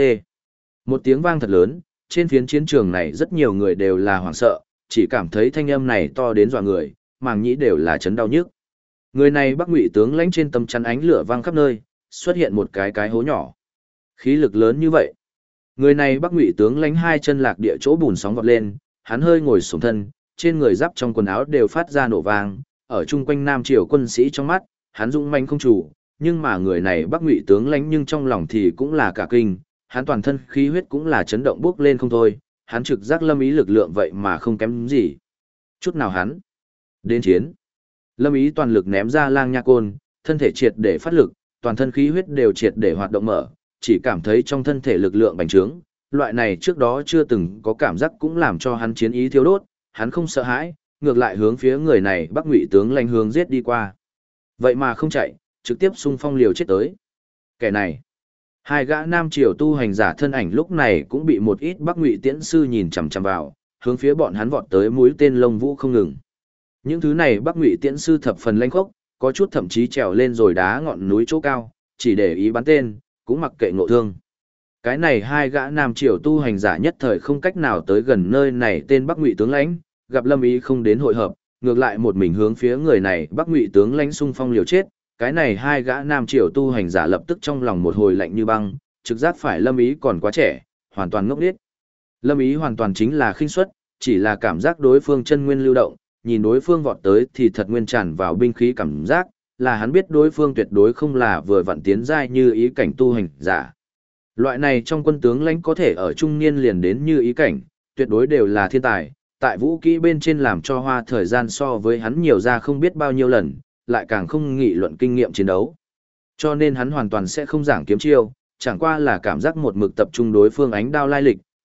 Một tiếng vang thật lớn, trên phiến chiến trường này rất nhiều người đều là hoảng sợ, chỉ cảm thấy thanh âm này to đến dọa người, màng nhĩ đều là chấn đau nhức. Người này Bắc Ngụy tướng lãnh trên tấm chắn ánh lửa vang khắp nơi, xuất hiện một cái hố nhỏ. Khí lực lớn như vậy. Người này Bắc Ngụy tướng lãnh hai chân lạc địa chỗ bùn sóng vọt lên, hắn hơi ngồi xổm thân, trên người giáp trong quần áo đều phát ra nổ vang, ở chung quanh Nam Triều quân sĩ trong mắt, hắn dũng mãnh không chủ, nhưng mà người này Bắc Ngụy tướng lãnh nhưng trong lòng thì cũng là cả kinh, hắn toàn thân khí huyết cũng là chấn động bước lên không thôi, hắn trực giác Lâm Ý lực lượng vậy mà không kém gì. Chút nào hắn. Đến chiến. Lâm Ý toàn lực ném ra lang nha côn, thân thể triệt để phát lực, toàn thân khí huyết đều triệt để hoạt động mở, chỉ cảm thấy trong thân thể lực lượng bành trướng, loại này trước đó chưa từng có cảm giác cũng làm cho hắn chiến ý thiêu đốt, hắn không sợ hãi, ngược lại hướng phía người này Bắc Ngụy tướng lãnh hướng giết đi qua. Vậy mà không chạy, trực tiếp xung phong liều chết tới. Kẻ này, hai gã Nam Triều tu hành giả thân ảnh lúc này cũng bị một ít Bắc Ngụy tiễn sư nhìn chằm chằm vào, hướng phía bọn hắn vọt tới mũi tên lông vũ không ngừng. Những thứ này Bắc Ngụy tiễn sư thập phần lanh khốc, có chút thậm chí trèo lên rồi đá ngọn núi chỗ cao, chỉ để ý bắn tên, cũng mặc kệ ngộ thương. Cái này hai gã Nam Triều tu hành giả nhất thời không cách nào tới gần nơi này tên Bắc Ngụy tướng lãnh, gặp Lâm Ý không đến hội hợp, ngược lại một mình hướng phía người này Bắc Ngụy tướng lãnh xung phong liều chết. Cái này hai gã Nam Triều tu hành giả lập tức trong lòng một hồi lạnh như băng, trực giác phải Lâm Ý còn quá trẻ, hoàn toàn ngốc nghếch. Lâm Ý hoàn toàn chính là khinh suất, chỉ là cảm giác đối phương chân nguyên lưu động, nhìn đối phương vọt tới thì thật nguyên tràn vào binh khí cảm giác, là hắn biết đối phương tuyệt đối không là vừa vặn tiến giai như ý cảnh tu hành giả. Loại này trong quân tướng lãnh có thể ở trung niên liền đến như ý cảnh, tuyệt đối đều là thiên tài, tại vũ kỹ bên trên làm cho hoa thời gian so với hắn nhiều ra không biết bao nhiêu lần, lại càng không nghị luận kinh nghiệm chiến đấu. Cho nên hắn hoàn toàn sẽ không giảng kiếm chiêu, chẳng qua là cảm giác một mực tập trung đối phương ánh đao lai lịch,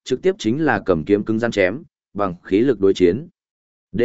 trực tiếp chính là cầm kiếm cứng rắn chém, bằng khí lực đối chiến. D.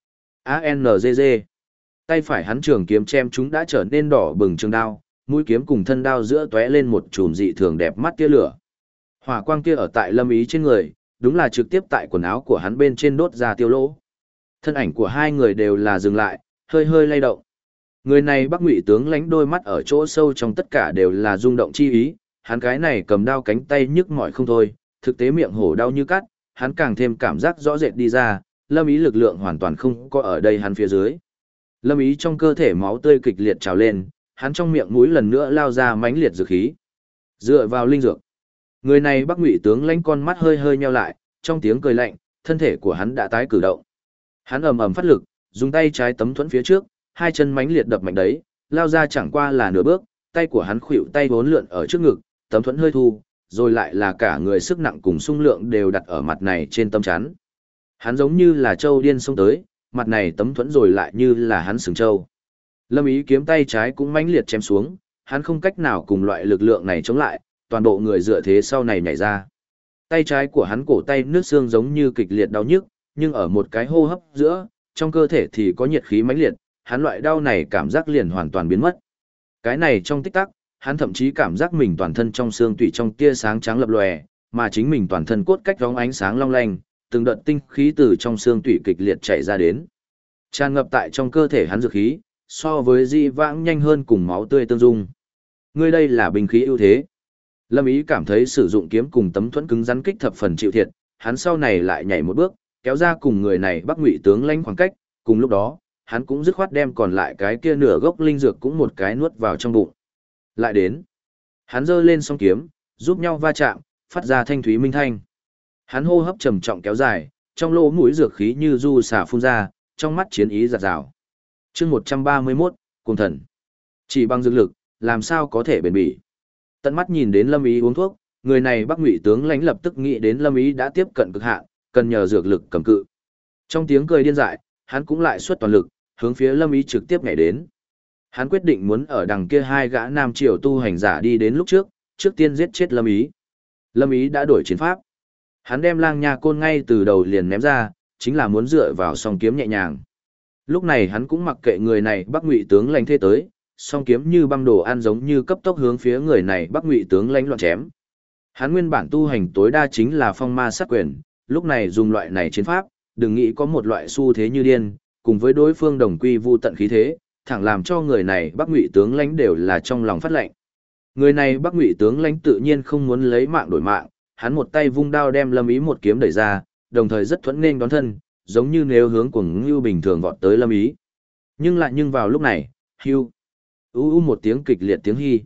ANGG. Tay phải hắn trường kiếm chém chúng đã trở nên đỏ bừng trường đao, mũi kiếm cùng thân đao giữa tóe lên một chùm dị thường đẹp mắt tia lửa. Hỏa quang kia ở tại Lâm Ý trên người, đúng là trực tiếp tại quần áo của hắn bên trên đốt ra tiêu lỗ. Thân ảnh của hai người đều là dừng lại, hơi hơi lay động. Người này Bắc Ngụy tướng lãnh đôi mắt ở chỗ sâu trong tất cả đều là rung động chi ý, hắn cái này cầm đao cánh tay nhức mỏi không thôi, thực tế miệng hổ đau như cắt, hắn càng thêm cảm giác rõ rệt đi ra, Lâm Ý lực lượng hoàn toàn không có ở đây hắn phía dưới. Lâm Ý trong cơ thể máu tươi kịch liệt trào lên, hắn trong miệng mũi lần nữa lao ra mãnh liệt dược khí. Dựa vào linh dược. Người này Bắc Ngụy tướng lãnh con mắt hơi hơi nheo lại, trong tiếng cười lạnh, thân thể của hắn đã tái cử động. Hắn ầm ầm phát lực, dùng tay trái tấm thuẫn phía trước, hai chân mãnh liệt đập mạnh đấy, lao ra chẳng qua là nửa bước, tay của hắn khuỵu tay vốn lượn ở trước ngực, tấm thuẫn hơi thu, rồi lại là cả người sức nặng cùng xung lượng đều đặt ở mặt này trên tấm chắn. Hắn giống như là trâu điên xông tới, mặt này tấm thuẫn rồi lại như là hắn sừng trâu. Lâm Ý kiếm tay trái cũng mãnh liệt chém xuống, hắn không cách nào cùng loại lực lượng này chống lại, toàn bộ người dựa thế sau này nhảy ra. Tay trái của hắn cổ tay nước xương giống như kịch liệt đau nhức, nhưng ở một cái hô hấp giữa, trong cơ thể thì có nhiệt khí mãnh liệt, hắn loại đau này cảm giác liền hoàn toàn biến mất. Cái này trong tích tắc, hắn thậm chí cảm giác mình toàn thân trong xương tủy trong tia sáng trắng lập lòe, mà chính mình toàn thân cốt cách bóng ánh sáng long lanh, từng đợt tinh khí từ trong xương tủy kịch liệt chảy ra đến. Tràn ngập tại trong cơ thể hắn dược khí, so với di vãng nhanh hơn cùng máu tươi tương dung. Ngươi đây là binh khí ưu thế. Lâm Ý cảm thấy sử dụng kiếm cùng tấm thuẫn cứng rắn kích thập phần chịu thiệt, hắn sau này lại nhảy một bước, kéo ra cùng người này Bắc Ngụy tướng lãnh khoảng cách, cùng lúc đó, hắn cũng dứt khoát đem còn lại cái kia nửa gốc linh dược cũng một cái nuốt vào trong bụng. Lại đến, hắn giơ lên song kiếm, giúp nhau va chạm, phát ra thanh thúy minh thanh. Hắn hô hấp trầm trọng kéo dài, trong lỗ mũi dược khí như du xả phun ra, trong mắt chiến ý giạt rào. Chương 131, Cuồng Thần. Chỉ bằng dược lực, làm sao có thể bền bỉ. Tận mắt nhìn đến Lâm Ý uống thuốc, người này Bắc Ngụy tướng lãnh lập tức nghĩ đến Lâm Ý đã tiếp cận cực hạn, cần nhờ dược lực cầm cự. Trong tiếng cười điên dại, hắn cũng lại xuất toàn lực, hướng phía Lâm Ý trực tiếp nhảy đến. Hắn quyết định muốn ở đằng kia hai gã nam triều tu hành giả đi đến lúc trước, trước tiên giết chết Lâm Ý. Lâm Ý đã đổi chiến pháp. Hắn đem lang nha côn ngay từ đầu liền ném ra, chính là muốn dựa vào song kiếm nhẹ nhàng. Lúc này hắn cũng mặc kệ người này Bắc Ngụy tướng lãnh thế tới, song kiếm như băng đồ ăn giống như cấp tốc hướng phía người này Bắc Ngụy tướng lãnh loạn chém. Hắn nguyên bản tu hành tối đa chính là phong ma sát quyền, lúc này dùng loại này chiến pháp, đừng nghĩ có một loại xu thế như điên, cùng với đối phương đồng quy vu tận khí thế, thẳng làm cho người này Bắc Ngụy tướng lãnh đều là trong lòng phát lệnh. Người này Bắc Ngụy tướng lãnh tự nhiên không muốn lấy mạng đổi mạng, hắn một tay vung đao đem Lâm Ý một kiếm đẩy ra, đồng thời rất thuẫn nghênh đón thân, giống như nếu hướng cuồng ngưu bình thường vọt tới Lâm Ý. Nhưng vào lúc này, hưu, một tiếng kịch liệt tiếng hy,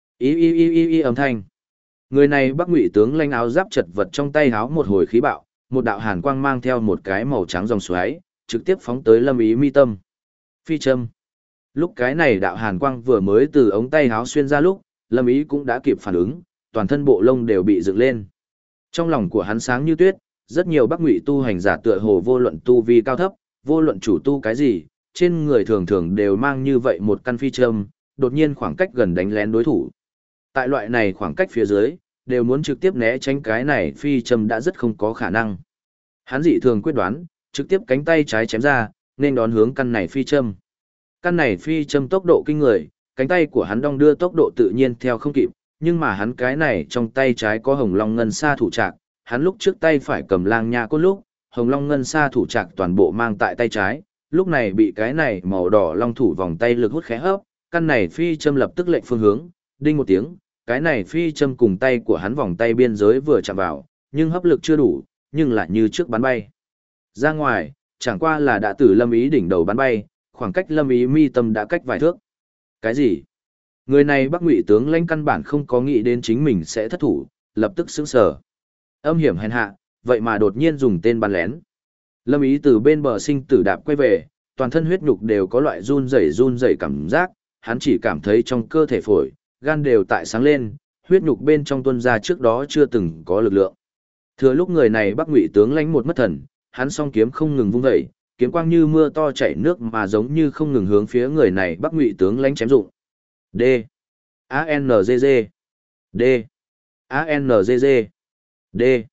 y âm thanh. Người này Bắc Ngụy tướng lãnh áo giáp chật vật trong tay háo một hồi khí bạo, một đạo hàn quang mang theo một cái màu trắng dòng xoáy, trực tiếp phóng tới Lâm Ý mi tâm. Phi châm. Lúc cái này đạo hàn quang vừa mới từ ống tay háo xuyên ra lúc, Lâm Ý cũng đã kịp phản ứng, toàn thân bộ lông đều bị dựng lên. Trong lòng của hắn sáng như tuyết, rất nhiều Bắc Ngụy tu hành giả tựa hồ vô luận tu vi cao thấp, vô luận chủ tu cái gì, trên người thường thường đều mang như vậy một căn phi châm, đột nhiên khoảng cách gần đánh lén đối thủ. Tại loại này khoảng cách phía dưới, đều muốn trực tiếp né tránh cái này phi châm đã rất không có khả năng. Hắn dị thường quyết đoán, trực tiếp cánh tay trái chém ra, nên đón hướng căn này phi châm. Căn này phi châm tốc độ kinh người, cánh tay của hắn đong đưa tốc độ tự nhiên theo không kịp, nhưng mà hắn cái này trong tay trái có hồng long ngân sa thủ trạc, hắn lúc trước tay phải cầm lang nha cốt lúc, hồng long ngân sa thủ trạc toàn bộ mang tại tay trái, lúc này bị cái này màu đỏ long thủ vòng tay lực hút khẽ hấp, căn này phi châm lập tức lệnh phương hướng, đinh một tiếng, cái này phi châm cùng tay của hắn vòng tay biên giới vừa chạm vào, nhưng hấp lực chưa đủ, nhưng lại như trước bắn bay. Ra ngoài, chẳng qua là đã từ Lâm Ý đỉnh đầu bắn bay, khoảng cách Lâm Ý mi tâm đã cách vài thước. Cái gì? Người này Bắc Ngụy tướng lãnh căn bản không có nghĩ đến chính mình sẽ thất thủ, lập tức sững sờ. Âm hiểm hèn hạ, vậy mà đột nhiên dùng tên bắn lén. Lâm Ý từ bên bờ sinh tử đạp quay về, toàn thân huyết nhục đều có loại run rẩy cảm giác, hắn chỉ cảm thấy trong cơ thể phổi, gan đều tại sáng lên, huyết nhục bên trong tuôn ra trước đó chưa từng có lực lượng. Thừa lúc người này Bắc Ngụy tướng lãnh một mất thần, hắn song kiếm không ngừng vung dậy, kiếm quang như mưa to chảy nước mà giống như không ngừng hướng phía người này Bắc Ngụy tướng lãnh chém dụng. D. ANGG. D. ANGG. D.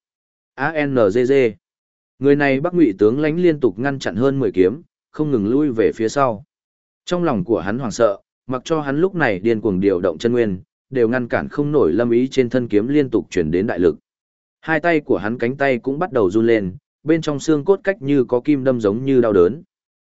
ANGG. Người này Bắc Ngụy tướng lãnh liên tục ngăn chặn hơn 10 kiếm, không ngừng lui về phía sau. Trong lòng của hắn hoảng sợ, mặc cho hắn lúc này điên cuồng điều động chân nguyên, đều ngăn cản không nổi Lâm Ý trên thân kiếm liên tục chuyển đến đại lực. Hai tay của hắn cánh tay cũng bắt đầu run lên, bên trong xương cốt cách như có kim đâm giống như đau đớn.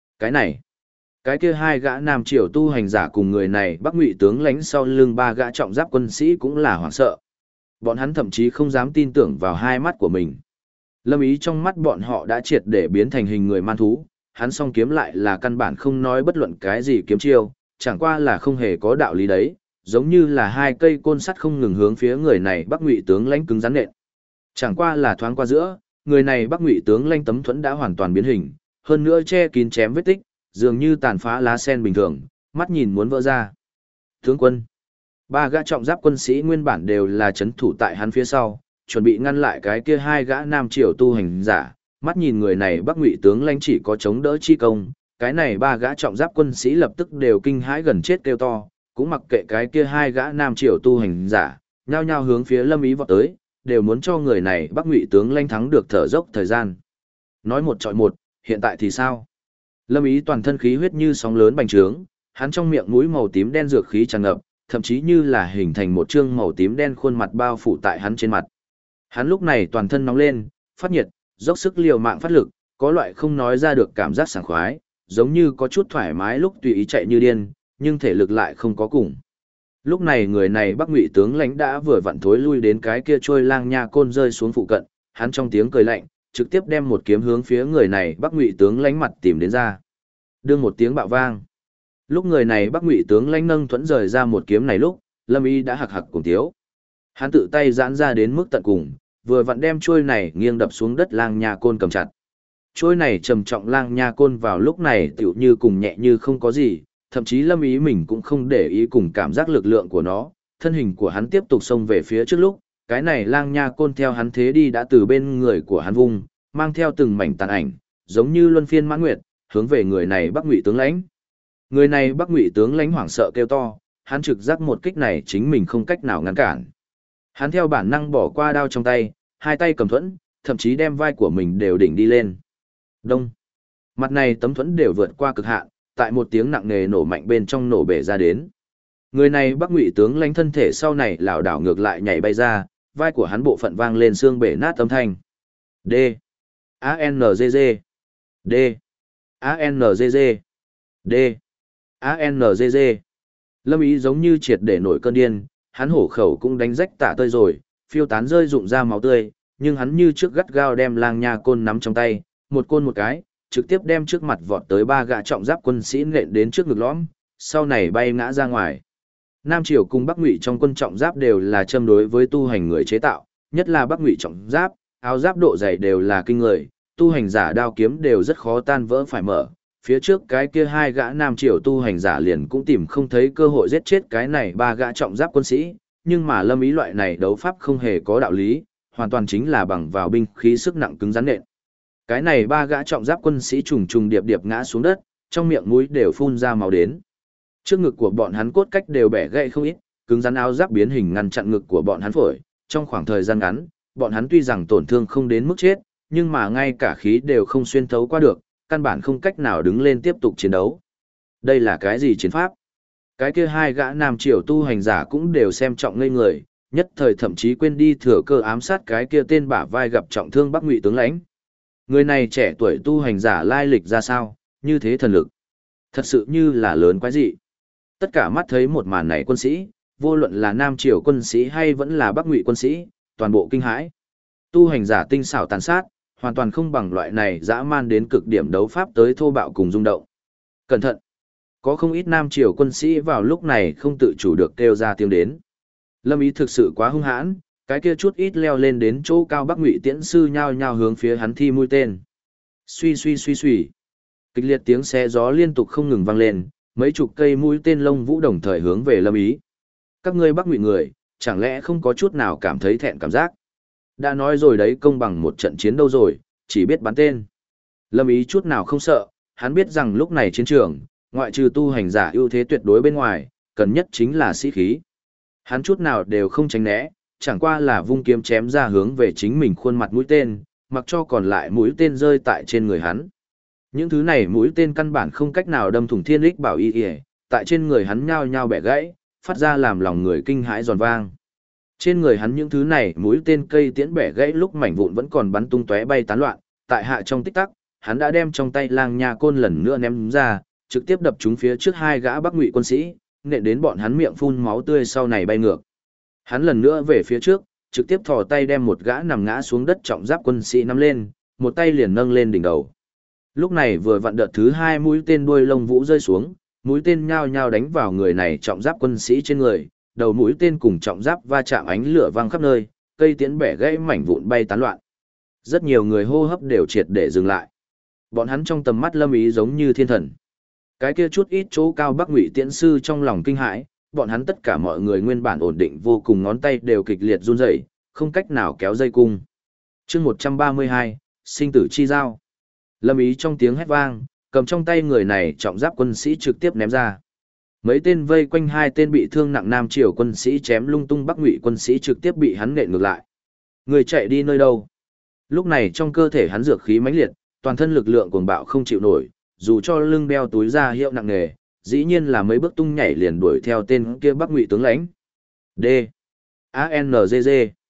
Cái kia hai gã nam triều tu hành giả cùng người này Bắc Ngụy tướng lãnh sau lưng ba gã trọng giáp quân sĩ cũng là hoảng sợ. Bọn hắn thậm chí không dám tin tưởng vào hai mắt của mình. Lâm Ý trong mắt bọn họ đã triệt để biến thành hình người man thú, hắn song kiếm lại là căn bản không nói bất luận cái gì kiếm chiêu, chẳng qua là không hề có đạo lý đấy, giống như là hai cây côn sắt không ngừng hướng phía người này Bắc Ngụy tướng lãnh cứng rắn nện. Chẳng qua là thoáng qua giữa, người này Bắc Ngụy tướng lãnh tấm thuẫn đã hoàn toàn biến hình, hơn nữa che kín chém vết tích, dường như tàn phá lá sen bình thường, mắt nhìn muốn vỡ ra. Tướng quân, ba gã trọng giáp quân sĩ nguyên bản đều là chấn thủ tại hắn phía sau, chuẩn bị ngăn lại cái kia hai gã nam triều tu hành giả, mắt nhìn người này Bắc Ngụy tướng lãnh chỉ có chống đỡ chi công, cái này ba gã trọng giáp quân sĩ lập tức đều kinh hãi gần chết kêu to, cũng mặc kệ cái kia hai gã nam triều tu hành giả, nhao nhao hướng phía Lâm Ý vọt tới, đều muốn cho người này Bắc Ngụy tướng lãnh thắng được thở dốc thời gian. Nói một chọi một, hiện tại thì sao? Lâm Ý toàn thân khí huyết như sóng lớn bành trướng, hắn trong miệng mũi màu tím đen dược khí tràn ngập, thậm chí như là hình thành một trương màu tím đen khuôn mặt bao phủ tại hắn trên mặt. Hắn lúc này toàn thân nóng lên, phát nhiệt, dốc sức liều mạng phát lực, có loại không nói ra được cảm giác sảng khoái, giống như có chút thoải mái lúc tùy ý chạy như điên, nhưng thể lực lại không có cùng. Lúc này người này Bắc Ngụy tướng lãnh đã vừa vặn thối lui đến cái kia trôi lang nha côn rơi xuống phụ cận, hắn trong tiếng cười lạnh, trực tiếp đem một kiếm hướng phía người này Bắc Ngụy tướng lãnh mặt tìm đến ra. Đương một tiếng bạo vang. Lúc người này Bắc Ngụy tướng lãnh nâng thuẫn rời ra một kiếm này lúc, Lâm Y đã hạc hạc cùng thiếu. Hắn tự tay giãn ra đến mức tận cùng, vừa vặn đem trôi này nghiêng đập xuống đất lang nha côn cầm chặt. Trôi này trầm trọng lang nha côn vào lúc này tựu như cùng nhẹ như không có gì, thậm chí Lâm Ý mình cũng không để ý cùng cảm giác lực lượng của nó, thân hình của hắn tiếp tục xông về phía trước lúc, cái này lang nha côn theo hắn thế đi đã từ bên người của hắn vung, mang theo từng mảnh tàn ảnh, giống như luân phiên mãn nguyệt, hướng về người này Bắc Ngụy tướng lãnh. Người này Bắc Ngụy tướng lãnh hoảng sợ kêu to, hắn trực giác một kích này chính mình không cách nào ngăn cản. Hắn theo bản năng bỏ qua đao trong tay, hai tay cầm thuẫn, thậm chí đem vai của mình đều đỉnh đi lên. Đông. Mặt này tấm thuẫn đều vượt qua cực hạn, tại một tiếng nặng nề nổ mạnh bên trong nổ bể ra đến. Người này Bắc Ngụy tướng lãnh thân thể sau này lảo đảo ngược lại nhảy bay ra, vai của hắn bộ phận vang lên xương bể nát âm thanh. D. ANGG. D. ANGG. D. ANGG. Lâm Ý giống như triệt để nổi cơn điên, hắn hổ khẩu cũng đánh rách tả tơi rồi, phiêu tán rơi rụng ra máu tươi, nhưng hắn như trước gắt gao đem lang nha côn nắm trong tay, một côn một cái, trực tiếp đem trước mặt vọt tới ba gã trọng giáp quân sĩ nện đến trước ngực lõm, sau này bay ngã ra ngoài. Nam Triều cùng Bắc Ngụy trong quân trọng giáp đều là châm đối với tu hành người chế tạo, nhất là Bắc Ngụy trọng giáp, áo giáp độ dày đều là kinh người, tu hành giả đao kiếm đều rất khó tan vỡ phải mở. Phía trước cái kia hai gã Nam Triều tu hành giả liền cũng tìm không thấy cơ hội giết chết cái này ba gã trọng giáp quân sĩ, nhưng mà Lâm Ý loại này đấu pháp không hề có đạo lý, hoàn toàn chính là bằng vào binh khí sức nặng cứng rắn nện. Cái này ba gã trọng giáp quân sĩ trùng trùng điệp điệp ngã xuống đất, trong miệng mũi đều phun ra máu đến. Trước ngực của bọn hắn cốt cách đều bẻ gãy không ít, cứng rắn áo giáp biến hình ngăn chặn ngực của bọn hắn phổi, trong khoảng thời gian ngắn, bọn hắn tuy rằng tổn thương không đến mức chết, nhưng mà ngay cả khí đều không xuyên thấu qua được, căn bản không cách nào đứng lên tiếp tục chiến đấu. Đây là cái gì chiến pháp? Cái kia hai gã Nam Triều tu hành giả cũng đều xem trọng ngây người, nhất thời thậm chí quên đi thừa cơ ám sát cái kia tên bả vai gặp trọng thương Bắc Ngụy tướng lãnh. Người này trẻ tuổi tu hành giả lai lịch ra sao, như thế thần lực. Thật sự như là lớn quái dị. Tất cả mắt thấy một màn này quân sĩ, vô luận là Nam Triều quân sĩ hay vẫn là Bắc Ngụy quân sĩ, toàn bộ kinh hãi. Tu hành giả tinh xảo tàn sát, hoàn toàn không bằng loại này dã man đến cực điểm đấu pháp tới thô bạo cùng rung động. Cẩn thận! Có không ít Nam Triều quân sĩ vào lúc này không tự chủ được kêu ra tiếng đến. Lâm Ý thực sự quá hung hãn, cái kia chút ít leo lên đến chỗ cao Bắc Ngụy tiễn sư nhao nhao hướng phía hắn thi mũi tên. Suy suy suy suy. Kịch liệt tiếng xé gió liên tục không ngừng vang lên, mấy chục cây mũi tên lông vũ đồng thời hướng về Lâm Ý. Các ngươi Bắc Ngụy người, chẳng lẽ không có chút nào cảm thấy thẹn cảm giác? Đã nói rồi đấy, công bằng một trận chiến đâu rồi, chỉ biết bắn tên. Lâm Ý chút nào không sợ, hắn biết rằng lúc này chiến trường, ngoại trừ tu hành giả ưu thế tuyệt đối bên ngoài, cần nhất chính là sĩ khí. Hắn chút nào đều không tránh né, chẳng qua là vung kiếm chém ra hướng về chính mình khuôn mặt mũi tên, mặc cho còn lại mũi tên rơi tại trên người hắn. Những thứ này mũi tên căn bản không cách nào đâm thủng thiên lích bảo y y, tại trên người hắn nhao nhao bẻ gãy, phát ra làm lòng người kinh hãi giòn vang. Trên người hắn những thứ này mũi tên cây tiễn bẻ gãy lúc mảnh vụn vẫn còn bắn tung tóe bay tán loạn, tại hạ trong tích tắc, hắn đã đem trong tay lang nha côn lần nữa ném ra, trực tiếp đập trúng phía trước hai gã Bắc Ngụy quân sĩ, nện đến bọn hắn miệng phun máu tươi sau này bay ngược. Hắn lần nữa về phía trước, trực tiếp thò tay đem một gã nằm ngã xuống đất trọng giáp quân sĩ nắm lên, một tay liền nâng lên đỉnh đầu. Lúc này vừa vặn đợt thứ hai mũi tên đuôi lông vũ rơi xuống, mũi tên nhao nhao đánh vào người này trọng giáp quân sĩ trên người, đầu mũi tên cùng trọng giáp va chạm ánh lửa vang khắp nơi, cây tiễn bẻ gãy mảnh vụn bay tán loạn. Rất nhiều người hô hấp đều triệt để dừng lại. Bọn hắn trong tầm mắt Lâm Ý giống như thiên thần. Cái kia chút ít chỗ cao Bắc Ngụy tiễn sư trong lòng kinh hãi, bọn hắn tất cả mọi người nguyên bản ổn định vô cùng ngón tay đều kịch liệt run rẩy, không cách nào kéo dây cung. Chương 132, sinh tử chi giao. Lâm Ý trong tiếng hét vang, cầm trong tay người này trọng giáp quân sĩ trực tiếp ném ra. Mấy tên vây quanh hai tên bị thương nặng Nam Triều quân sĩ chém lung tung Bắc Ngụy quân sĩ trực tiếp bị hắn nện ngược lại. Người chạy đi nơi đâu? Lúc này trong cơ thể hắn dược khí mãnh liệt, toàn thân lực lượng cuồng bạo không chịu nổi, dù cho lưng đeo túi da hiệu nặng nề, dĩ nhiên là mấy bước tung nhảy liền đuổi theo tên kia Bắc Ngụy tướng lãnh. D. ANGG.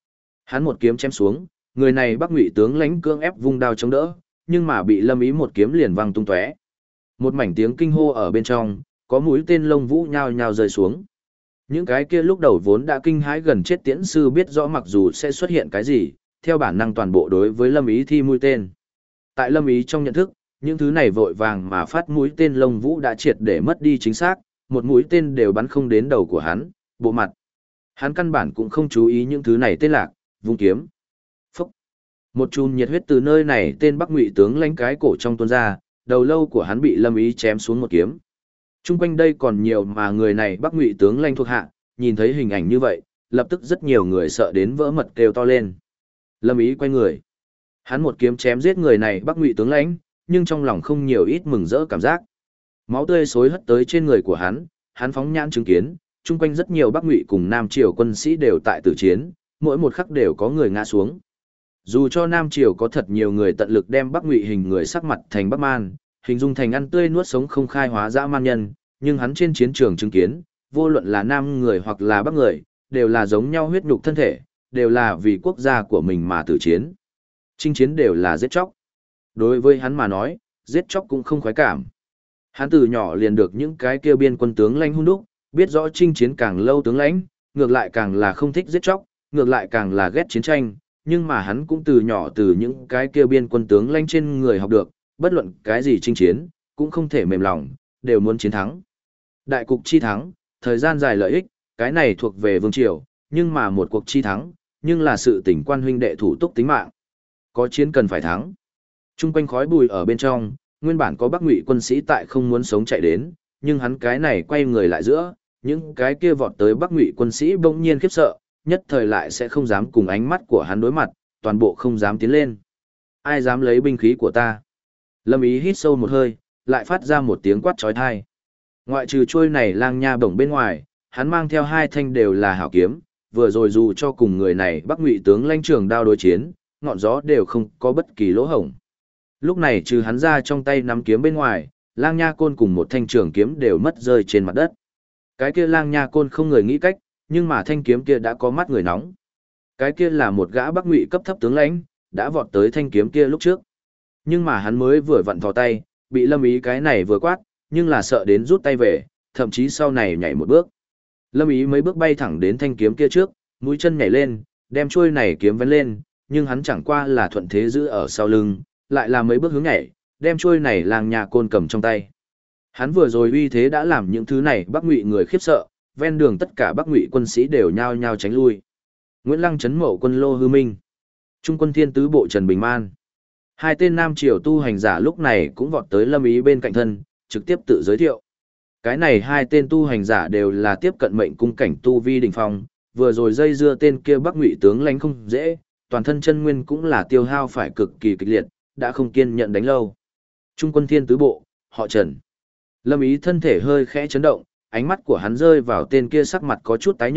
Hắn một kiếm chém xuống, người này Bắc Ngụy tướng lãnh cưỡng ép vung đao chống đỡ, nhưng mà bị Lâm Ý một kiếm liền văng tung tóe. Một mảnh tiếng kinh hô ở bên trong, có mũi tên lông vũ nhao nhao rơi xuống. Những cái kia lúc đầu vốn đã kinh hãi gần chết tiễn sư biết rõ mặc dù sẽ xuất hiện cái gì, theo bản năng toàn bộ đối với Lâm Ý thi mũi tên. Tại Lâm Ý trong nhận thức, những thứ này vội vàng mà phát mũi tên lông vũ đã triệt để mất đi chính xác, một mũi tên đều bắn không đến đầu của hắn, bộ mặt. Hắn căn bản cũng không chú ý những thứ này tên lạc, vung kiếm. Phúc! Một chùm nhiệt huyết từ nơi này tên Bắc Ngụy tướng lãnh cái cổ trong tuôn ra, đầu lâu của hắn bị Lâm Ý chém xuống một kiếm. Trung quanh đây còn nhiều mà người này Bắc Ngụy tướng lãnh thuộc hạ, nhìn thấy hình ảnh như vậy, lập tức rất nhiều người sợ đến vỡ mật kêu to lên. Lâm Ý quay người. Hắn một kiếm chém giết người này Bắc Ngụy tướng lãnh, nhưng trong lòng không nhiều ít mừng rỡ cảm giác. Máu tươi xối hất tới trên người của hắn phóng nhãn chứng kiến, chung quanh rất nhiều Bắc Ngụy cùng Nam Triều quân sĩ đều tại tử chiến, mỗi một khắc đều có người ngã xuống. Dù cho Nam Triều có thật nhiều người tận lực đem Bắc Ngụy hình người sắc mặt thành Bắc Man, hình dung thành ăn tươi nuốt sống không khai hóa dã man nhân, nhưng hắn trên chiến trường chứng kiến, vô luận là Nam người hoặc là Bắc người, đều là giống nhau huyết nhục thân thể, đều là vì quốc gia của mình mà tử chiến. Chinh chiến đều là giết chóc. Đối với hắn mà nói, giết chóc cũng không khoái cảm. Hắn từ nhỏ liền được những cái kia biên quân tướng lãnh hun đúc, biết rõ chinh chiến càng lâu tướng lãnh, ngược lại càng là không thích giết chóc, ngược lại càng là ghét chiến tranh, nhưng mà hắn cũng từ nhỏ từ những cái kia biên quân tướng lãnh trên người học được, bất luận cái gì chinh chiến, cũng không thể mềm lòng, đều muốn chiến thắng. Đại cục chi thắng, thời gian dài lợi ích, cái này thuộc về vương triều, nhưng mà một cuộc chi thắng, nhưng là sự tình quan huynh đệ thủ túc tính mạng. Có chiến cần phải thắng. Trung quanh khói bụi ở bên trong, nguyên bản có Bắc Ngụy quân sĩ tại không muốn sống chạy đến, nhưng hắn cái này quay người lại giữa, những cái kia vọt tới Bắc Ngụy quân sĩ bỗng nhiên khiếp sợ, nhất thời lại sẽ không dám cùng ánh mắt của hắn đối mặt, toàn bộ không dám tiến lên. Ai dám lấy binh khí của ta? Lâm Ý hít sâu một hơi, lại phát ra một tiếng quát chói tai. Ngoại trừ chuôi này lang nha bổng bên ngoài, hắn mang theo hai thanh đều là hảo kiếm, vừa rồi dù cho cùng người này Bắc Ngụy tướng lãnh trường đao đối chiến, ngọn gió đều không có bất kỳ lỗ hổng. Lúc này trừ hắn ra trong tay nắm kiếm bên ngoài, lang nha côn cùng một thanh trường kiếm đều mất rơi trên mặt đất. Cái kia lang nha côn không người nghĩ cách, nhưng mà thanh kiếm kia đã có mắt người nóng. Cái kia là một gã Bắc Ngụy cấp thấp tướng lãnh, đã vọt tới thanh kiếm kia lúc trước. Nhưng mà hắn mới vừa vặn thò tay, bị Lâm Ý cái này vừa quát, nhưng là sợ đến rút tay về, thậm chí sau này nhảy một bước. Lâm Ý mấy bước bay thẳng đến thanh kiếm kia trước, mũi chân nhảy lên, đem chuôi này kiếm vén lên, nhưng hắn chẳng qua là thuận thế giữ ở sau lưng, lại là mấy bước hướng nhảy, đem chuôi này lang nha côn cầm trong tay. Hắn vừa rồi uy thế đã làm những thứ này Bắc Ngụy người khiếp sợ, ven đường tất cả Bắc Ngụy quân sĩ đều nhao nhao tránh lui. Nguyễn Lăng trấn mậu quân Lô Hư Minh, Trung quân Thiên tứ bộ Trần Bình Man. Hai tên Nam Triều tu hành giả lúc này cũng vọt tới Lâm Ý bên cạnh thân, trực tiếp tự giới thiệu. Cái này hai tên tu hành giả đều là tiếp cận mệnh cung cảnh tu vi đỉnh phong, vừa rồi dây dưa tên kia Bắc Ngụy tướng lãnh không dễ, toàn thân chân nguyên cũng là tiêu hao phải cực kỳ kịch liệt, đã không kiên nhận đánh lâu. Trung quân Thiên tứ bộ, họ Trần. Lâm Ý thân thể hơi khẽ chấn động, ánh mắt của hắn rơi vào tên kia sắc mặt có chút tái nhợt,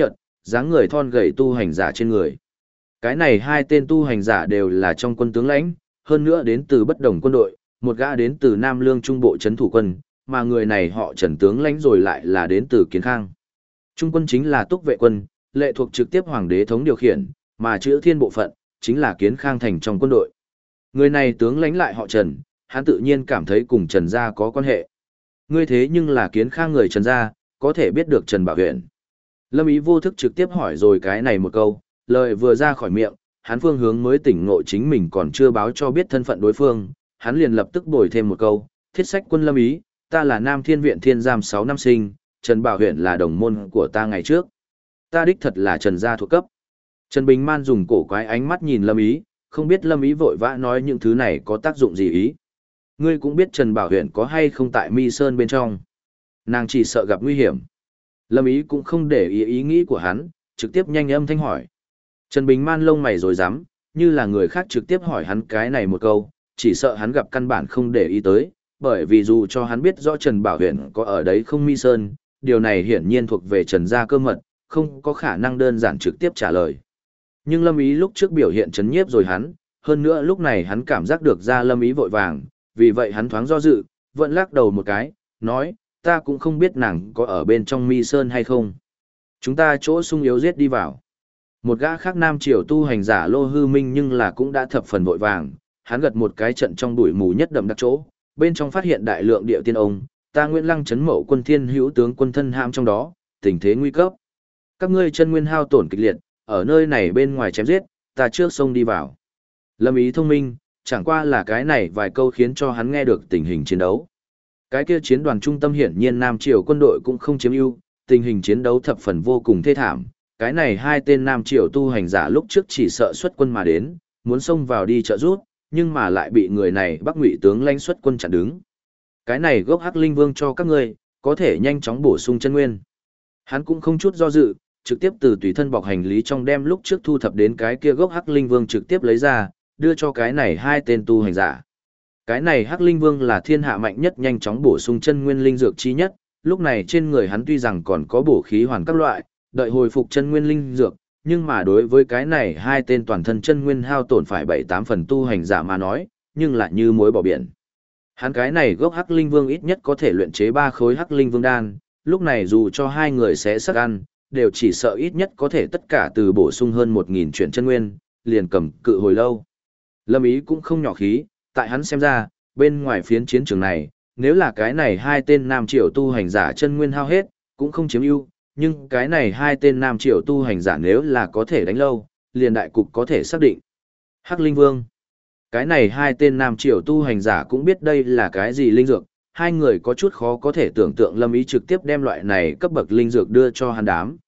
dáng người thon gầy tu hành giả trên người. Cái này hai tên tu hành giả đều là trong quân tướng lãnh, hơn nữa đến từ bất đồng quân đội, một gã đến từ Nam Lương Trung Bộ trấn thủ quân, mà người này họ Trần tướng lãnh rồi lại là đến từ Kiến Khang. Trung quân chính là túc vệ quân, lệ thuộc trực tiếp hoàng đế thống điều khiển, mà chữ thiên bộ phận, chính là Kiến Khang thành trong quân đội. Người này tướng lãnh lại họ Trần, hắn tự nhiên cảm thấy cùng Trần gia có quan hệ. Ngươi thế nhưng là Kiến Khang người Trần gia, có thể biết được Trần Bảo Huyền. Lâm Ý vô thức trực tiếp hỏi rồi cái này một câu, lời vừa ra khỏi miệng, hắn phương hướng mới tỉnh ngộ chính mình còn chưa báo cho biết thân phận đối phương, hắn liền lập tức bồi thêm một câu, thiết sách quân Lâm Ý, ta là Nam Thiên Viện Thiên Giam 6 năm sinh, Trần Bảo Huyền là đồng môn của ta ngày trước. Ta đích thật là Trần gia thuộc cấp. Trần Bình Man dùng cổ quái ánh mắt nhìn Lâm Ý, không biết Lâm Ý vội vã nói những thứ này có tác dụng gì ý. Ngươi cũng biết Trần Bảo Huyền có hay không tại Mi Sơn bên trong. Nàng chỉ sợ gặp nguy hiểm. Lâm Ý cũng không để ý nghĩ của hắn, trực tiếp nhanh âm thanh hỏi. Trần Bình Man lông mày rồi rắm, như là người khác trực tiếp hỏi hắn cái này một câu, chỉ sợ hắn gặp căn bản không để ý tới, bởi vì dù cho hắn biết rõ Trần Bảo Huyền có ở đấy không Mi Sơn, điều này hiển nhiên thuộc về Trần gia cơ mật, không có khả năng đơn giản trực tiếp trả lời. Nhưng Lâm Ý lúc trước biểu hiện chấn nhiếp rồi hắn, hơn nữa lúc này hắn cảm giác được ra Lâm Ý vội vàng, vì vậy hắn thoáng do dự, vẫn lắc đầu một cái, nói, ta cũng không biết nàng có ở bên trong Mi Sơn hay không. Chúng ta chỗ sung yếu giết đi vào. Một gã khác nam triều tu hành giả Lô Hư Minh nhưng là cũng đã thập phần vội vàng, hắn gật một cái trận trong bụi mù nhất đậm đặc chỗ, bên trong phát hiện đại lượng địa tiên ông, ta Nguyễn Lăng trấn mậu quân thiên hữu tướng quân thân hãm trong đó, tình thế nguy cấp. Các ngươi chân nguyên hao tổn kịch liệt, ở nơi này bên ngoài chém giết, ta trước sông đi vào. Lâm Ý thông minh, chẳng qua là cái này vài câu khiến cho hắn nghe được tình hình chiến đấu. Cái kia chiến đoàn trung tâm hiển nhiên Nam Triều quân đội cũng không chiếm ưu, tình hình chiến đấu thập phần vô cùng thê thảm. Cái này hai tên Nam Triều tu hành giả lúc trước chỉ sợ xuất quân mà đến, muốn xông vào đi trợ rút, nhưng mà lại bị người này Bắc Ngụy tướng lãnh xuất quân chặn đứng. Cái này gốc Hắc Linh Vương cho các ngươi, có thể nhanh chóng bổ sung chân nguyên. Hắn cũng không chút do dự, trực tiếp từ tùy thân bọc hành lý trong đem lúc trước thu thập đến cái kia gốc Hắc Linh Vương trực tiếp lấy ra, đưa cho cái này hai tên tu hành giả. Cái này Hắc Linh Vương là thiên hạ mạnh nhất nhanh chóng bổ sung chân nguyên linh dược chi nhất, lúc này trên người hắn tuy rằng còn có bổ khí hoàn các loại, đợi hồi phục chân nguyên linh dược, nhưng mà đối với cái này hai tên toàn thân chân nguyên hao tổn phải 7-8 phần tu hành giả mà nói, nhưng lại như muối bỏ biển. Hắn cái này gốc Hắc Linh Vương ít nhất có thể luyện chế 3 khối Hắc Linh Vương đan, lúc này dù cho hai người sẽ sắc ăn, đều chỉ sợ ít nhất có thể tất cả từ bổ sung hơn 1000 chuyển chân nguyên, liền cầm cự hồi lâu. Lâm Ý cũng không nhỏ khí, tại hắn xem ra, bên ngoài phiến chiến trường này, nếu là cái này hai tên Nam Triều tu hành giả chân nguyên hao hết, cũng không chiếm ưu, nhưng cái này hai tên Nam Triều tu hành giả nếu là có thể đánh lâu, liền đại cục có thể xác định. Hắc Linh Vương. Cái này hai tên Nam Triều tu hành giả cũng biết đây là cái gì linh dược, hai người có chút khó có thể tưởng tượng Lâm Ý trực tiếp đem loại này cấp bậc linh dược đưa cho hắn đám.